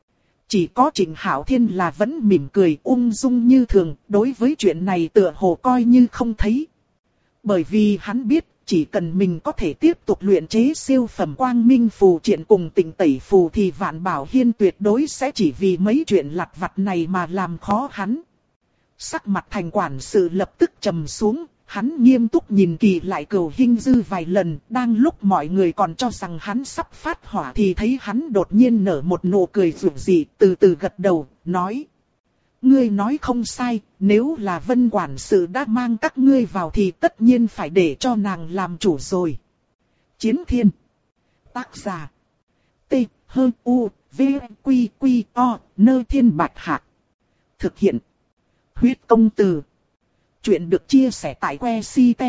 Chỉ có Trịnh Hạo Thiên là vẫn mỉm cười ung dung như thường, đối với chuyện này tựa hồ coi như không thấy. Bởi vì hắn biết, chỉ cần mình có thể tiếp tục luyện chế siêu phẩm quang minh phù triện cùng tịnh tẩy phù thì Vạn Bảo Hiên tuyệt đối sẽ chỉ vì mấy chuyện lặt vặt này mà làm khó hắn. Sắc mặt Thành quản sự lập tức trầm xuống, hắn nghiêm túc nhìn kỳ lại Cửu Hinh Dư vài lần, đang lúc mọi người còn cho rằng hắn sắp phát hỏa thì thấy hắn đột nhiên nở một nụ cười rực rỡ, từ từ gật đầu, nói. Ngươi nói không sai, nếu là Vân quản sự đã mang các ngươi vào thì tất nhiên phải để cho nàng làm chủ rồi. Chiến Thiên. Tác giả. T. H. U. V. Quy. Quy. O. Nơ Thiên Bạch Hạc. Thực hiện. Huyết Công Từ. Chuyện được chia sẻ tại que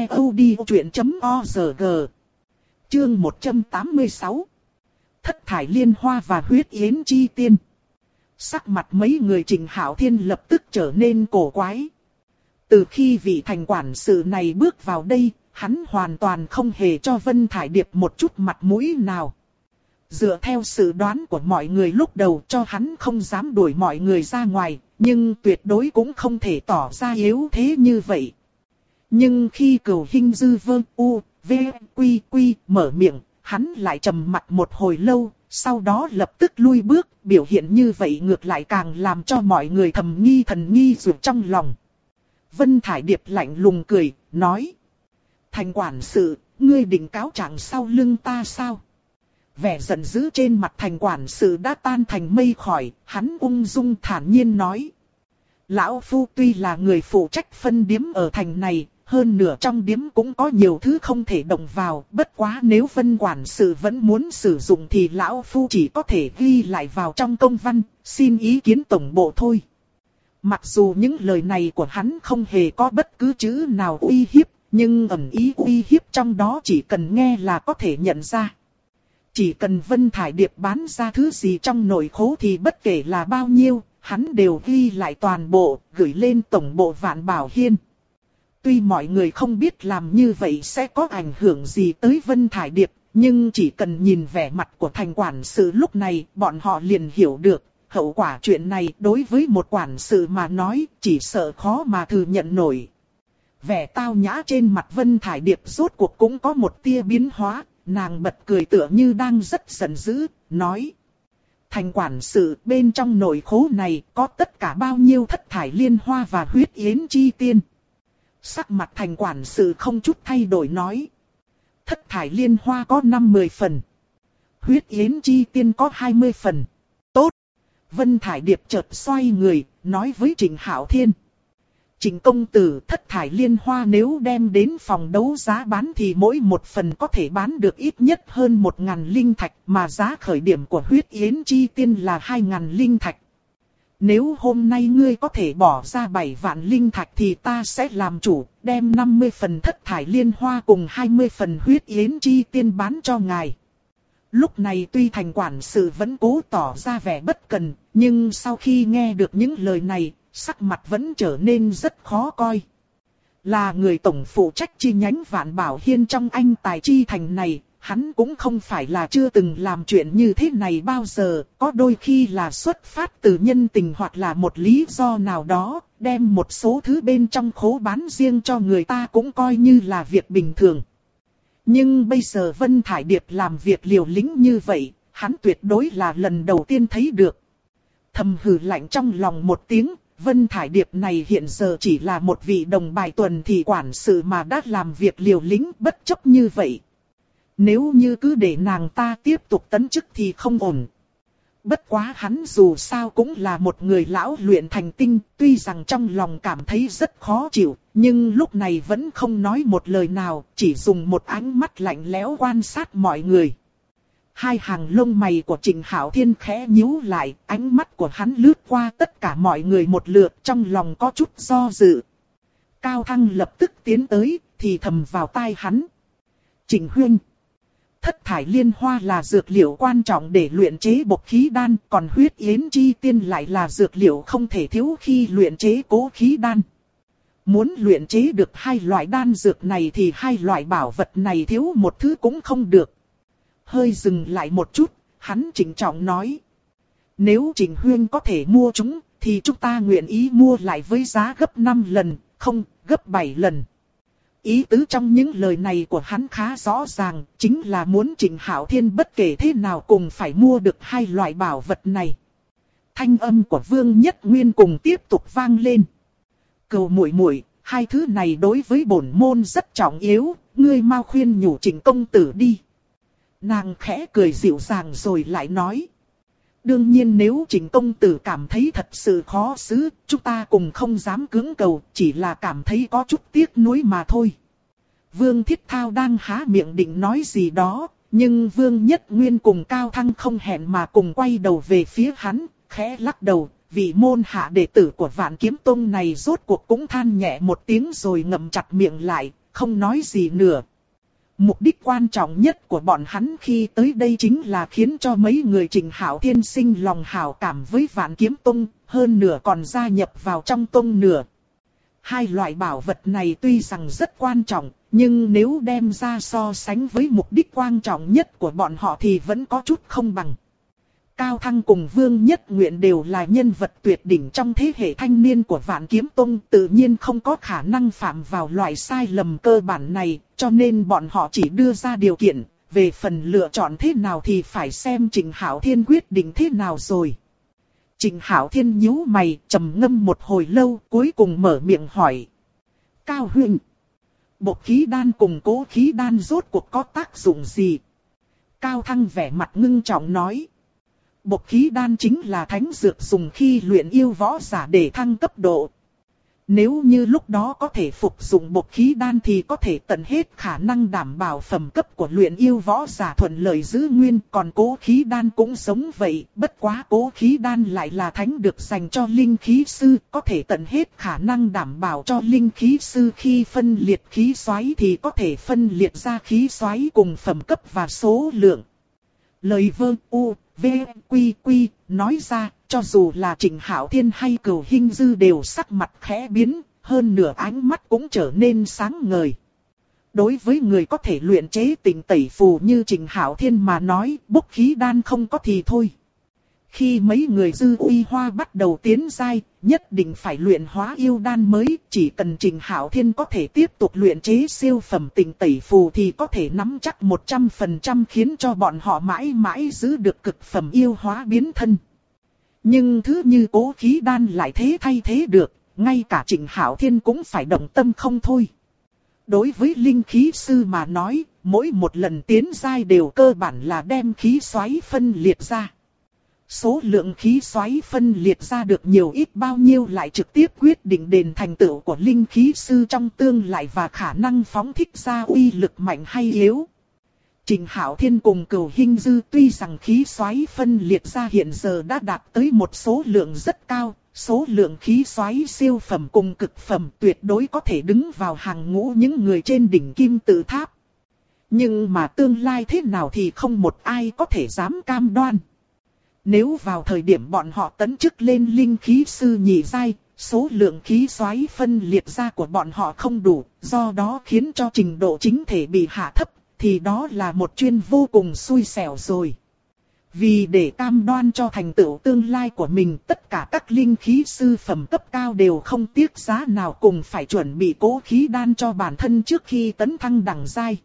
ctod.org. Chương 186. Thất thải liên hoa và huyết yến chi tiên. Sắc mặt mấy người Trịnh Hạo Thiên lập tức trở nên cổ quái. Từ khi vị thành quản sự này bước vào đây, hắn hoàn toàn không hề cho Vân Thải Điệp một chút mặt mũi nào. Dựa theo sự đoán của mọi người lúc đầu cho hắn không dám đuổi mọi người ra ngoài, nhưng tuyệt đối cũng không thể tỏ ra yếu thế như vậy. Nhưng khi Cửu Hinh Dư Vương U, V, Quy, Quy mở miệng, hắn lại trầm mặt một hồi lâu, sau đó lập tức lui bước, biểu hiện như vậy ngược lại càng làm cho mọi người thầm nghi thần nghi dù trong lòng. Vân Thải Điệp lạnh lùng cười, nói. Thành quản sự, ngươi định cáo trạng sau lưng ta sao? Vẻ giận dữ trên mặt Thành quản sự đã tan thành mây khỏi, hắn ung dung thản nhiên nói. Lão Phu tuy là người phụ trách phân điếm ở thành này, hơn nửa trong điếm cũng có nhiều thứ không thể động vào, bất quá nếu Vân quản sự vẫn muốn sử dụng thì Lão Phu chỉ có thể ghi lại vào trong công văn, xin ý kiến tổng bộ thôi. Mặc dù những lời này của hắn không hề có bất cứ chữ nào uy hiếp, nhưng ẩn ý uy hiếp trong đó chỉ cần nghe là có thể nhận ra. Chỉ cần Vân Thải Điệp bán ra thứ gì trong nội khố thì bất kể là bao nhiêu, hắn đều ghi lại toàn bộ, gửi lên tổng bộ Vạn Bảo Hiên. Tuy mọi người không biết làm như vậy sẽ có ảnh hưởng gì tới Vân Thải Điệp, nhưng chỉ cần nhìn vẻ mặt của thành quản sự lúc này, bọn họ liền hiểu được, hậu quả chuyện này đối với một quản sự mà nói, chỉ sợ khó mà thừa nhận nổi. Vẻ tao nhã trên mặt Vân Thải Điệp rốt cuộc cũng có một tia biến hóa, nàng bật cười tựa như đang rất giận dữ, nói. Thành quản sự, bên trong nội khố này có tất cả bao nhiêu thất thải liên hoa và huyết yến chi tiên? Sắc mặt Thành quản sự không chút thay đổi nói. Thất thải liên hoa có 50 phần. Huyết yến chi tiên có 20 phần. Tốt. Vân Thải Điệp chợt xoay người, nói với Trịnh Hạo Thiên. Trịnh công tử, thất thải liên hoa nếu đem đến phòng đấu giá bán thì mỗi một phần có thể bán được ít nhất hơn 1.000 linh thạch, mà giá khởi điểm của huyết yến chi tiên là 2.000 linh thạch. Nếu hôm nay ngươi có thể bỏ ra 7 vạn linh thạch thì ta sẽ làm chủ, đem 50 phần thất thải liên hoa cùng 20 phần huyết yến chi tiên bán cho ngài. Lúc này tuy Thành quản sự vẫn cố tỏ ra vẻ bất cần, nhưng sau khi nghe được những lời này, sắc mặt vẫn trở nên rất khó coi. Là người tổng phụ trách chi nhánh Vạn Bảo Hiên trong Anh Tài Chi Thành này, hắn cũng không phải là chưa từng làm chuyện như thế này bao giờ, có đôi khi là xuất phát từ nhân tình hoặc là một lý do nào đó, đem một số thứ bên trong khố bán riêng cho người ta cũng coi như là việc bình thường. Nhưng bây giờ Vân Thải Điệp làm việc liều lĩnh như vậy, hắn tuyệt đối là lần đầu tiên thấy được. Thầm hừ lạnh trong lòng một tiếng, Vân Thải Điệp này hiện giờ chỉ là một vị đồng bài tuần thị quản sự mà đã làm việc liều lĩnh bất chấp như vậy. Nếu như cứ để nàng ta tiếp tục tấn chức thì không ổn. Bất quá hắn dù sao cũng là một người lão luyện thành tinh, tuy rằng trong lòng cảm thấy rất khó chịu, nhưng lúc này vẫn không nói một lời nào, chỉ dùng một ánh mắt lạnh lẽo quan sát mọi người. Hai hàng lông mày của Trịnh Hạo Thiên khẽ nhíu lại, ánh mắt của hắn lướt qua tất cả mọi người một lượt, trong lòng có chút do dự. Cao Thăng lập tức tiến tới, thì thầm vào tai hắn. Trịnh huynh, thất thải liên hoa là dược liệu quan trọng để luyện chế bộc khí đan, còn huyết yến chi tiên lại là dược liệu không thể thiếu khi luyện chế cố khí đan. Muốn luyện chế được hai loại đan dược này thì hai loại bảo vật này thiếu một thứ cũng không được. Hơi dừng lại một chút, hắn trịnh trọng nói. Nếu Trịnh huynh có thể mua chúng, thì chúng ta nguyện ý mua lại với giá gấp 5 lần, không, gấp 7 lần. Ý tứ trong những lời này của hắn khá rõ ràng, chính là muốn Trịnh Hạo Thiên bất kể thế nào cùng phải mua được hai loại bảo vật này. Thanh âm của Vương Nhất Nguyên cùng tiếp tục vang lên. Cầu muội muội, hai thứ này đối với bổn môn rất trọng yếu, ngươi mau khuyên nhủ Trịnh công tử đi. Nàng khẽ cười dịu dàng rồi lại nói. Đương nhiên nếu Trịnh công tử cảm thấy thật sự khó xử, chúng ta cùng không dám cưỡng cầu, chỉ là cảm thấy có chút tiếc nuối mà thôi. Vương Thiết Thao đang há miệng định nói gì đó, nhưng Vương Nhất Nguyên cùng Cao Thăng không hẹn mà cùng quay đầu về phía hắn, khẽ lắc đầu. Vị môn hạ đệ tử của Vạn Kiếm Tông này rốt cuộc cũng than nhẹ một tiếng rồi ngậm chặt miệng lại, không nói gì nữa. Mục đích quan trọng nhất của bọn hắn khi tới đây chính là khiến cho mấy người Trịnh Hạo Thiên sinh lòng hảo cảm với Vạn Kiếm Tông, hơn nửa còn gia nhập vào trong tông nửa. Hai loại bảo vật này tuy rằng rất quan trọng, nhưng nếu đem ra so sánh với mục đích quan trọng nhất của bọn họ thì vẫn có chút không bằng. Cao Thăng cùng Vương Nhất Nguyện đều là nhân vật tuyệt đỉnh trong thế hệ thanh niên của Vạn Kiếm Tông, tự nhiên không có khả năng phạm vào loại sai lầm cơ bản này, cho nên bọn họ chỉ đưa ra điều kiện, về phần lựa chọn thế nào thì phải xem Trịnh Hạo Thiên quyết định thế nào rồi. Trịnh Hạo Thiên nhíu mày, trầm ngâm một hồi lâu, cuối cùng mở miệng hỏi. Cao huynh, bộc khí đan cùng cố khí đan rốt cuộc có tác dụng gì? Cao Thăng vẻ mặt ngưng trọng nói. Bộc khí đan chính là thánh dược dùng khi luyện yêu võ giả để thăng cấp độ. Nếu như lúc đó có thể phục dụng bộc khí đan thì có thể tận hết khả năng đảm bảo phẩm cấp của luyện yêu võ giả thuận lợi giữ nguyên. Còn cố khí đan cũng giống vậy, bất quá cố khí đan lại là thánh được dành cho linh khí sư, có thể tận hết khả năng đảm bảo cho linh khí sư khi phân liệt khí xoáy thì có thể phân liệt ra khí xoáy cùng phẩm cấp và số lượng. Lời Vương U, V, Quy, Quy, nói ra, cho dù là Trịnh Hạo Thiên hay Cửu Hinh Dư đều sắc mặt khẽ biến, hơn nửa ánh mắt cũng trở nên sáng ngời. Đối với người có thể luyện chế tình tẩy phù như Trịnh Hạo Thiên mà nói, bốc khí đan không có thì thôi. Khi mấy người Dư Uy Hoa bắt đầu tiến giai, nhất định phải luyện hóa yêu đan mới, chỉ cần Trịnh Hạo Thiên có thể tiếp tục luyện chế siêu phẩm tình tẩy phù thì có thể nắm chắc 100% khiến cho bọn họ mãi mãi giữ được cực phẩm yêu hóa biến thân. Nhưng thứ như cố khí đan lại thế thay thế được, ngay cả Trịnh Hạo Thiên cũng phải động tâm không thôi. Đối với linh khí sư mà nói, mỗi một lần tiến giai đều cơ bản là đem khí xoáy phân liệt ra. Số lượng khí xoáy phân liệt ra được nhiều ít bao nhiêu lại trực tiếp quyết định đền thành tựu của linh khí sư trong tương lai và khả năng phóng thích ra uy lực mạnh hay yếu. Trịnh Hạo Thiên cùng Cửu Hinh Dư tuy rằng khí xoáy phân liệt ra hiện giờ đã đạt tới một số lượng rất cao, số lượng khí xoáy siêu phẩm cùng cực phẩm tuyệt đối có thể đứng vào hàng ngũ những người trên đỉnh kim tự tháp. Nhưng mà tương lai thế nào thì không một ai có thể dám cam đoan. Nếu vào thời điểm bọn họ tấn chức lên linh khí sư nhị giai, số lượng khí xoáy phân liệt ra của bọn họ không đủ, do đó khiến cho trình độ chính thể bị hạ thấp, thì đó là một chuyện vô cùng xui xẻo rồi. Vì để cam đoan cho thành tựu tương lai của mình, tất cả các linh khí sư phẩm cấp cao đều không tiếc giá nào cùng phải chuẩn bị cố khí đan cho bản thân trước khi tấn thăng đẳng giai.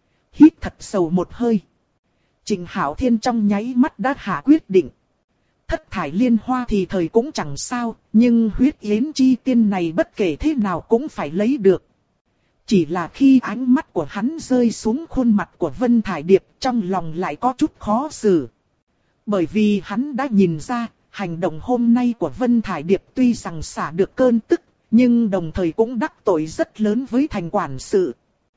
Hít thật sâu một hơi. Trịnh Hạo Thiên trong nháy mắt đã hạ quyết định. Thất thải liên hoa thì thời cũng chẳng sao, nhưng huyết yến chi tiên này bất kể thế nào cũng phải lấy được. Chỉ là khi ánh mắt của hắn rơi xuống khuôn mặt của Vân Thải Điệp, trong lòng lại có chút khó xử. Bởi vì hắn đã nhìn ra, hành động hôm nay của Vân Thải Điệp tuy rằng xả được cơn tức, nhưng đồng thời cũng đắc tội rất lớn với thành quản sự.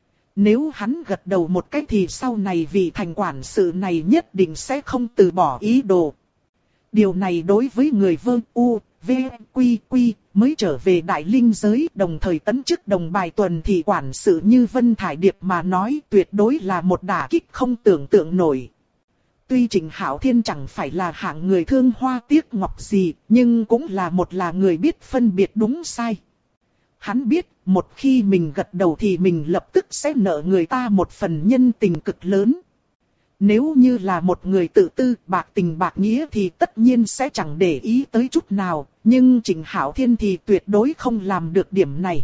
Nếu hắn gật đầu một cái thì sau này vị thành quản sự này nhất định sẽ không từ bỏ ý đồ. Điều này đối với người Vương U, V, Quy, Quy mới trở về Đại Linh giới đồng thời tấn chức đồng bài tuần thị quản sự như Vân Thải Điệp mà nói tuyệt đối là một đả kích không tưởng tượng nổi. Tuy Trịnh Hạo Thiên chẳng phải là hạng người thương hoa tiếc ngọc gì, nhưng cũng là người biết phân biệt đúng sai. Hắn biết, một khi mình gật đầu thì mình lập tức sẽ nợ người ta một phần nhân tình cực lớn. Nếu như là một người tự tư, bạc tình bạc nghĩa thì tất nhiên sẽ chẳng để ý tới chút nào, nhưng Trịnh Hạo Thiên thì tuyệt đối không làm được điểm này.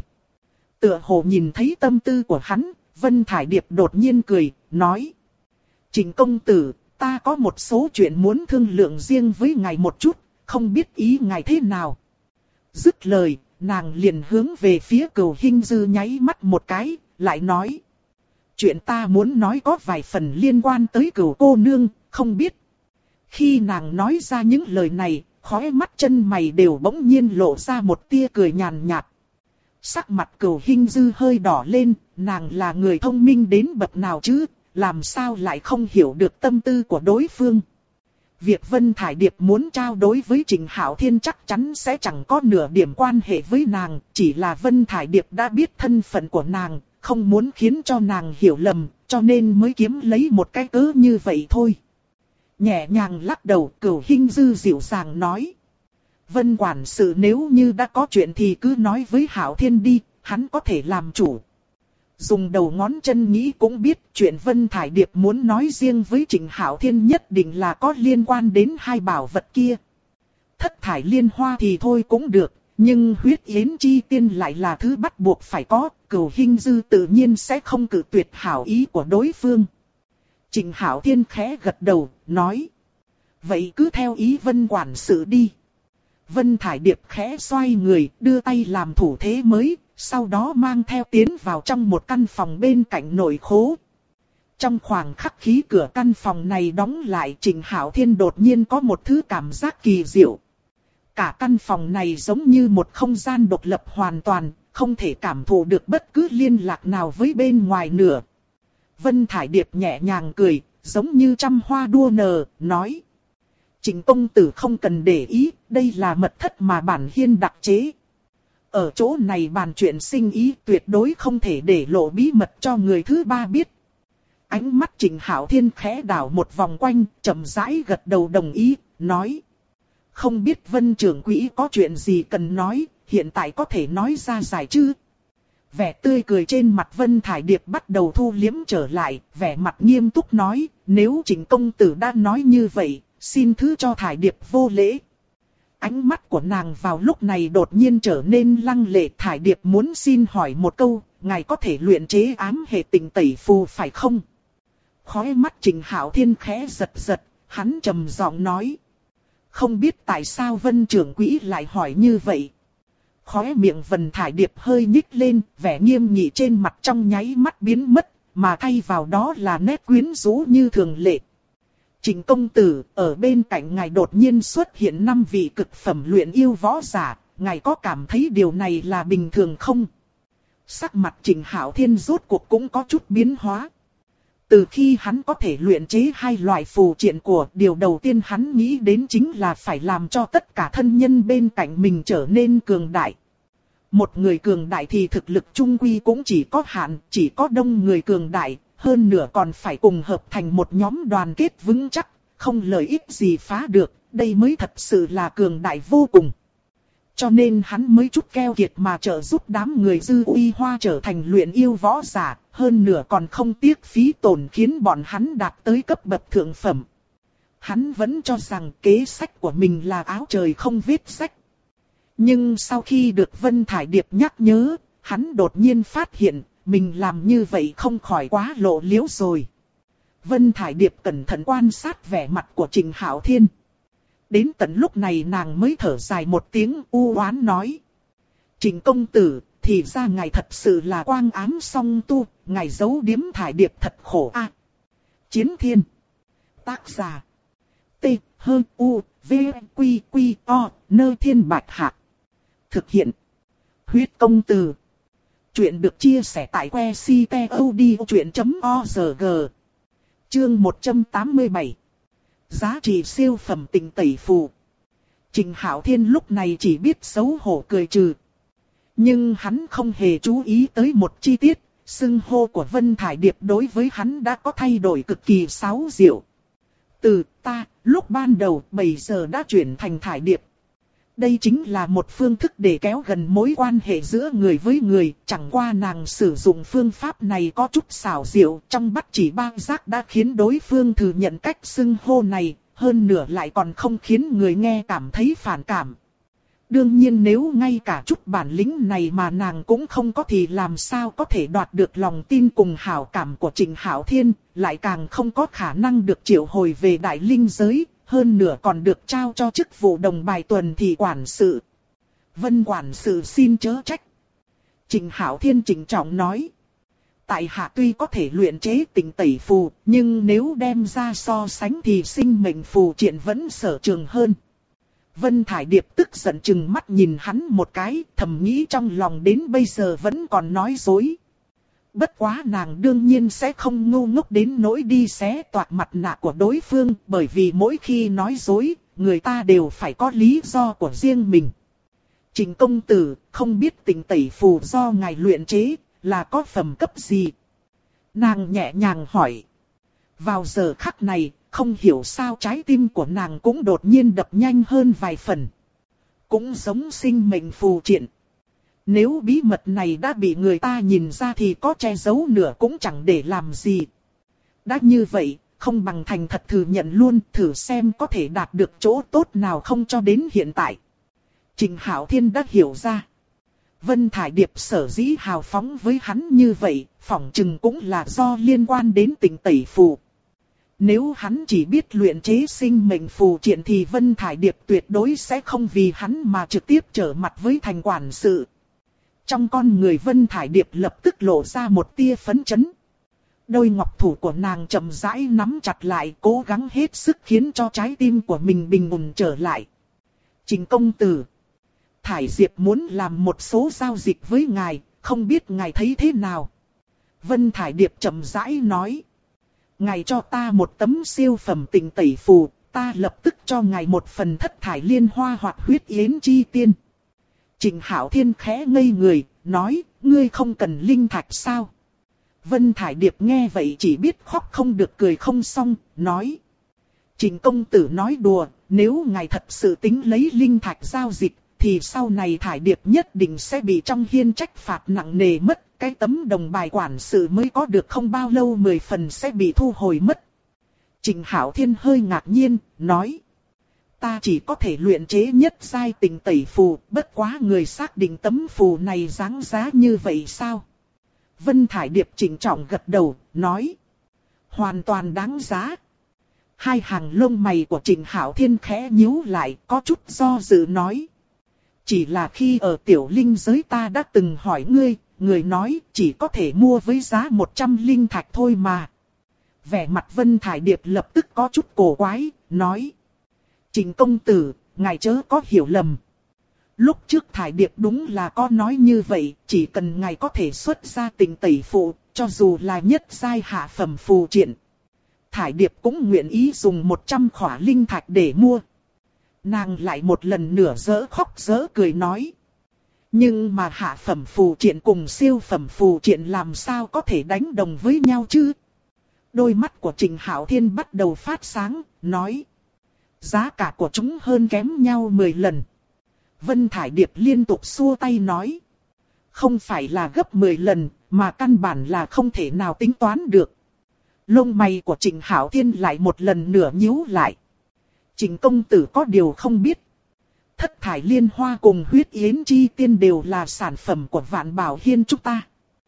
Tựa hồ nhìn thấy tâm tư của hắn, Vân Thải Điệp đột nhiên cười, nói: Trịnh công tử, ta có một số chuyện muốn thương lượng riêng với ngài một chút, không biết ý ngài thế nào. Dứt lời, nàng liền hướng về phía Cửu Hinh Dư nháy mắt một cái, lại nói: chuyện ta muốn nói có vài phần liên quan tới Cửu cô nương, không biết. Khi nàng nói ra những lời này, khóe mắt chân mày đều bỗng nhiên lộ ra một tia cười nhàn nhạt. Sắc mặt Cửu Hinh Dư hơi đỏ lên, nàng là người thông minh đến bậc nào chứ, làm sao lại không hiểu được tâm tư của đối phương. Việc Vân Thải Điệp muốn trao đối với Trịnh Hạo Thiên chắc chắn sẽ chẳng có nửa điểm quan hệ với nàng, chỉ là Vân Thải Điệp đã biết thân phận của nàng, không muốn khiến cho nàng hiểu lầm, cho nên mới kiếm lấy một cái cớ như vậy thôi. Nhẹ nhàng lắc đầu, Cửu Hinh Dư dịu dàng nói: Vân quản sự nếu như đã có chuyện thì cứ nói với Hạo Thiên đi, hắn có thể làm chủ. Dùng đầu ngón chân nghĩ cũng biết chuyện Vân Thải Điệp muốn nói riêng với Trịnh Hạo Thiên nhất định là có liên quan đến hai bảo vật kia. Thất thải liên hoa thì thôi cũng được, nhưng huyết yến chi tiên lại là thứ bắt buộc phải có, Cửu Hinh Dư tự nhiên sẽ không cự tuyệt hảo ý của đối phương. Trịnh Hạo Thiên khẽ gật đầu, nói: vậy cứ theo ý Vân quản sự đi. Vân Thải Điệp khẽ xoay người, đưa tay làm thủ thế mới, sau đó mang theo tiến vào trong một căn phòng bên cạnh nội khố. Trong khoảng khắc khí cửa căn phòng này đóng lại, Trịnh Hạo Thiên đột nhiên có một thứ cảm giác kỳ diệu. Cả căn phòng này giống như một không gian độc lập hoàn toàn, không thể cảm thụ được bất cứ liên lạc nào với bên ngoài nữa. Vân Thải Điệp nhẹ nhàng cười, giống như trăm hoa đua nở, nói: Trịnh công tử không cần để ý, đây là mật thất mà bản hiên đặc chế. Ở chỗ này bàn chuyện sinh ý tuyệt đối không thể để lộ bí mật cho người thứ ba biết. Ánh mắt Trịnh Hạo Thiên khẽ đảo một vòng quanh, chậm rãi gật đầu đồng ý, nói: không biết Vân trưởng quỹ có chuyện gì cần nói, hiện tại có thể nói ra giải chứ? Vẻ tươi cười trên mặt Vân Thải Điệp bắt đầu thu liếm trở lại, vẻ mặt nghiêm túc nói: nếu Trịnh công tử đã nói như vậy, xin thứ cho Thải Điệp vô lễ. Ánh mắt của nàng vào lúc này đột nhiên trở nên lăng lệ. Thải Điệp muốn xin hỏi một câu, ngài có thể luyện chế ám hệ tình tẩy phù phải không? Khóe mắt Trịnh Hạo Thiên khẽ giật giật, hắn trầm giọng nói: không biết tại sao Vân trưởng quỹ lại hỏi như vậy. Khóe miệng Vân Thải Điệp hơi nhích lên, vẻ nghiêm nghị trên mặt trong nháy mắt biến mất, mà thay vào đó là nét quyến rũ như thường lệ. Trịnh công tử, ở bên cạnh ngài đột nhiên xuất hiện 5 vị cực phẩm luyện yêu võ giả, ngài có cảm thấy điều này là bình thường không? Sắc mặt Trịnh Hạo Thiên rốt cuộc cũng có chút biến hóa. Từ khi hắn có thể luyện chế 2 loại phù triện của, điều đầu tiên hắn nghĩ đến chính là phải làm cho tất cả thân nhân bên cạnh mình trở nên cường đại. Một người cường đại thì thực lực chung quy cũng chỉ có hạn, chỉ có đông người cường đại, hơn nữa còn phải cùng hợp thành một nhóm đoàn kết vững chắc, không lợi ích gì phá được, đây mới thật sự là cường đại vô cùng. Cho nên hắn mới chút keo kiệt mà trợ giúp đám người Dư Uy Hoa trở thành luyện yêu võ giả, hơn nữa còn không tiếc phí tổn khiến bọn hắn đạt tới cấp bậc thượng phẩm. Hắn vẫn cho rằng kế sách của mình là áo trời không vết sách. Nhưng sau khi được Vân Thải Điệp nhắc nhớ, hắn đột nhiên phát hiện, mình làm như vậy không khỏi quá lộ liễu rồi. Vân Thải Điệp cẩn thận quan sát vẻ mặt của Trịnh Hạo Thiên. Đến tận lúc này nàng mới thở dài một tiếng u oán nói. Trịnh công tử, thì ra ngài thật sự là quang ám song tu, ngài giấu điếm Thải Điệp thật khổ a. Chiến Thiên. Tác giả. T, H, U, V, Quy, Quy, O, Nơ Thiên Bạch Hạc. Thực hiện. Huyết công từ. Chuyện được chia sẻ tại que ctod.org. Chương 187. Giá trị siêu phẩm Tịnh Tẩy Phù. Trịnh Hạo Thiên lúc này chỉ biết xấu hổ cười trừ. Nhưng hắn không hề chú ý tới một chi tiết, xưng hô của Vân Thải Điệp đối với hắn đã có thay đổi cực kỳ xáo diệu. Từ ta, lúc ban đầu bây giờ đã chuyển thành Thải Điệp. Đây chính là một phương thức để kéo gần mối quan hệ giữa người với người, chẳng qua nàng sử dụng phương pháp này có chút xảo diệu, trong bắt chỉ ba giác đã khiến đối phương thừa nhận cách xưng hô này, hơn nữa lại còn không khiến người nghe cảm thấy phản cảm. Đương nhiên nếu ngay cả chút bản lĩnh này mà nàng cũng không có thì làm sao có thể đoạt được lòng tin cùng hảo cảm của Trịnh Hạo Thiên, lại càng không có khả năng được triệu hồi về Đại Linh giới. Hơn nữa còn được trao cho chức vụ đồng bài tuần thị quản sự. Vân quản sự xin chớ trách. Trịnh Hạo Thiên trịnh trọng nói. Tại hạ tuy có thể luyện chế Tịnh Tẩy Phù, nhưng nếu đem ra so sánh thì sinh mệnh phù triện vẫn sở trường hơn. Vân Thải Điệp tức giận chừng mắt nhìn hắn một cái, thầm nghĩ trong lòng đến bây giờ vẫn còn nói dối. Bất quá nàng đương nhiên sẽ không ngu ngốc đến nỗi đi xé toạc mặt nạ của đối phương, bởi vì mỗi khi nói dối, người ta đều phải có lý do của riêng mình. Trịnh công tử, không biết Tịnh Tẩy Phù do ngài luyện chế, là có phẩm cấp gì? Nàng nhẹ nhàng hỏi. Vào giờ khắc này, không hiểu sao trái tim của nàng cũng đột nhiên đập nhanh hơn vài phần. Cũng giống sinh mệnh phù triện. Nếu bí mật này đã bị người ta nhìn ra thì có che giấu nữa cũng chẳng để làm gì. Đã như vậy, không bằng thành thật thừa nhận luôn, thử xem có thể đạt được chỗ tốt nào không cho đến hiện tại. Trịnh Hạo Thiên đã hiểu ra. Vân Thải Điệp sở dĩ hào phóng với hắn như vậy, phỏng chừng cũng là do liên quan đến Tịnh Tẩy Phù. Nếu hắn chỉ biết luyện chế sinh mệnh phù triện thì Vân Thải Điệp tuyệt đối sẽ không vì hắn mà trực tiếp trở mặt với thành quản sự. Trong con người Vân Thải Điệp lập tức lộ ra một tia phấn chấn. Đôi ngọc thủ của nàng chậm rãi nắm chặt lại, cố gắng hết sức khiến cho trái tim của mình bình ổn trở lại. Trịnh công tử, Thải Diệp muốn làm một số giao dịch với ngài, không biết ngài thấy thế nào? Vân Thải Điệp chậm rãi nói. Ngài cho ta một tấm siêu phẩm Tịnh Tẩy Phù, ta lập tức cho ngài một phần Thất Thải Liên Hoa hoặc Huyết Yến Chi Tiên. Trịnh Hạo Thiên khẽ ngây người, nói, ngươi không cần linh thạch sao? Vân Thải Điệp nghe vậy chỉ biết khóc không được cười không xong, nói. Trịnh công tử nói đùa, nếu ngài thật sự tính lấy linh thạch giao dịch, thì sau này Thải Điệp nhất định sẽ bị trong hiên trách phạt nặng nề mất. Cái tấm đồng bài quản sự mới có được không bao lâu 10 phần sẽ bị thu hồi mất. Trịnh Hạo Thiên hơi ngạc nhiên, nói. Ta chỉ có thể luyện chế nhất giai Tịnh Tẩy Phù, bất quá người xác định tấm phù này đáng giá như vậy sao? Vân Thải Điệp trịnh trọng gật đầu, nói. Hoàn toàn đáng giá. Hai hàng lông mày của Trịnh Hạo Thiên khẽ nhíu lại, có chút do dự nói. chỉ là khi ở tiểu linh giới ta đã từng hỏi ngươi, người nói chỉ có thể mua với giá 100 linh thạch thôi mà. Vẻ mặt Vân Thải Điệp lập tức có chút cổ quái, nói. Trình công tử, ngài chớ có hiểu lầm. Lúc trước Thải Điệp đúng là có nói như vậy, chỉ cần ngài có thể xuất ra Tịnh Tẩy Phù, cho dù là nhất giai hạ phẩm phù triện. Thải Điệp cũng nguyện ý dùng 100 khỏa linh thạch để mua. Nàng lại một lần nữa giỡn khóc giỡn cười nói. Nhưng mà hạ phẩm phù triện cùng siêu phẩm phù triện làm sao có thể đánh đồng với nhau chứ? Đôi mắt của Trình Hạo Thiên bắt đầu phát sáng, nói. Giá cả của chúng hơn kém nhau 10 lần. Vân Thải Điệp liên tục xua tay nói. Không phải là gấp 10 lần, mà căn bản là không thể nào tính toán được. Lông mày của Trình Hạo Thiên lại một lần nữa nhíu lại. Trình công tử có điều không biết. Thất thải liên hoa cùng huyết yến chi tiên đều là sản phẩm của Vạn Bảo Hiên chúng ta.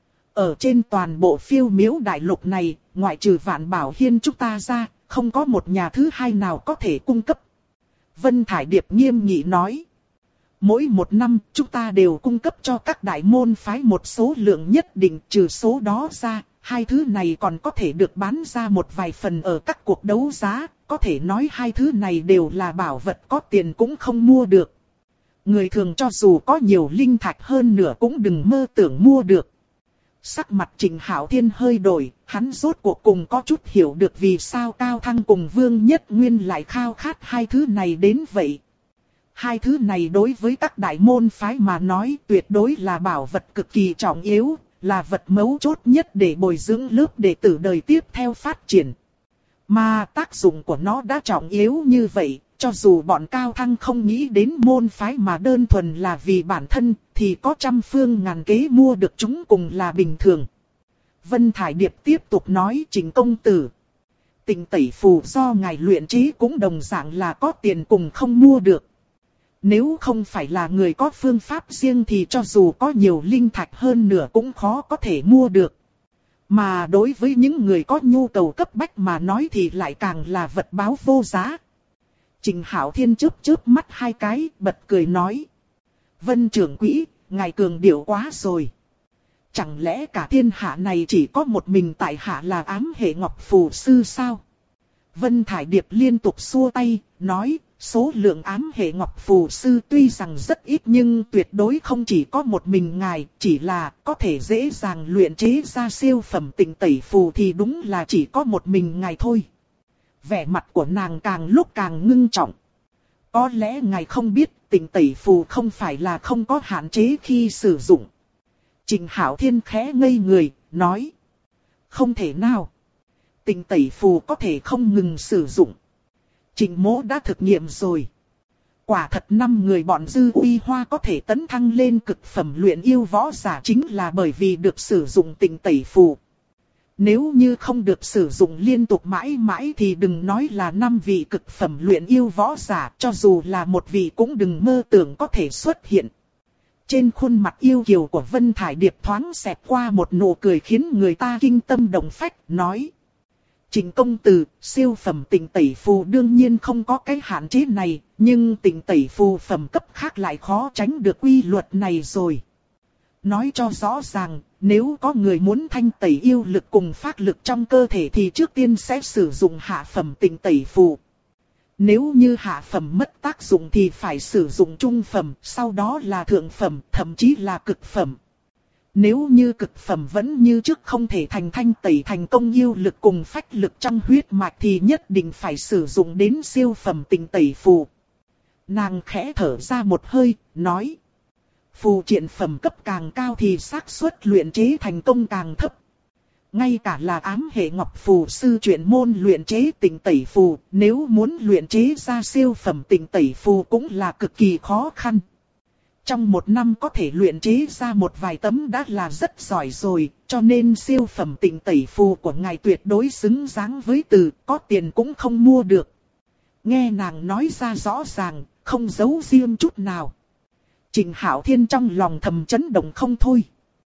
Ở trên toàn bộ phiêu miếu đại lục này, ngoại trừ Vạn Bảo Hiên chúng ta ra, không có một nhà thứ hai nào có thể cung cấp. Vân Thải Điệp nghiêm nghị nói. Mỗi một năm chúng ta đều cung cấp cho các đại môn phái một số lượng nhất định, trừ số đó ra, hai thứ này còn có thể được bán ra một vài phần ở các cuộc đấu giá, có thể nói hai thứ này đều là bảo vật có tiền cũng không mua được. Người thường cho dù có nhiều linh thạch hơn nữa cũng đừng mơ tưởng mua được. Sắc mặt Trình Hạo Thiên hơi đổi, hắn rốt cuộc cùng có chút hiểu được vì sao Cao Thăng cùng Vương Nhất Nguyên lại khao khát hai thứ này đến vậy. Hai thứ này đối với các đại môn phái mà nói tuyệt đối là bảo vật cực kỳ trọng yếu, là vật mấu chốt nhất để bồi dưỡng lớp đệ tử đời tiếp theo phát triển. Mà tác dụng của nó đã trọng yếu như vậy, cho dù bọn Cao Thăng không nghĩ đến môn phái mà đơn thuần là vì bản thân, thì có trăm phương ngàn kế mua được chúng cùng là bình thường. Vân Thải Điệp tiếp tục nói. Trình công tử, Tịnh Tẩy Phù do ngài luyện chế cũng đồng dạng là có tiền cùng không mua được. Nếu không phải là người có phương pháp riêng thì cho dù có nhiều linh thạch hơn nữa cũng khó có thể mua được. Mà đối với những người có nhu cầu cấp bách mà nói thì lại càng là vật báo vô giá. Trình Hạo Thiên chớp mắt hai cái, bật cười nói. Vân trưởng quỹ, ngài cường điệu quá rồi. Chẳng lẽ cả thiên hạ này chỉ có một mình tại hạ là ám hệ ngọc phù sư sao? Vân Thải Điệp liên tục xua tay, nói. Số lượng ám hệ ngọc phù sư tuy rằng rất ít nhưng tuyệt đối không chỉ có một mình ngài, chỉ là có thể dễ dàng luyện chế ra siêu phẩm Tịnh Tẩy Phù thì đúng là chỉ có một mình ngài thôi. Vẻ mặt của nàng càng lúc càng ngưng trọng. Có lẽ ngài không biết Tịnh Tẩy Phù không phải là không có hạn chế khi sử dụng. Trình Hạo Thiên khẽ ngây người, nói. Không thể nào. Tịnh Tẩy Phù có thể không ngừng sử dụng. Trình mỗ đã thực nghiệm rồi. Quả thật 5 người bọn Dư Uy Hoa có thể tấn thăng lên cực phẩm luyện yêu võ giả chính là bởi vì được sử dụng Tịnh Tẩy Phù. Nếu như không được sử dụng liên tục mãi mãi thì đừng nói là 5 vị cực phẩm luyện yêu võ giả, cho dù là một vị cũng đừng mơ tưởng có thể xuất hiện. Trên khuôn mặt yêu kiều của Vân Thải Điệp thoáng xẹt qua một nụ cười khiến người ta kinh tâm động phách, nói. Trình công tử, siêu phẩm Tịnh Tẩy Phù đương nhiên không có cái hạn chế này, nhưng Tịnh Tẩy Phù phẩm cấp khác lại khó tránh được quy luật này rồi. Nói cho rõ ràng, nếu có người muốn thanh tẩy yêu lực cùng pháp lực trong cơ thể thì trước tiên sẽ sử dụng hạ phẩm Tịnh Tẩy Phù. Nếu như hạ phẩm mất tác dụng thì phải sử dụng trung phẩm, sau đó là thượng phẩm, thậm chí là cực phẩm. Nếu như cực phẩm vẫn như trước không thể thanh tẩy thành công yêu lực cùng phách lực trong huyết mạch thì nhất định phải sử dụng đến siêu phẩm Tịnh Tẩy Phù. Nàng khẽ thở ra một hơi, nói. Phù triện phẩm cấp càng cao thì xác suất luyện chế thành công càng thấp. Ngay cả là ám hệ ngọc phù sư chuyên môn luyện chế Tịnh Tẩy Phù, nếu muốn luyện chế ra siêu phẩm Tịnh Tẩy Phù cũng là cực kỳ khó khăn. Trong một năm có thể luyện chế ra một vài tấm đã là rất giỏi rồi, cho nên siêu phẩm Tịnh Tẩy Phù của ngài tuyệt đối xứng đáng với từ có tiền cũng không mua được. Nghe nàng nói ra rõ ràng, không giấu riêng chút nào. Trình Hạo Thiên trong lòng thầm chấn động không thôi.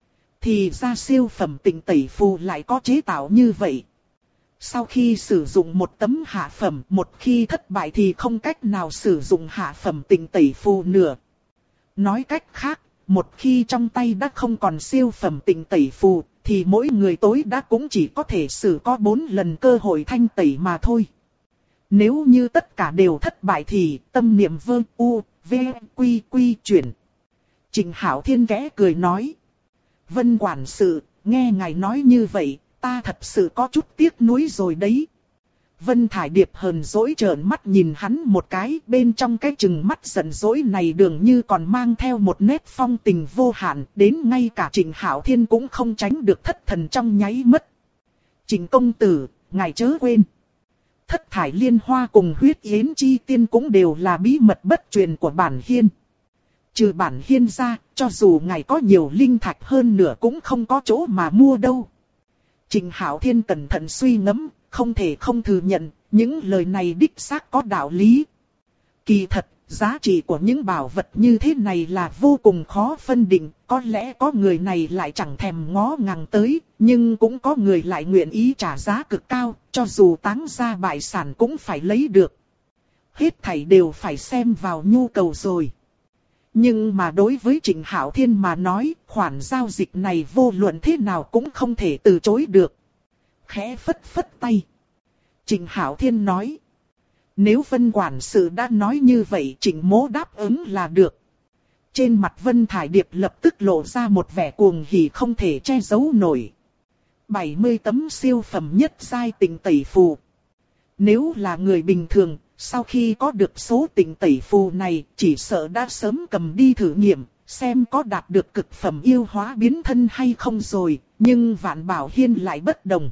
Thì ra siêu phẩm Tịnh Tẩy Phù lại có chế tạo như vậy. Sau khi sử dụng một tấm hạ phẩm, một khi thất bại thì không cách nào sử dụng hạ phẩm Tịnh Tẩy Phù nữa. Nói cách khác, một khi trong tay đã không còn siêu phẩm tịnh tẩy phù, thì mỗi người tối đa cũng chỉ có thể sử có 4 lần cơ hội thanh tẩy mà thôi. Nếu như tất cả đều thất bại thì tâm niệm vương u, v, quy quy chuyển. Trình Hạo Thiên khẽ cười nói. Vân quản sự, nghe ngài nói như vậy, ta thật sự có chút tiếc nuối rồi đấy. Vân Thải Điệp hờn dỗi trợn mắt nhìn hắn một cái, bên trong cái chừng mắt giận dỗi này dường như còn mang theo một nét phong tình vô hạn, đến ngay cả Trình Hạo Thiên cũng không tránh được thất thần trong nháy mắt. Trình công tử, ngài chớ quên. Thất thải liên hoa cùng huyết yến chi tiên cũng đều là bí mật bất truyền của bản hiên. Trừ bản hiên ra, cho dù ngài có nhiều linh thạch hơn nữa cũng không có chỗ mà mua đâu. Trình Hạo Thiên cẩn thận suy ngẫm, không thể không thừa nhận, những lời này đích xác có đạo lý. Kỳ thật, giá trị của những bảo vật như thế này là vô cùng khó phân định, có lẽ có người này lại chẳng thèm ngó ngàng tới, nhưng cũng có người lại nguyện ý trả giá cực cao, cho dù táng ra bại sản cũng phải lấy được. Hết thảy đều phải xem vào nhu cầu rồi. Nhưng mà đối với Trình Hạo Thiên mà nói, khoản giao dịch này vô luận thế nào cũng không thể từ chối được. Khẽ phất phất tay. Trình Hạo Thiên nói. Nếu Vân quản sự đã nói như vậy, Trình mỗ đáp ứng là được. Trên mặt Vân Thải Điệp lập tức lộ ra một vẻ cuồng hỉ không thể che giấu nổi. 70 tấm siêu phẩm nhất giai tịnh tẩy phù. Nếu là người bình thường, sau khi có được số tịnh tẩy phù này, chỉ sợ đã sớm cầm đi thử nghiệm, xem có đạt được cực phẩm yêu hóa biến thân hay không rồi, nhưng Vạn Bảo Hiên lại bất đồng.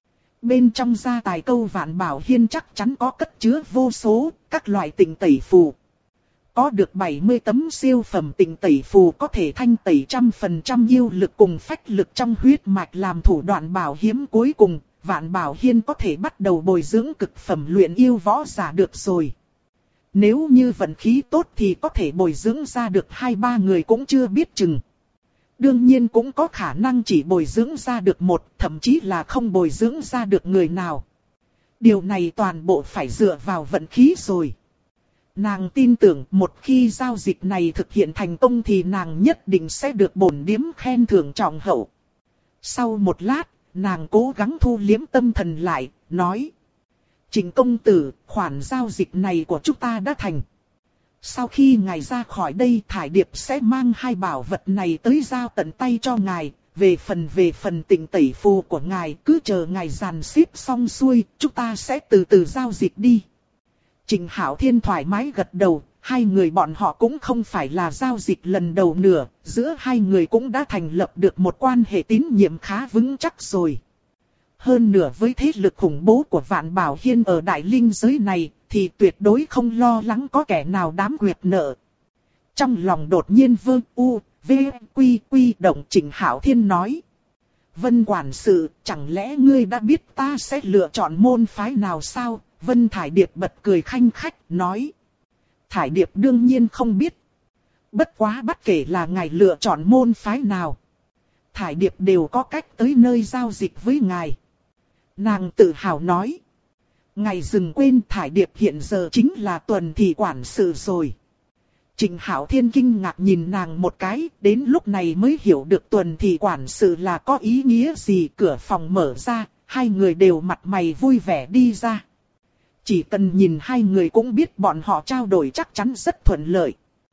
Bên trong gia tài câu Vạn Bảo Hiên chắc chắn có cất chứa vô số các loại tịnh tẩy phù. Có được 70 tấm siêu phẩm tịnh tẩy phù có thể thanh tẩy 100% yêu lực cùng phách lực trong huyết mạch làm thủ đoạn bảo hiếm cuối cùng. Vạn Bảo Hiên có thể bắt đầu bồi dưỡng cực phẩm luyện yêu võ giả được rồi. Nếu như vận khí tốt thì có thể bồi dưỡng ra được 2-3 người cũng chưa biết chừng. Đương nhiên cũng có khả năng chỉ bồi dưỡng ra được một, thậm chí là không bồi dưỡng ra được người nào. Điều này toàn bộ phải dựa vào vận khí rồi. Nàng tin tưởng một khi giao dịch này thực hiện thành công thì nàng nhất định sẽ được bổn điếm khen thưởng trọng hậu. Sau một lát, nàng cố gắng thu liếm tâm thần lại, nói. Trình công tử, khoản giao dịch này của chúng ta đã thành. Sau khi ngài ra khỏi đây, Thải Điệp sẽ mang 2 bảo vật này tới giao tận tay cho ngài. Về phần tịnh tẩy phù của ngài, cứ chờ ngài dàn xếp xong xuôi, chúng ta sẽ từ từ giao dịch đi. Trình Hạo Thiên thoải mái gật đầu, hai người bọn họ cũng không phải là giao dịch lần đầu nữa, giữa hai người cũng đã thành lập được một quan hệ tín nhiệm khá vững chắc rồi. Hơn nữa với thế lực khủng bố của Vạn Bảo Hiên ở Đại Linh giới này, thì tuyệt đối không lo lắng có kẻ nào đám quyệt nợ. Trong lòng đột nhiên vương u, v, quy quy động, Trình Hạo Thiên nói. Vân quản sự, chẳng lẽ ngươi đã biết ta sẽ lựa chọn môn phái nào sao? Vân Thải Điệp bật cười khanh khách, nói. Thải Điệp đương nhiên không biết. Bất quá bất kể là ngài lựa chọn môn phái nào, Thải Điệp đều có cách tới nơi giao dịch với ngài. Nàng tự hào nói. Ngài đừng quên Thải Điệp hiện giờ chính là tuần thị quản sự rồi. Trình Hạo Thiên kinh ngạc nhìn nàng một cái, đến lúc này mới hiểu được tuần thị quản sự là có ý nghĩa gì. Cửa phòng mở ra, hai người đều mặt mày vui vẻ đi ra. Chỉ cần nhìn hai người cũng biết bọn họ trao đổi chắc chắn rất thuận lợi.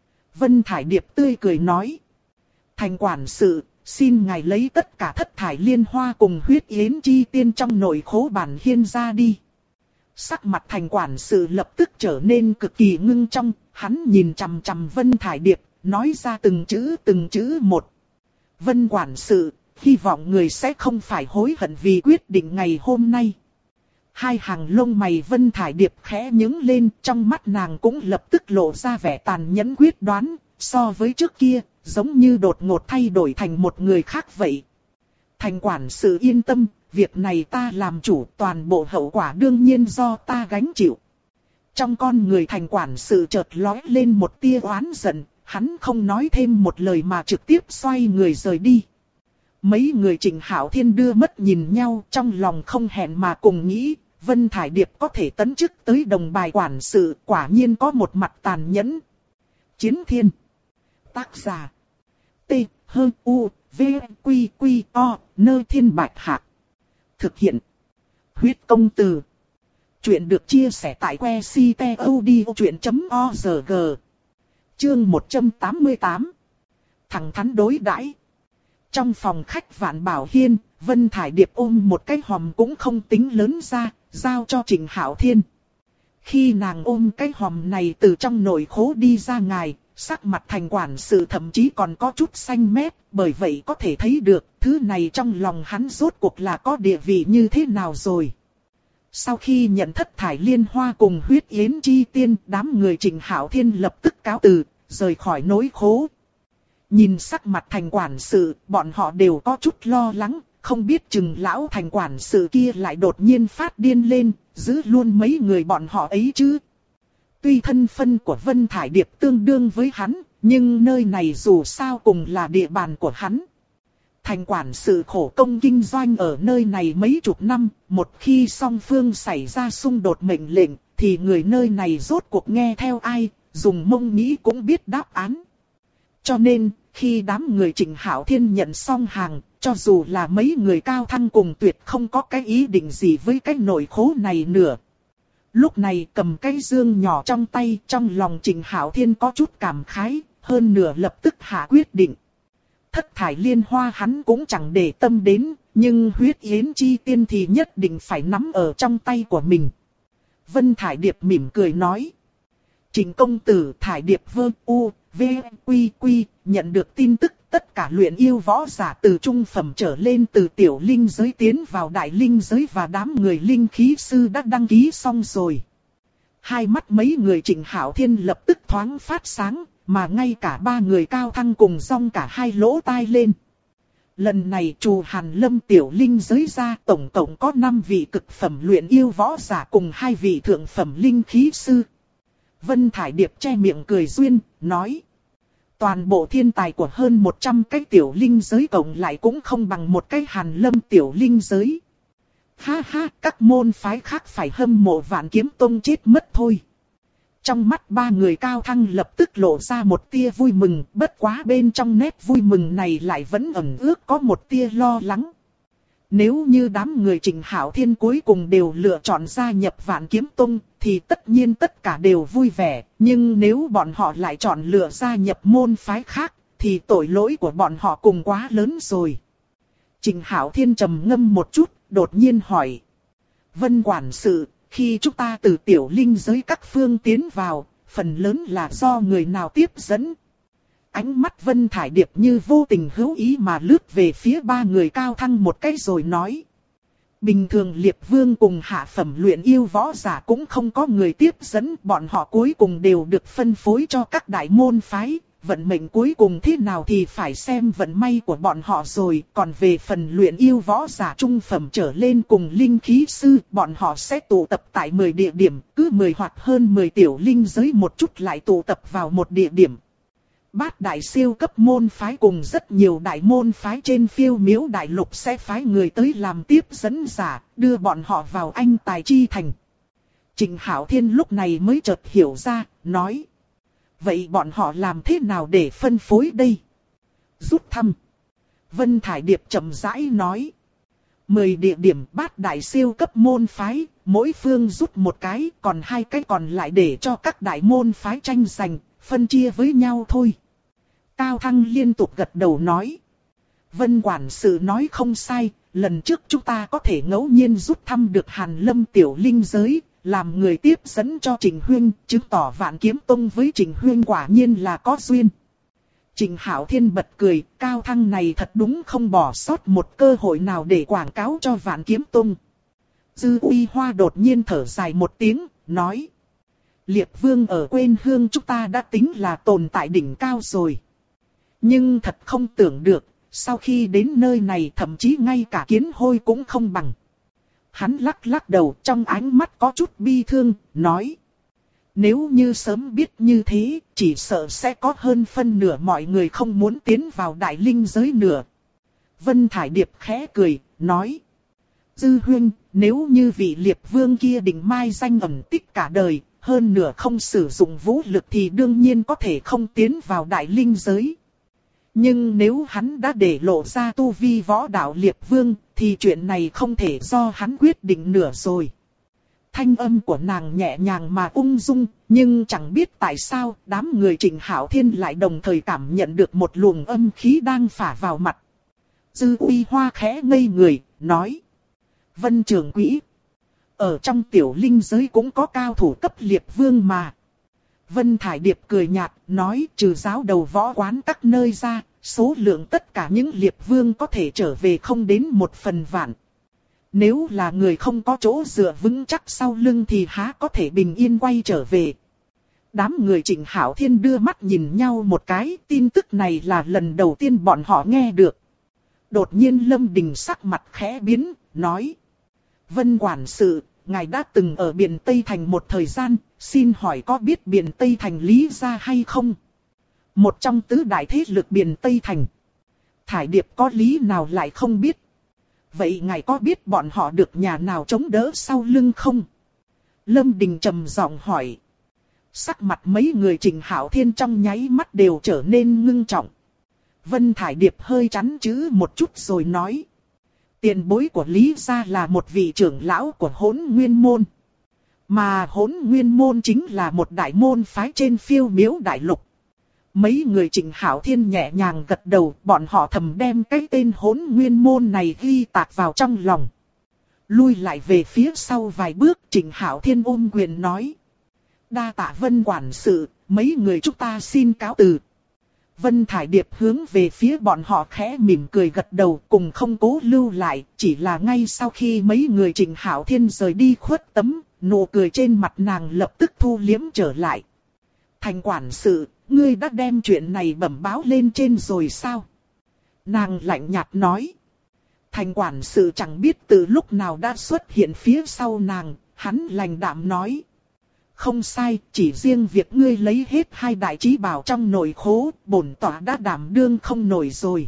Vân Thải Điệp tươi cười nói. Thành quản sự, xin ngài lấy tất cả thất thải liên hoa cùng huyết yến chi tiên trong nội khố bản hiên ra đi. Sắc mặt thành quản sự lập tức trở nên cực kỳ ngưng trọng, hắn nhìn chằm chằm Vân Thải Điệp, nói ra từng chữ một. Vân quản sự, hy vọng người sẽ không phải hối hận vì quyết định ngày hôm nay. Hai hàng lông mày Vân Thải Điệp khẽ nhướng lên, trong mắt nàng cũng lập tức lộ ra vẻ tàn nhẫn quyết đoán, so với trước kia, giống như đột ngột thay đổi thành một người khác vậy. Thành quản sự yên tâm, việc này ta làm chủ, toàn bộ hậu quả đương nhiên do ta gánh chịu. Trong con người thành quản sự chợt lóe lên một tia oán giận, hắn không nói thêm một lời mà trực tiếp xoay người rời đi. Mấy người Trình Hạo Thiên đưa mắt nhìn nhau, trong lòng không hẹn mà cùng nghĩ, Vân Thải Điệp có thể tấn chức tới đồng bài quản sự, quả nhiên có một mặt tàn nhẫn. Chiến thiên. Tác giả. T. U. V. Quy. Quy. O. Nơi thiên bạch hạc. Thực hiện. Huyết công từ. Chuyện được chia sẻ tại que ctod.org. Chương 188. Thẳng thắn đối đãi. Trong phòng khách Vạn Bảo Hiên, Vân Thải Điệp ôm một cái hòm cũng không tính lớn ra, giao cho Trình Hạo Thiên. Khi nàng ôm cái hòm này từ trong nội khố đi ra ngoài, sắc mặt Thành quản sự thậm chí còn có chút xanh mét, bởi vậy có thể thấy được thứ này trong lòng hắn rốt cuộc là có địa vị như thế nào rồi. Sau khi nhận Thất Thải Liên Hoa cùng Huyết Yến Chi Tiên, đám người Trình Hạo Thiên lập tức cáo từ, rời khỏi nối khố. Nhìn sắc mặt Thành quản sự, bọn họ đều có chút lo lắng, không biết chừng lão Thành quản sự kia lại đột nhiên phát điên lên, giữ luôn mấy người bọn họ ấy chứ. Tuy thân phân của Vân Thải Điệp tương đương với hắn, nhưng nơi này dù sao cùng là địa bàn của hắn. Thành quản sự khổ công kinh doanh ở nơi này mấy chục năm, một khi song phương xảy ra xung đột mệnh lệnh, thì người nơi này rốt cuộc nghe theo ai, dùng mông nghĩ cũng biết đáp án. Cho nên, khi đám người Trình Hạo Thiên nhận xong hàng, cho dù là mấy người cao thăng cùng tuyệt không có cái ý định gì với cái nội khố này nữa. Lúc này cầm cái dương nhỏ trong tay, trong lòng Trình Hạo Thiên có chút cảm khái, hơn nửa lập tức hạ quyết định. Thất Thải Liên Hoa hắn cũng chẳng để tâm đến, nhưng Huyết Yến Chi Tiên thì nhất định phải nắm ở trong tay của mình. Vân Thải Điệp mỉm cười nói. Trình công tử Thải Điệp V. Quy. Nhận được tin tức tất cả luyện yêu võ giả từ trung phẩm trở lên từ tiểu linh giới tiến vào đại linh giới và đám người linh khí sư đã đăng ký xong rồi. Hai mắt mấy người Trình Hạo Thiên lập tức thoáng phát sáng, mà ngay cả ba người cao thăng cùng rong cả hai lỗ tai lên. Lần này trù Hàn Lâm tiểu linh giới ra tổng cộng có 5 vị cực phẩm luyện yêu võ giả cùng 2 vị thượng phẩm linh khí sư. Vân Thải Điệp che miệng cười duyên, nói. Toàn bộ thiên tài của hơn 100 cái tiểu linh giới cộng lại cũng không bằng một cái Hàn Lâm tiểu linh giới. Ha ha, các môn phái khác phải hâm mộ Vạn Kiếm Tông chết mất thôi. Trong mắt ba người cao thăng lập tức lộ ra một tia vui mừng, bất quá bên trong nét vui mừng này lại vẫn ẩn ước có một tia lo lắng. Nếu như đám người Trình Hạo Thiên cuối cùng đều lựa chọn gia nhập Vạn Kiếm Tông, thì tất nhiên tất cả đều vui vẻ, nhưng nếu bọn họ lại chọn lựa gia nhập môn phái khác, thì tội lỗi của bọn họ cùng quá lớn rồi. Trình Hạo Thiên trầm ngâm một chút, đột nhiên hỏi. Vân quản sự, khi chúng ta từ tiểu linh giới các phương tiến vào, phần lớn là do người nào tiếp dẫn? Ánh mắt Vân Thải Điệp như vô tình hữu ý mà lướt về phía ba người cao thăng một cái rồi nói. Bình thường Liệp Vương cùng hạ phẩm luyện yêu võ giả cũng không có người tiếp dẫn, bọn họ cuối cùng đều được phân phối cho các đại môn phái. Vận mệnh cuối cùng thế nào thì phải xem vận may của bọn họ rồi. Còn về phần luyện yêu võ giả trung phẩm trở lên cùng linh khí sư, bọn họ sẽ tụ tập tại 10 địa điểm, cứ 10 hoặc hơn 10 tiểu linh giới một chút lại tụ tập vào một địa điểm. Bát đại siêu cấp môn phái cùng rất nhiều đại môn phái trên phiêu miếu đại lục sẽ phái người tới làm tiếp dẫn giả, đưa bọn họ vào anh tài chi thành. Trình Hạo Thiên lúc này mới chợt hiểu ra, nói. Vậy bọn họ làm thế nào để phân phối đây? Rút thăm. Vân Thải Điệp chậm rãi nói. 10 địa điểm bát đại siêu cấp môn phái, mỗi phương rút một cái, còn 2 cái còn lại để cho các đại môn phái tranh giành, phân chia với nhau thôi. Cao Thăng liên tục gật đầu nói. Vân quản sự nói không sai, lần trước chúng ta có thể ngẫu nhiên rút thăm được Hàn Lâm tiểu linh giới, làm người tiếp dẫn cho Trình Huyên, chứng tỏ Vạn Kiếm Tông với Trình Huyên quả nhiên là có duyên. Trình Hạo Thiên bật cười, Cao Thăng này thật đúng không bỏ sót một cơ hội nào để quảng cáo cho Vạn Kiếm Tông. Dư Uy Hoa đột nhiên thở dài một tiếng, nói. Liệp Vương ở quê hương chúng ta đã tính là tồn tại đỉnh cao rồi. Nhưng thật không tưởng được, sau khi đến nơi này thậm chí ngay cả kiến hôi cũng không bằng. Hắn lắc lắc đầu, trong ánh mắt có chút bi thương, nói. Nếu như sớm biết như thế, chỉ sợ sẽ có hơn phân nửa mọi người không muốn tiến vào đại linh giới nữa. Vân Thải Điệp khẽ cười, nói. Dư Huyên, nếu như vị Liệp Vương kia định mai danh ẩn tích cả đời, hơn nữa không sử dụng vũ lực thì đương nhiên có thể không tiến vào đại linh giới. Nhưng nếu hắn đã để lộ ra tu vi võ đạo liệt vương, thì chuyện này không thể do hắn quyết định nữa rồi. Thanh âm của nàng nhẹ nhàng mà ung dung, nhưng chẳng biết tại sao đám người Trịnh Hạo Thiên lại đồng thời cảm nhận được một luồng âm khí đang phả vào mặt. Dư Uy Hoa khẽ ngây người, nói: Vân Trường Quỹ, ở trong tiểu linh giới cũng có cao thủ cấp liệt vương mà. Vân Thải Điệp cười nhạt, nói: trừ giáo đầu võ quán các nơi ra, số lượng tất cả những liệt vương có thể trở về không đến 1/1000. Nếu là người không có chỗ dựa vững chắc sau lưng thì há có thể bình yên quay trở về. Đám người Trịnh Hạo Thiên đưa mắt nhìn nhau một cái, tin tức này là lần đầu tiên bọn họ nghe được. Đột nhiên Lâm Đình sắc mặt khẽ biến, nói: Vân quản sự, ngài đã từng ở Biện Tây Thành một thời gian, xin hỏi có biết Biện Tây Thành Lý gia hay không? Một trong tứ đại thế lực Biện Tây Thành. Thải Điệp có lý nào lại không biết? Vậy ngài có biết bọn họ được nhà nào chống đỡ sau lưng không? Lâm Đình trầm giọng hỏi. Sắc mặt mấy người Trịnh Hạo Thiên trong nháy mắt đều trở nên ngưng trọng. Vân Thải Điệp hơi chắn chữ một chút rồi nói: tiền bối của Lý gia là một vị trưởng lão của Hỗn Nguyên Môn. Mà Hỗn Nguyên Môn chính là một đại môn phái trên Phiêu Miếu Đại Lục. Mấy người Trịnh Hạo Thiên nhẹ nhàng gật đầu, bọn họ thầm đem cái tên Hỗn Nguyên Môn này ghi tạc vào trong lòng. Lui lại về phía sau vài bước, Trịnh Hạo Thiên ôm quyền nói: đa tạ Vân quản sự, mấy người chúng ta xin cáo từ. Vân Thải Điệp hướng về phía bọn họ khẽ mỉm cười gật đầu, cùng không cố lưu lại, chỉ là ngay sau khi mấy người Trịnh Hạo Thiên rời đi khuất tấm, nụ cười trên mặt nàng lập tức thu liếm trở lại. Thành quản sự, ngươi đã đem chuyện này bẩm báo lên trên rồi sao? Nàng lạnh nhạt nói. Thành quản sự chẳng biết từ lúc nào đã xuất hiện phía sau nàng, hắn lạnh đạm nói. Không sai, chỉ riêng việc ngươi lấy hết 2 đại chí bảo trong nội khố, bổn tỏa đã đảm đương không nổi rồi.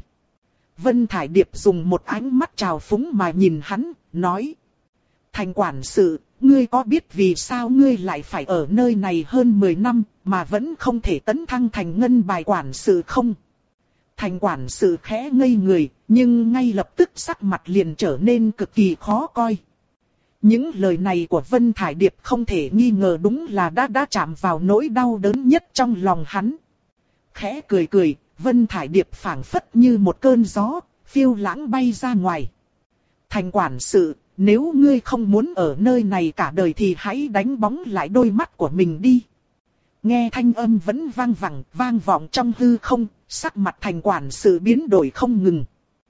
Vân Thải Điệp dùng một ánh mắt trào phúng mà nhìn hắn, nói. Thành quản sự, ngươi có biết vì sao ngươi lại phải ở nơi này hơn 10 năm, mà vẫn không thể tấn thăng thành ngân bài quản sự không? Thành quản sự khẽ ngây người, nhưng ngay lập tức sắc mặt liền trở nên cực kỳ khó coi. Những lời này của Vân Thải Điệp không thể nghi ngờ đúng là đã chạm vào nỗi đau đớn nhất trong lòng hắn. Khẽ cười cười, Vân Thải Điệp phảng phất như một cơn gió, phiêu lãng bay ra ngoài. Thành quản sự, nếu ngươi không muốn ở nơi này cả đời thì hãy đánh bóng lại đôi mắt của mình đi. Nghe thanh âm vẫn vang vọng trong hư không, sắc mặt thành quản sự biến đổi không ngừng.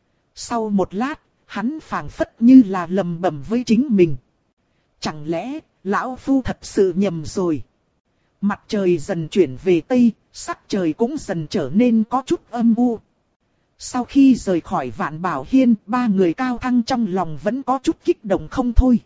Sau một lát, hắn phảng phất như là lầm bầm với chính mình. Chẳng lẽ, lão phu thật sự nhầm rồi? Mặt trời dần chuyển về tây, sắc trời cũng dần trở nên có chút âm u. Sau khi rời khỏi Vạn Bảo Hiên, 3 người Cao Thăng trong lòng vẫn có chút kích động không thôi.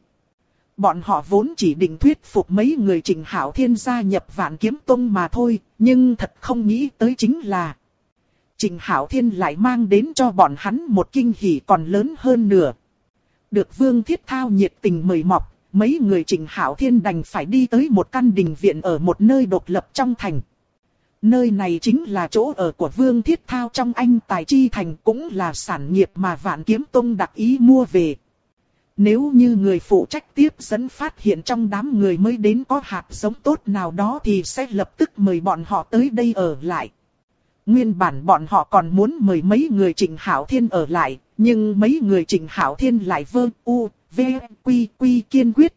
Bọn họ vốn chỉ định thuyết phục mấy người Trịnh Hạo Thiên gia nhập Vạn Kiếm Tông mà thôi, nhưng thật không nghĩ tới chính là Trịnh Hạo Thiên lại mang đến cho bọn hắn một kinh hỉ còn lớn hơn nữa. Được Vương Thiết Thao nhiệt tình mời mọc, mấy người Trịnh Hạo Thiên đành phải đi tới một căn đình viện ở một nơi độc lập trong thành. Nơi này chính là chỗ ở của Vương Thiết Thao trong Anh Tài Chi Thành, cũng là sản nghiệp mà Vạn Kiếm Tông đặc ý mua về. Nếu như người phụ trách tiếp dẫn phát hiện trong đám người mới đến có hạt giống tốt nào đó thì sẽ lập tức mời bọn họ tới đây ở lại. Nguyên bản bọn họ còn muốn mời mấy người Trịnh Hạo Thiên ở lại, nhưng mấy người Trịnh Hạo Thiên lại kiên quyết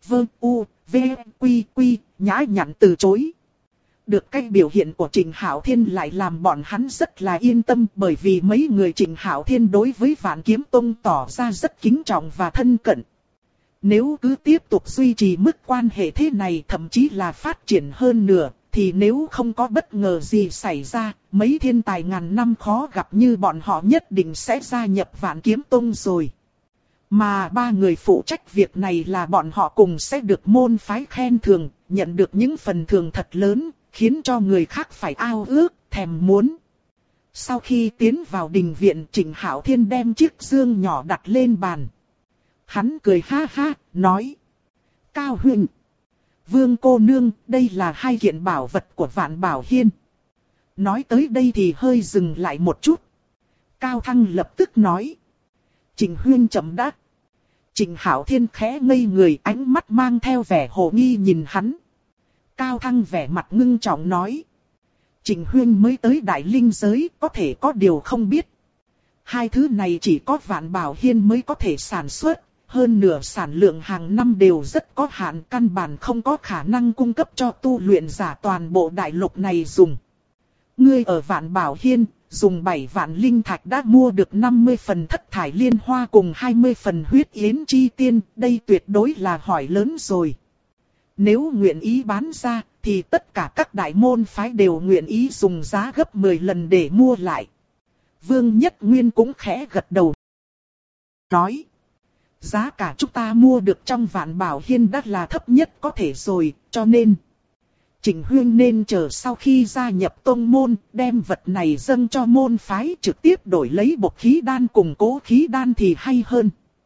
nhã nhặn từ chối. Được cái biểu hiện của Trịnh Hạo Thiên lại làm bọn hắn rất là yên tâm, bởi vì mấy người Trịnh Hạo Thiên đối với Vạn Kiếm Tông tỏ ra rất kính trọng và thân cận. Nếu cứ tiếp tục duy trì mức quan hệ thế này, thậm chí là phát triển hơn nữa, thì nếu không có bất ngờ gì xảy ra, mấy thiên tài ngàn năm khó gặp như bọn họ nhất định sẽ gia nhập Vạn Kiếm Tông rồi. Mà 3 người phụ trách việc này là bọn họ cùng sẽ được môn phái khen thưởng, nhận được những phần thưởng thật lớn, khiến cho người khác phải ao ước, thèm muốn. Sau khi tiến vào đình viện, Trịnh Hạo Thiên đem chiếc dương nhỏ đặt lên bàn. Hắn cười ha ha, nói. Cao huynh, Vương cô nương, đây là hai kiện bảo vật của Vạn Bảo Hiên. Nói tới đây thì hơi dừng lại một chút. Cao Thăng lập tức nói. Trình Huyên chậm đã. Trình Hạo Thiên khẽ ngây người, ánh mắt mang theo vẻ hồ nghi nhìn hắn. Cao Thăng vẻ mặt ngưng trọng nói. Trình Huyên mới tới Đại Linh giới, có thể có điều không biết. Hai thứ này chỉ có Vạn Bảo Hiên mới có thể sản xuất, hơn nửa sản lượng hàng năm đều rất có hạn, căn bản không có khả năng cung cấp cho tu luyện giả toàn bộ đại lục này dùng. Ngươi ở Vạn Bảo Hiên, dùng 7 vạn linh thạch đã mua được 50 phần thất thải liên hoa cùng 20 phần huyết yến chi tiên, đây tuyệt đối là hỏi lớn rồi. Nếu nguyện ý bán ra, thì tất cả các đại môn phái đều nguyện ý dùng giá gấp 10 lần để mua lại. Vương Nhất Nguyên cũng khẽ gật đầu. Nói, giá cả chúng ta mua được trong Vạn Bảo Hiên đã là thấp nhất có thể rồi, cho nên Trình Huyên nên chờ sau khi gia nhập tông môn, đem vật này dâng cho môn phái trực tiếp đổi lấy bộc khí đan cùng cố khí đan thì hay hơn.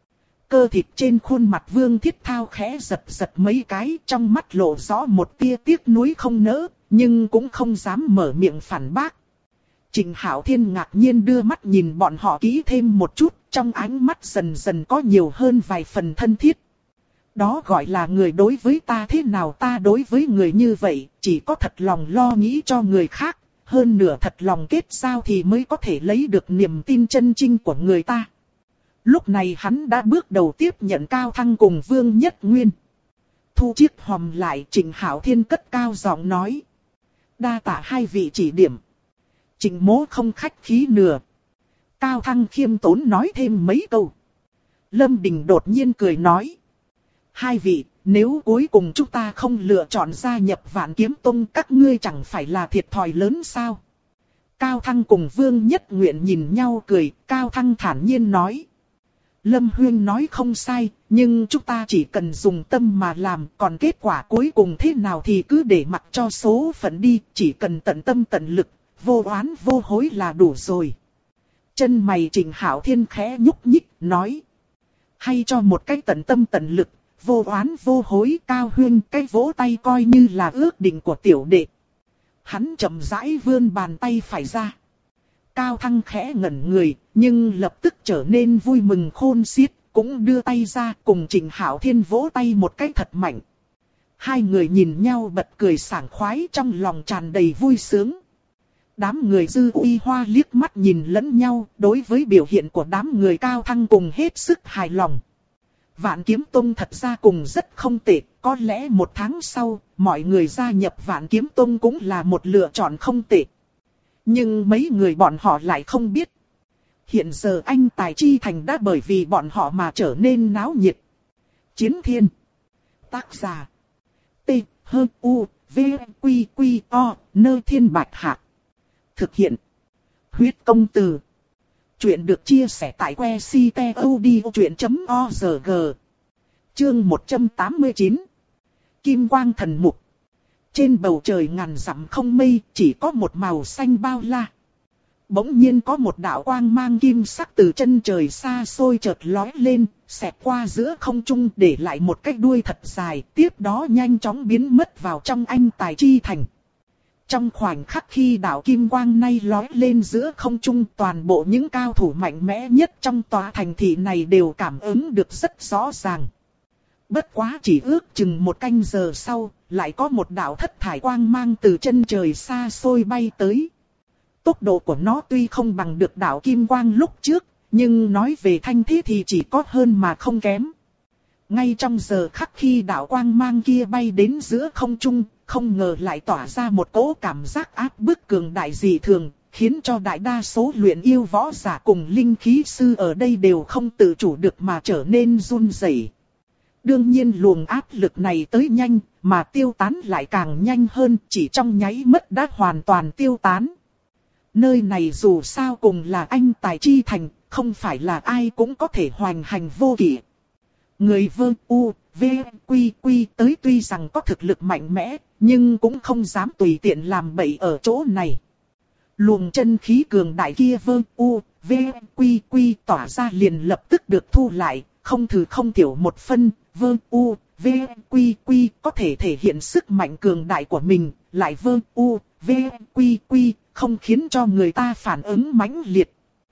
Cơ thịt trên khuôn mặt Vương Thiết Thao khẽ giật giật mấy cái, trong mắt lộ rõ một tia tiếc nuối không nỡ, nhưng cũng không dám mở miệng phản bác. Trình Hạo Thiên ngạc nhiên đưa mắt nhìn bọn họ kỹ thêm một chút, trong ánh mắt dần dần có nhiều hơn vài phần thân thiết. Đó gọi là người đối với ta thế nào ta đối với người như vậy, chỉ có thật lòng lo nghĩ cho người khác, hơn nửa thật lòng kết giao thì mới có thể lấy được niềm tin chân chính của người ta. Lúc này hắn đã bước đầu tiếp nhận Cao Thăng cùng Vương Nhất Nguyên. Thu chiếc hòm lại, Trình Hạo Thiên cất cao giọng nói. Đa tạ hai vị chỉ điểm. Trình mỗ không khách khí nửa. Cao Thăng khiêm tốn nói thêm mấy câu. Lâm Đình đột nhiên cười nói. Hai vị, nếu cuối cùng chúng ta không lựa chọn gia nhập Vạn Kiếm Tông, các ngươi chẳng phải là thiệt thòi lớn sao? Cao Thăng cùng Vương Nhất Nguyện nhìn nhau cười, Cao Thăng thản nhiên nói. Lâm Huyên nói không sai, nhưng chúng ta chỉ cần dùng tâm mà làm, còn kết quả cuối cùng thế nào thì cứ để mặc cho số phận đi, chỉ cần tận tâm tận lực, vô oán vô hối là đủ rồi. Chân mày Trình Hạo Thiên khẽ nhúc nhích, nói. Hay cho một cái tận tâm tận lực, vô oán vô hối. Cao Huyên cái vỗ tay coi như là ước định của tiểu đệ. Hắn chậm rãi vươn bàn tay phải ra. Cao Thăng khẽ ngẩn người, nhưng lập tức trở nên vui mừng khôn xiết, cũng đưa tay ra cùng Trình Hạo Thiên vỗ tay một cái thật mạnh. Hai người nhìn nhau bật cười sảng khoái, trong lòng tràn đầy vui sướng. Đám người Dư Uy Hoa liếc mắt nhìn lẫn nhau, đối với biểu hiện của đám người Cao Thăng cùng hết sức hài lòng. Vạn Kiếm Tông thật ra cùng rất không tệ, có lẽ một tháng sau, mọi người gia nhập Vạn Kiếm Tông cũng là một lựa chọn không tệ. Nhưng mấy người bọn họ lại không biết. Hiện giờ anh Tài Chi Thành đã bởi vì bọn họ mà trở nên náo nhiệt. Chiến Thiên. Tác giả. T, H, U, V, Quy, Quy, O, Nơ Thiên Bạch Hạc. Thực hiện. Huyết Công Từ. Chuyện được chia sẻ tại que ctod.org. Chương 189. Kim Quang Thần Mục. Trên bầu trời ngàn dặm không mây, chỉ có một màu xanh bao la. Bỗng nhiên có một đạo quang mang kim sắc từ chân trời xa xôi chợt lói lên, xẹt qua giữa không trung để lại một cái đuôi thật dài, tiếp đó nhanh chóng biến mất vào trong anh Tài Chi Thành. Trong khoảnh khắc khi đạo kim quang này lói lên giữa không trung, toàn bộ những cao thủ mạnh mẽ nhất trong tòa thành thị này đều cảm ứng được rất rõ ràng. Bất quá chỉ ước chừng một canh giờ sau, lại có một đạo thất thải quang mang từ chân trời xa xôi bay tới. Tốc độ của nó tuy không bằng được đạo kim quang lúc trước, nhưng nói về thanh thế thì chỉ có hơn mà không kém. Ngay trong giờ khắc khi đạo quang mang kia bay đến giữa không trung, không ngờ lại tỏa ra một cỗ cảm giác áp bức cường đại dị thường, khiến cho đại đa số luyện yêu võ giả cùng linh khí sư ở đây đều không tự chủ được mà trở nên run rẩy. Đương nhiên luồng áp lực này tới nhanh, mà tiêu tán lại càng nhanh hơn, chỉ trong nháy mắt đã hoàn toàn tiêu tán. Nơi này dù sao cùng là anh Tài Chi Thành, không phải là ai cũng có thể hoành hành vô kỷ. Người Vương U, V, Quy, Quy tới tuy rằng có thực lực mạnh mẽ, nhưng cũng không dám tùy tiện làm bậy ở chỗ này. Luồng chân khí cường đại kia Vương U, V, Quy, Quy tỏa ra liền lập tức được thu lại, không thử không thiểu một phân. Vương U, V, Quy Quy có thể thể hiện sức mạnh cường đại của mình, lại vơ U, V, Quy Quy, không khiến cho người ta phản ứng mãnh liệt.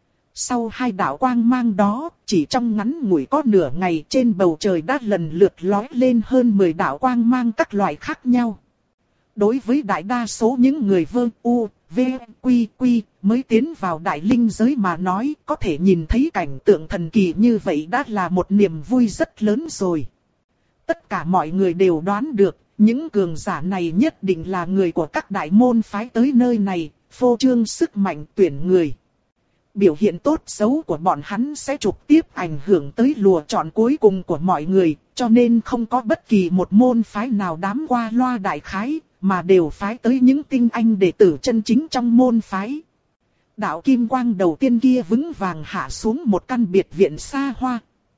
Sau hai đạo quang mang đó, chỉ trong ngắn ngủi có nửa ngày trên bầu trời đã lần lượt lói lên hơn 10 đạo quang mang các loại khác nhau. Đối với đại đa số những người vơ U, V, Quy Quy mới tiến vào đại linh giới mà nói, có thể nhìn thấy cảnh tượng thần kỳ như vậy đã là một niềm vui rất lớn rồi. Tất cả mọi người đều đoán được, những cường giả này nhất định là người của các đại môn phái tới nơi này, phô trương sức mạnh tuyển người. Biểu hiện tốt xấu của bọn hắn sẽ trực tiếp ảnh hưởng tới lựa chọn cuối cùng của mọi người, cho nên không có bất kỳ một môn phái nào đám qua loa đại khái, mà đều phái tới những tinh anh đệ tử chân chính trong môn phái. Đạo kim quang đầu tiên kia vững vàng hạ xuống một căn biệt viện xa hoa.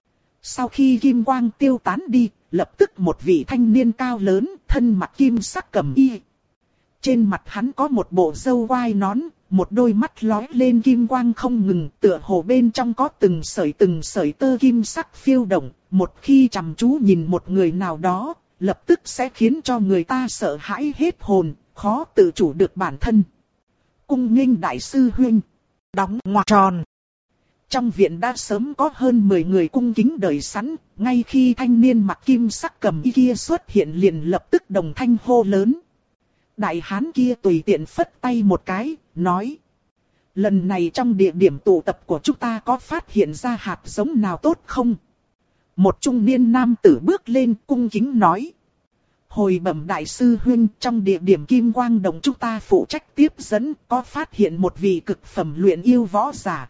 Sau khi kim quang tiêu tán đi, lập tức một vị thanh niên cao lớn, thân mặc kim sắc cẩm y. Trên mặt hắn có một bộ râu quai nón, một đôi mắt lóe lên kim quang không ngừng, tựa hồ bên trong có từng sợi tơ kim sắc phiêu động, một khi chăm chú nhìn một người nào đó, lập tức sẽ khiến cho người ta sợ hãi hết hồn, khó tự chủ được bản thân. Cung nghênh đại sư huynh, đóng ngoặc tròn. Trong viện đã sớm có hơn 10 người cung kính đợi sẵn, ngay khi thanh niên mặc kim sắc cẩm y kia xuất hiện liền lập tức đồng thanh hô lớn. Đại hán kia tùy tiện phất tay một cái, nói. Lần này trong địa điểm tụ tập của chúng ta có phát hiện ra hạt giống nào tốt không? Một trung niên nam tử bước lên cung kính nói. Hồi bẩm đại sư huynh, trong địa điểm kim quang đồng chúng ta phụ trách tiếp dẫn có phát hiện một vị cực phẩm luyện yêu võ giả.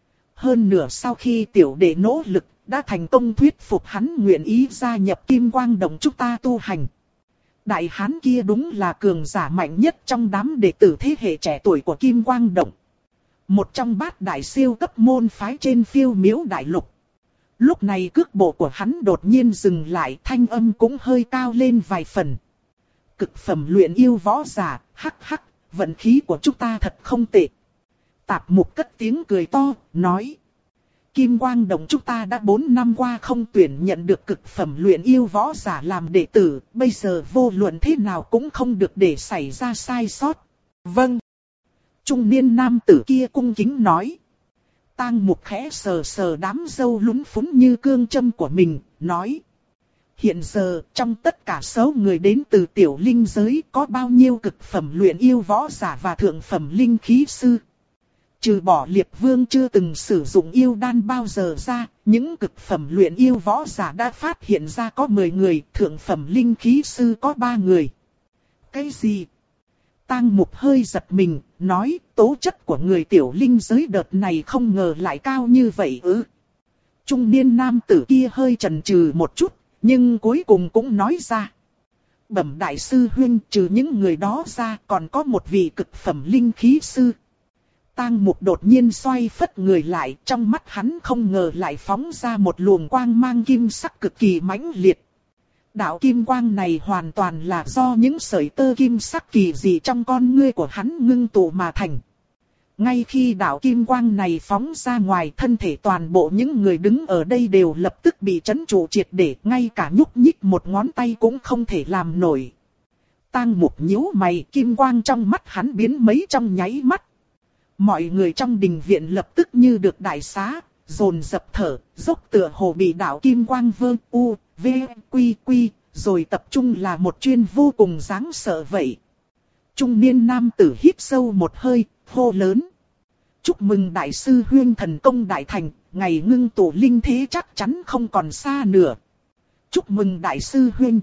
Hơn nửa sau khi tiểu đệ nỗ lực, đã thành công thuyết phục hắn nguyện ý gia nhập kim quang đồng chúng ta tu hành. Đại hán kia đúng là cường giả mạnh nhất trong đám đệ tử thế hệ trẻ tuổi của kim quang động. Một trong bát đại siêu cấp môn phái trên phiêu miếu đại lục. Lúc này cước bộ của hắn đột nhiên dừng lại, thanh âm cũng hơi cao lên vài phần. Cực phẩm luyện yêu võ giả, hắc hắc, vận khí của chúng ta thật không tệ. Tạp mục cất tiếng cười to, nói. Kim quang động chúng ta đã 4 năm qua không tuyển nhận được cực phẩm luyện yêu võ giả làm đệ tử, bây giờ vô luận thế nào cũng không được để xảy ra sai sót. Vâng. Trung niên nam tử kia cung kính nói. Tang mục khẽ sờ sờ đám râu lún phún như cương châm của mình, nói. Hiện giờ, trong tất cả số người đến từ tiểu linh giới có bao nhiêu cực phẩm luyện yêu võ giả và thượng phẩm linh khí sư? Trừ bỏ Liệp Vương chưa từng sử dụng yêu đan bao giờ ra, những cực phẩm luyện yêu võ giả đã phát hiện ra có 10 người, thượng phẩm linh khí sư có 3 người. Cái gì? Tang mục hơi giật mình, nói tố chất của người tiểu linh giới đợt này không ngờ lại cao như vậy ư. Trung niên nam tử kia hơi chần chừ một chút, nhưng cuối cùng cũng nói ra. Bẩm đại sư huynh, trừ những người đó ra còn có một vị cực phẩm linh khí sư. Tang mục đột nhiên xoay phất người lại, trong mắt hắn không ngờ lại phóng ra một luồng quang mang kim sắc cực kỳ mãnh liệt. Đạo kim quang này hoàn toàn là do những sợi tơ kim sắc kỳ dị trong con ngươi của hắn ngưng tụ mà thành. Ngay khi đạo kim quang này phóng ra ngoài, thân thể toàn bộ những người đứng ở đây đều lập tức bị chấn trụ triệt để, ngay cả nhúc nhích một ngón tay cũng không thể làm nổi. Tang mục nhíu mày, kim quang trong mắt hắn biến mấy trong nháy mắt. Mọi người trong đình viện lập tức như được đại xá, dồn dập thở, dốc tựa hồ bị đạo kim quang vơ u, v, quy quy, rồi tập trung là một chuyên vô cùng đáng sợ vậy. Trung niên nam tử hít sâu một hơi, hô lớn. Chúc mừng đại sư huynh thần công đại thành, ngày ngưng tụ linh thế chắc chắn không còn xa nữa. Chúc mừng đại sư huynh.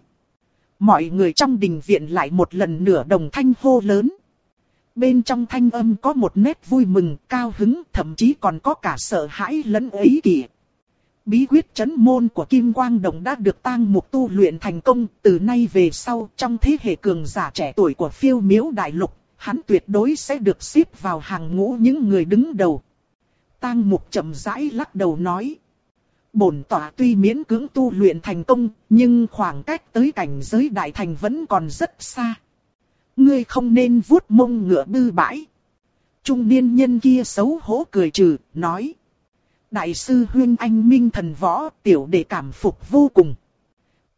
Mọi người trong đình viện lại một lần nữa đồng thanh hô lớn. Bên trong thanh âm có một nét vui mừng, cao hứng, thậm chí còn có cả sợ hãi lẫn ý kỷ. Bí quyết trấn môn của Kim Quang Đồng đã được Tang Mục tu luyện thành công, từ nay về sau trong thế hệ cường giả trẻ tuổi của phiêu miếu đại lục, hắn tuyệt đối sẽ được xếp vào hàng ngũ những người đứng đầu. Tang Mục chậm rãi lắc đầu nói. Bổn tọa tuy miễn cưỡng tu luyện thành công, nhưng khoảng cách tới cảnh giới đại thành vẫn còn rất xa. Ngươi không nên vuốt mông ngựa bư bãi. Trung niên nhân kia xấu hổ cười trừ, nói. Đại sư huynh anh minh thần võ, tiểu đệ cảm phục vô cùng.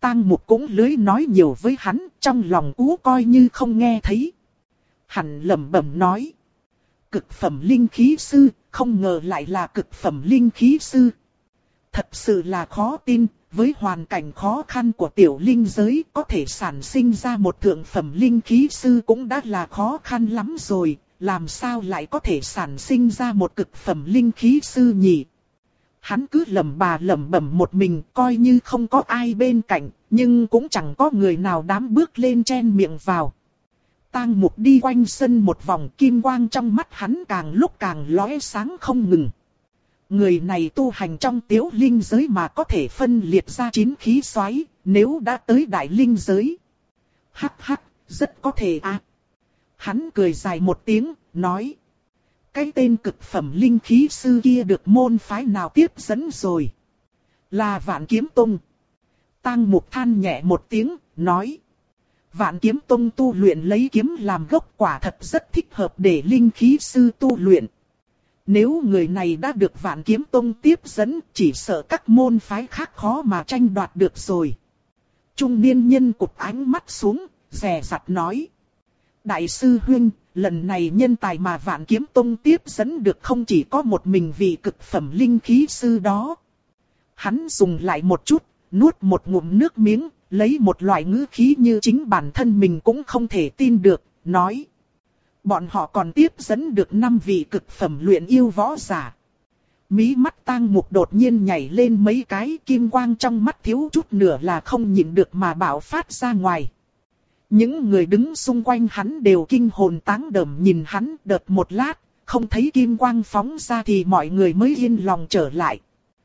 Tang Mục cũng lưới nói nhiều với hắn, trong lòng ú coi như không nghe thấy. Hắn lẩm bẩm nói. Cực phẩm linh khí sư, không ngờ lại là cực phẩm linh khí sư. Thật sự là khó tin, với hoàn cảnh khó khăn của tiểu linh giới có thể sản sinh ra một thượng phẩm linh khí sư cũng đã là khó khăn lắm rồi, làm sao lại có thể sản sinh ra một cực phẩm linh khí sư nhỉ? Hắn cứ lẩm bẩm một mình, coi như không có ai bên cạnh, nhưng cũng chẳng có người nào dám bước lên chen miệng vào. Tang Mục đi quanh sân một vòng, kim quang trong mắt hắn càng lúc càng lóe sáng không ngừng. Người này tu hành trong tiểu linh giới mà có thể phân liệt ra 9 khí xoáy, nếu đã tới đại linh giới. Hắc hắc, rất có thể à. Hắn cười dài một tiếng, nói. Cái tên cực phẩm linh khí sư kia được môn phái nào tiếp dẫn rồi? Là Vạn Kiếm Tông. Tang Mục than nhẹ một tiếng, nói. Vạn Kiếm Tông tu luyện lấy kiếm làm gốc quả thật rất thích hợp để linh khí sư tu luyện. Nếu người này đã được Vạn Kiếm Tông tiếp dẫn, chỉ sợ các môn phái khác khó mà tranh đoạt được rồi. Trung niên nhân cụp ánh mắt xuống, dè dặt nói. Đại sư huynh, lần này nhân tài mà Vạn Kiếm Tông tiếp dẫn được không chỉ có một mình vị cực phẩm linh khí sư đó. Hắn dùng lại một chút, nuốt một ngụm nước miếng, lấy một loại ngữ khí như chính bản thân mình cũng không thể tin được, nói. Bọn họ còn tiếp dẫn được 5 vị cực phẩm luyện yêu võ giả. Mí mắt Tang Mục đột nhiên nhảy lên mấy cái, kim quang trong mắt thiếu chút nữa là không nhịn được mà bạo phát ra ngoài. Những người đứng xung quanh hắn đều kinh hồn táng đờm nhìn hắn, đợt một lát, không thấy kim quang phóng ra thì mọi người mới yên lòng trở lại.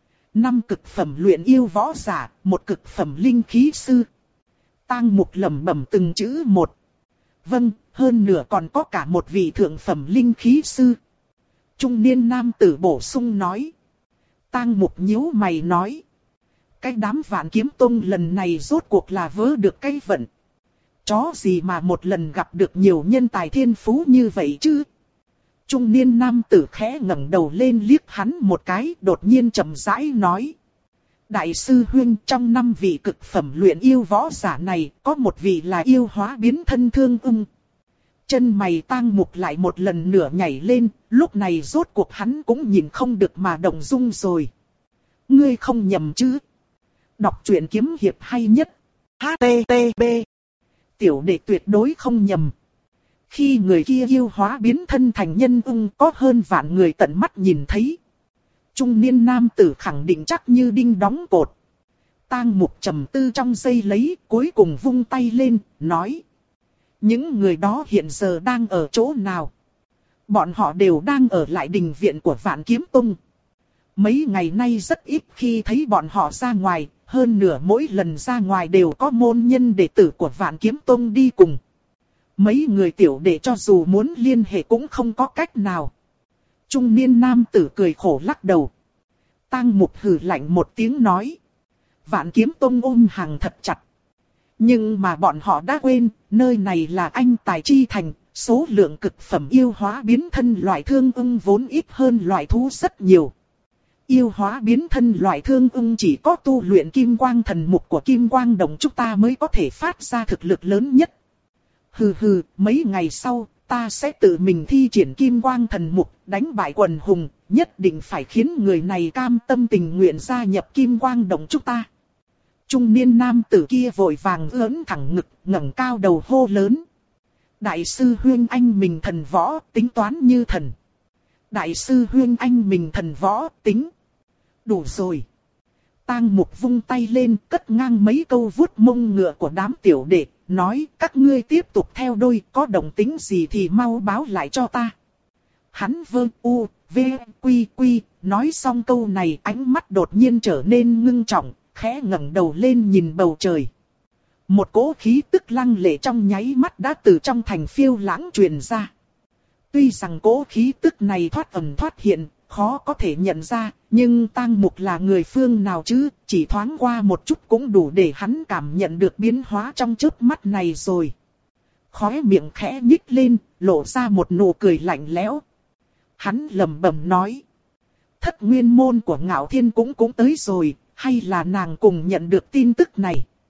5 cực phẩm luyện yêu võ giả, 1 cực phẩm linh khí sư. Tang Mục lẩm bẩm từng chữ một. Vâng, hơn nữa còn có cả một vị thượng phẩm linh khí sư. Trung niên nam tử bổ sung nói. Tang Mục nhíu mày nói. Cái đám Vạn Kiếm Tông lần này rốt cuộc là vớ được cái vận. Chó gì mà một lần gặp được nhiều nhân tài thiên phú như vậy chứ? Trung niên nam tử khẽ ngẩng đầu lên liếc hắn một cái, đột nhiên trầm rãi nói. Đại sư huynh, trong 5 vị cực phẩm luyện yêu võ giả này, có một vị là yêu hóa biến thân Thương Ưng. Chân mày Tang Mục lại một lần nữa nhảy lên, lúc này rốt cuộc hắn cũng nhìn không được mà động dung rồi. Ngươi không nhầm chứ? Đọc truyện kiếm hiệp hay nhất. HTTP. Tiểu đệ tuyệt đối không nhầm. Khi người kia yêu hóa biến thân thành nhân ưng có hơn vạn người tận mắt nhìn thấy. Trung niên nam tử khẳng định chắc như đinh đóng cột. Tang Mục trầm tư trong giây lấy, cuối cùng vung tay lên, nói. Những người đó hiện giờ đang ở chỗ nào? Bọn họ đều đang ở lại đình viện của Vạn Kiếm Tông. Mấy ngày nay rất ít khi thấy bọn họ ra ngoài, hơn nửa mỗi lần ra ngoài đều có môn nhân đệ tử của Vạn Kiếm Tông đi cùng. Mấy người tiểu đệ cho dù muốn liên hệ cũng không có cách nào. Trung niên nam tử cười khổ lắc đầu. Tang Mục hừ lạnh một tiếng nói. Vạn Kiếm Tông ôm hàng thật chặt. Nhưng mà bọn họ đã quên, nơi này là Anh Tài Chi Thành, số lượng cực phẩm yêu hóa biến thân loại thương ưng vốn ít hơn loại thú rất nhiều. Yêu hóa biến thân loại thương ưng chỉ có tu luyện kim quang thần mục của kim quang đồng chúng ta mới có thể phát ra thực lực lớn nhất. Hừ hừ, mấy ngày sau, ta sẽ tự mình thi triển kim quang thần mục, đánh bại quần hùng, nhất định phải khiến người này cam tâm tình nguyện gia nhập kim quang đồng chúng ta. Trung niên nam tử kia vội vàng ưỡn thẳng ngực, ngẩng cao đầu hô lớn. Đại sư huynh anh mình thần võ, tính toán như thần. Đại sư huynh anh mình thần võ, tính. Đủ rồi. Tang Mục vung tay lên, cất ngang mấy câu vuốt mông ngựa của đám tiểu đệ, nói các ngươi tiếp tục theo đuôi, có động tĩnh gì thì mau báo lại cho ta. Hắn vơ u, v, quy quy, nói xong câu này ánh mắt đột nhiên trở nên ngưng trọng, khẽ ngẩng đầu lên nhìn bầu trời. Một cỗ khí tức lăng lệ trong nháy mắt đã từ trong thành phiêu lãng truyền ra. Tuy rằng cỗ khí tức này thoát ẩn thoát hiện, khó có thể nhận ra, nhưng Tang Mục là người phương nào chứ, chỉ thoáng qua một chút cũng đủ để hắn cảm nhận được biến hóa trong chớp mắt này rồi. Khóe miệng khẽ nhích lên, lộ ra một nụ cười lạnh lẽo. Hắn lẩm bẩm nói. Thất nguyên môn của Ngạo Thiên cũng tới rồi, hay là nàng cùng nhận được tin tức này?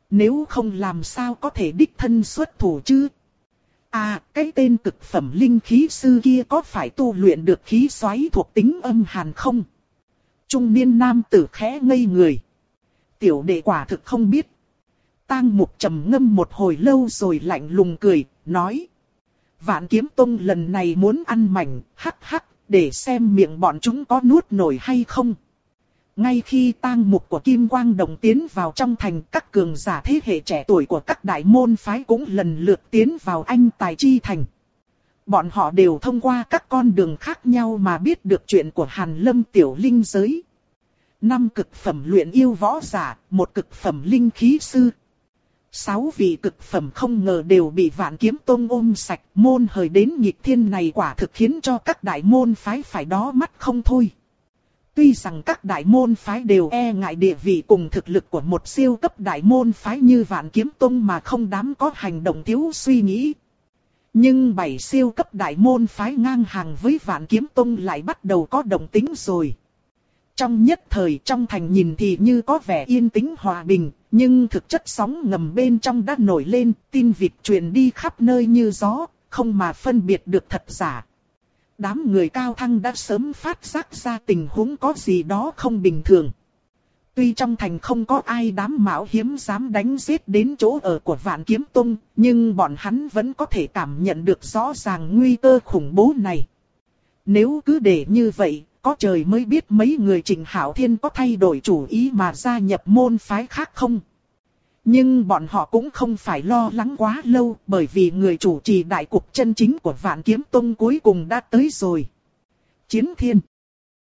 Nếu không làm sao có thể đích thân xuất thủ chứ? À, cái tên cực phẩm linh khí sư kia có phải tu luyện được khí xoáy thuộc tính âm hàn không? Trung niên nam tử khẽ ngây người. Tiểu đệ quả thực không biết. Tang Mục trầm ngâm một hồi lâu rồi lạnh lùng cười, nói. Vạn Kiếm Tông lần này muốn ăn mảnh, hắc hắc, để xem miệng bọn chúng có nuốt nổi hay không. Ngay khi tang mục của Kim Quang Đồng tiến vào trong thành, các cường giả thế hệ trẻ tuổi của các đại môn phái cũng lần lượt tiến vào Anh Tài Chi Thành. Bọn họ đều thông qua các con đường khác nhau mà biết được chuyện của Hàn Lâm tiểu linh giới. 5 cực phẩm luyện yêu võ giả, 1 cực phẩm linh khí sư. 6 vị cực phẩm không ngờ đều bị Vạn Kiếm Tông ôm sạch, môn hời đến nghịch thiên này quả thực khiến cho các đại môn phái phải đỏ mắt không thôi. Tuy rằng các đại môn phái đều e ngại địa vị cùng thực lực của một siêu cấp đại môn phái như Vạn Kiếm Tông mà không dám có hành động thiếu suy nghĩ. Nhưng 7 siêu cấp đại môn phái ngang hàng với Vạn Kiếm Tông lại bắt đầu có động tĩnh rồi. Trong nhất thời trong thành nhìn thì như có vẻ yên tĩnh hòa bình, nhưng thực chất sóng ngầm bên trong đã nổi lên, tin vịt truyền đi khắp nơi như gió, không mà phân biệt được thật giả. Đám người cao thăng đã sớm phát giác ra tình huống có gì đó không bình thường. Tuy trong thành không có ai dám mạo hiểm dám đánh giết đến chỗ ở của Vạn Kiếm Tông, nhưng bọn hắn vẫn có thể cảm nhận được rõ ràng nguy cơ khủng bố này. Nếu cứ để như vậy, có trời mới biết mấy người Trình Hạo Thiên có thay đổi chủ ý mà gia nhập môn phái khác không. Nhưng bọn họ cũng không phải lo lắng quá lâu, bởi vì người chủ trì đại cục chân chính của Vạn Kiếm Tông cuối cùng đã tới rồi. Chiến Thiên.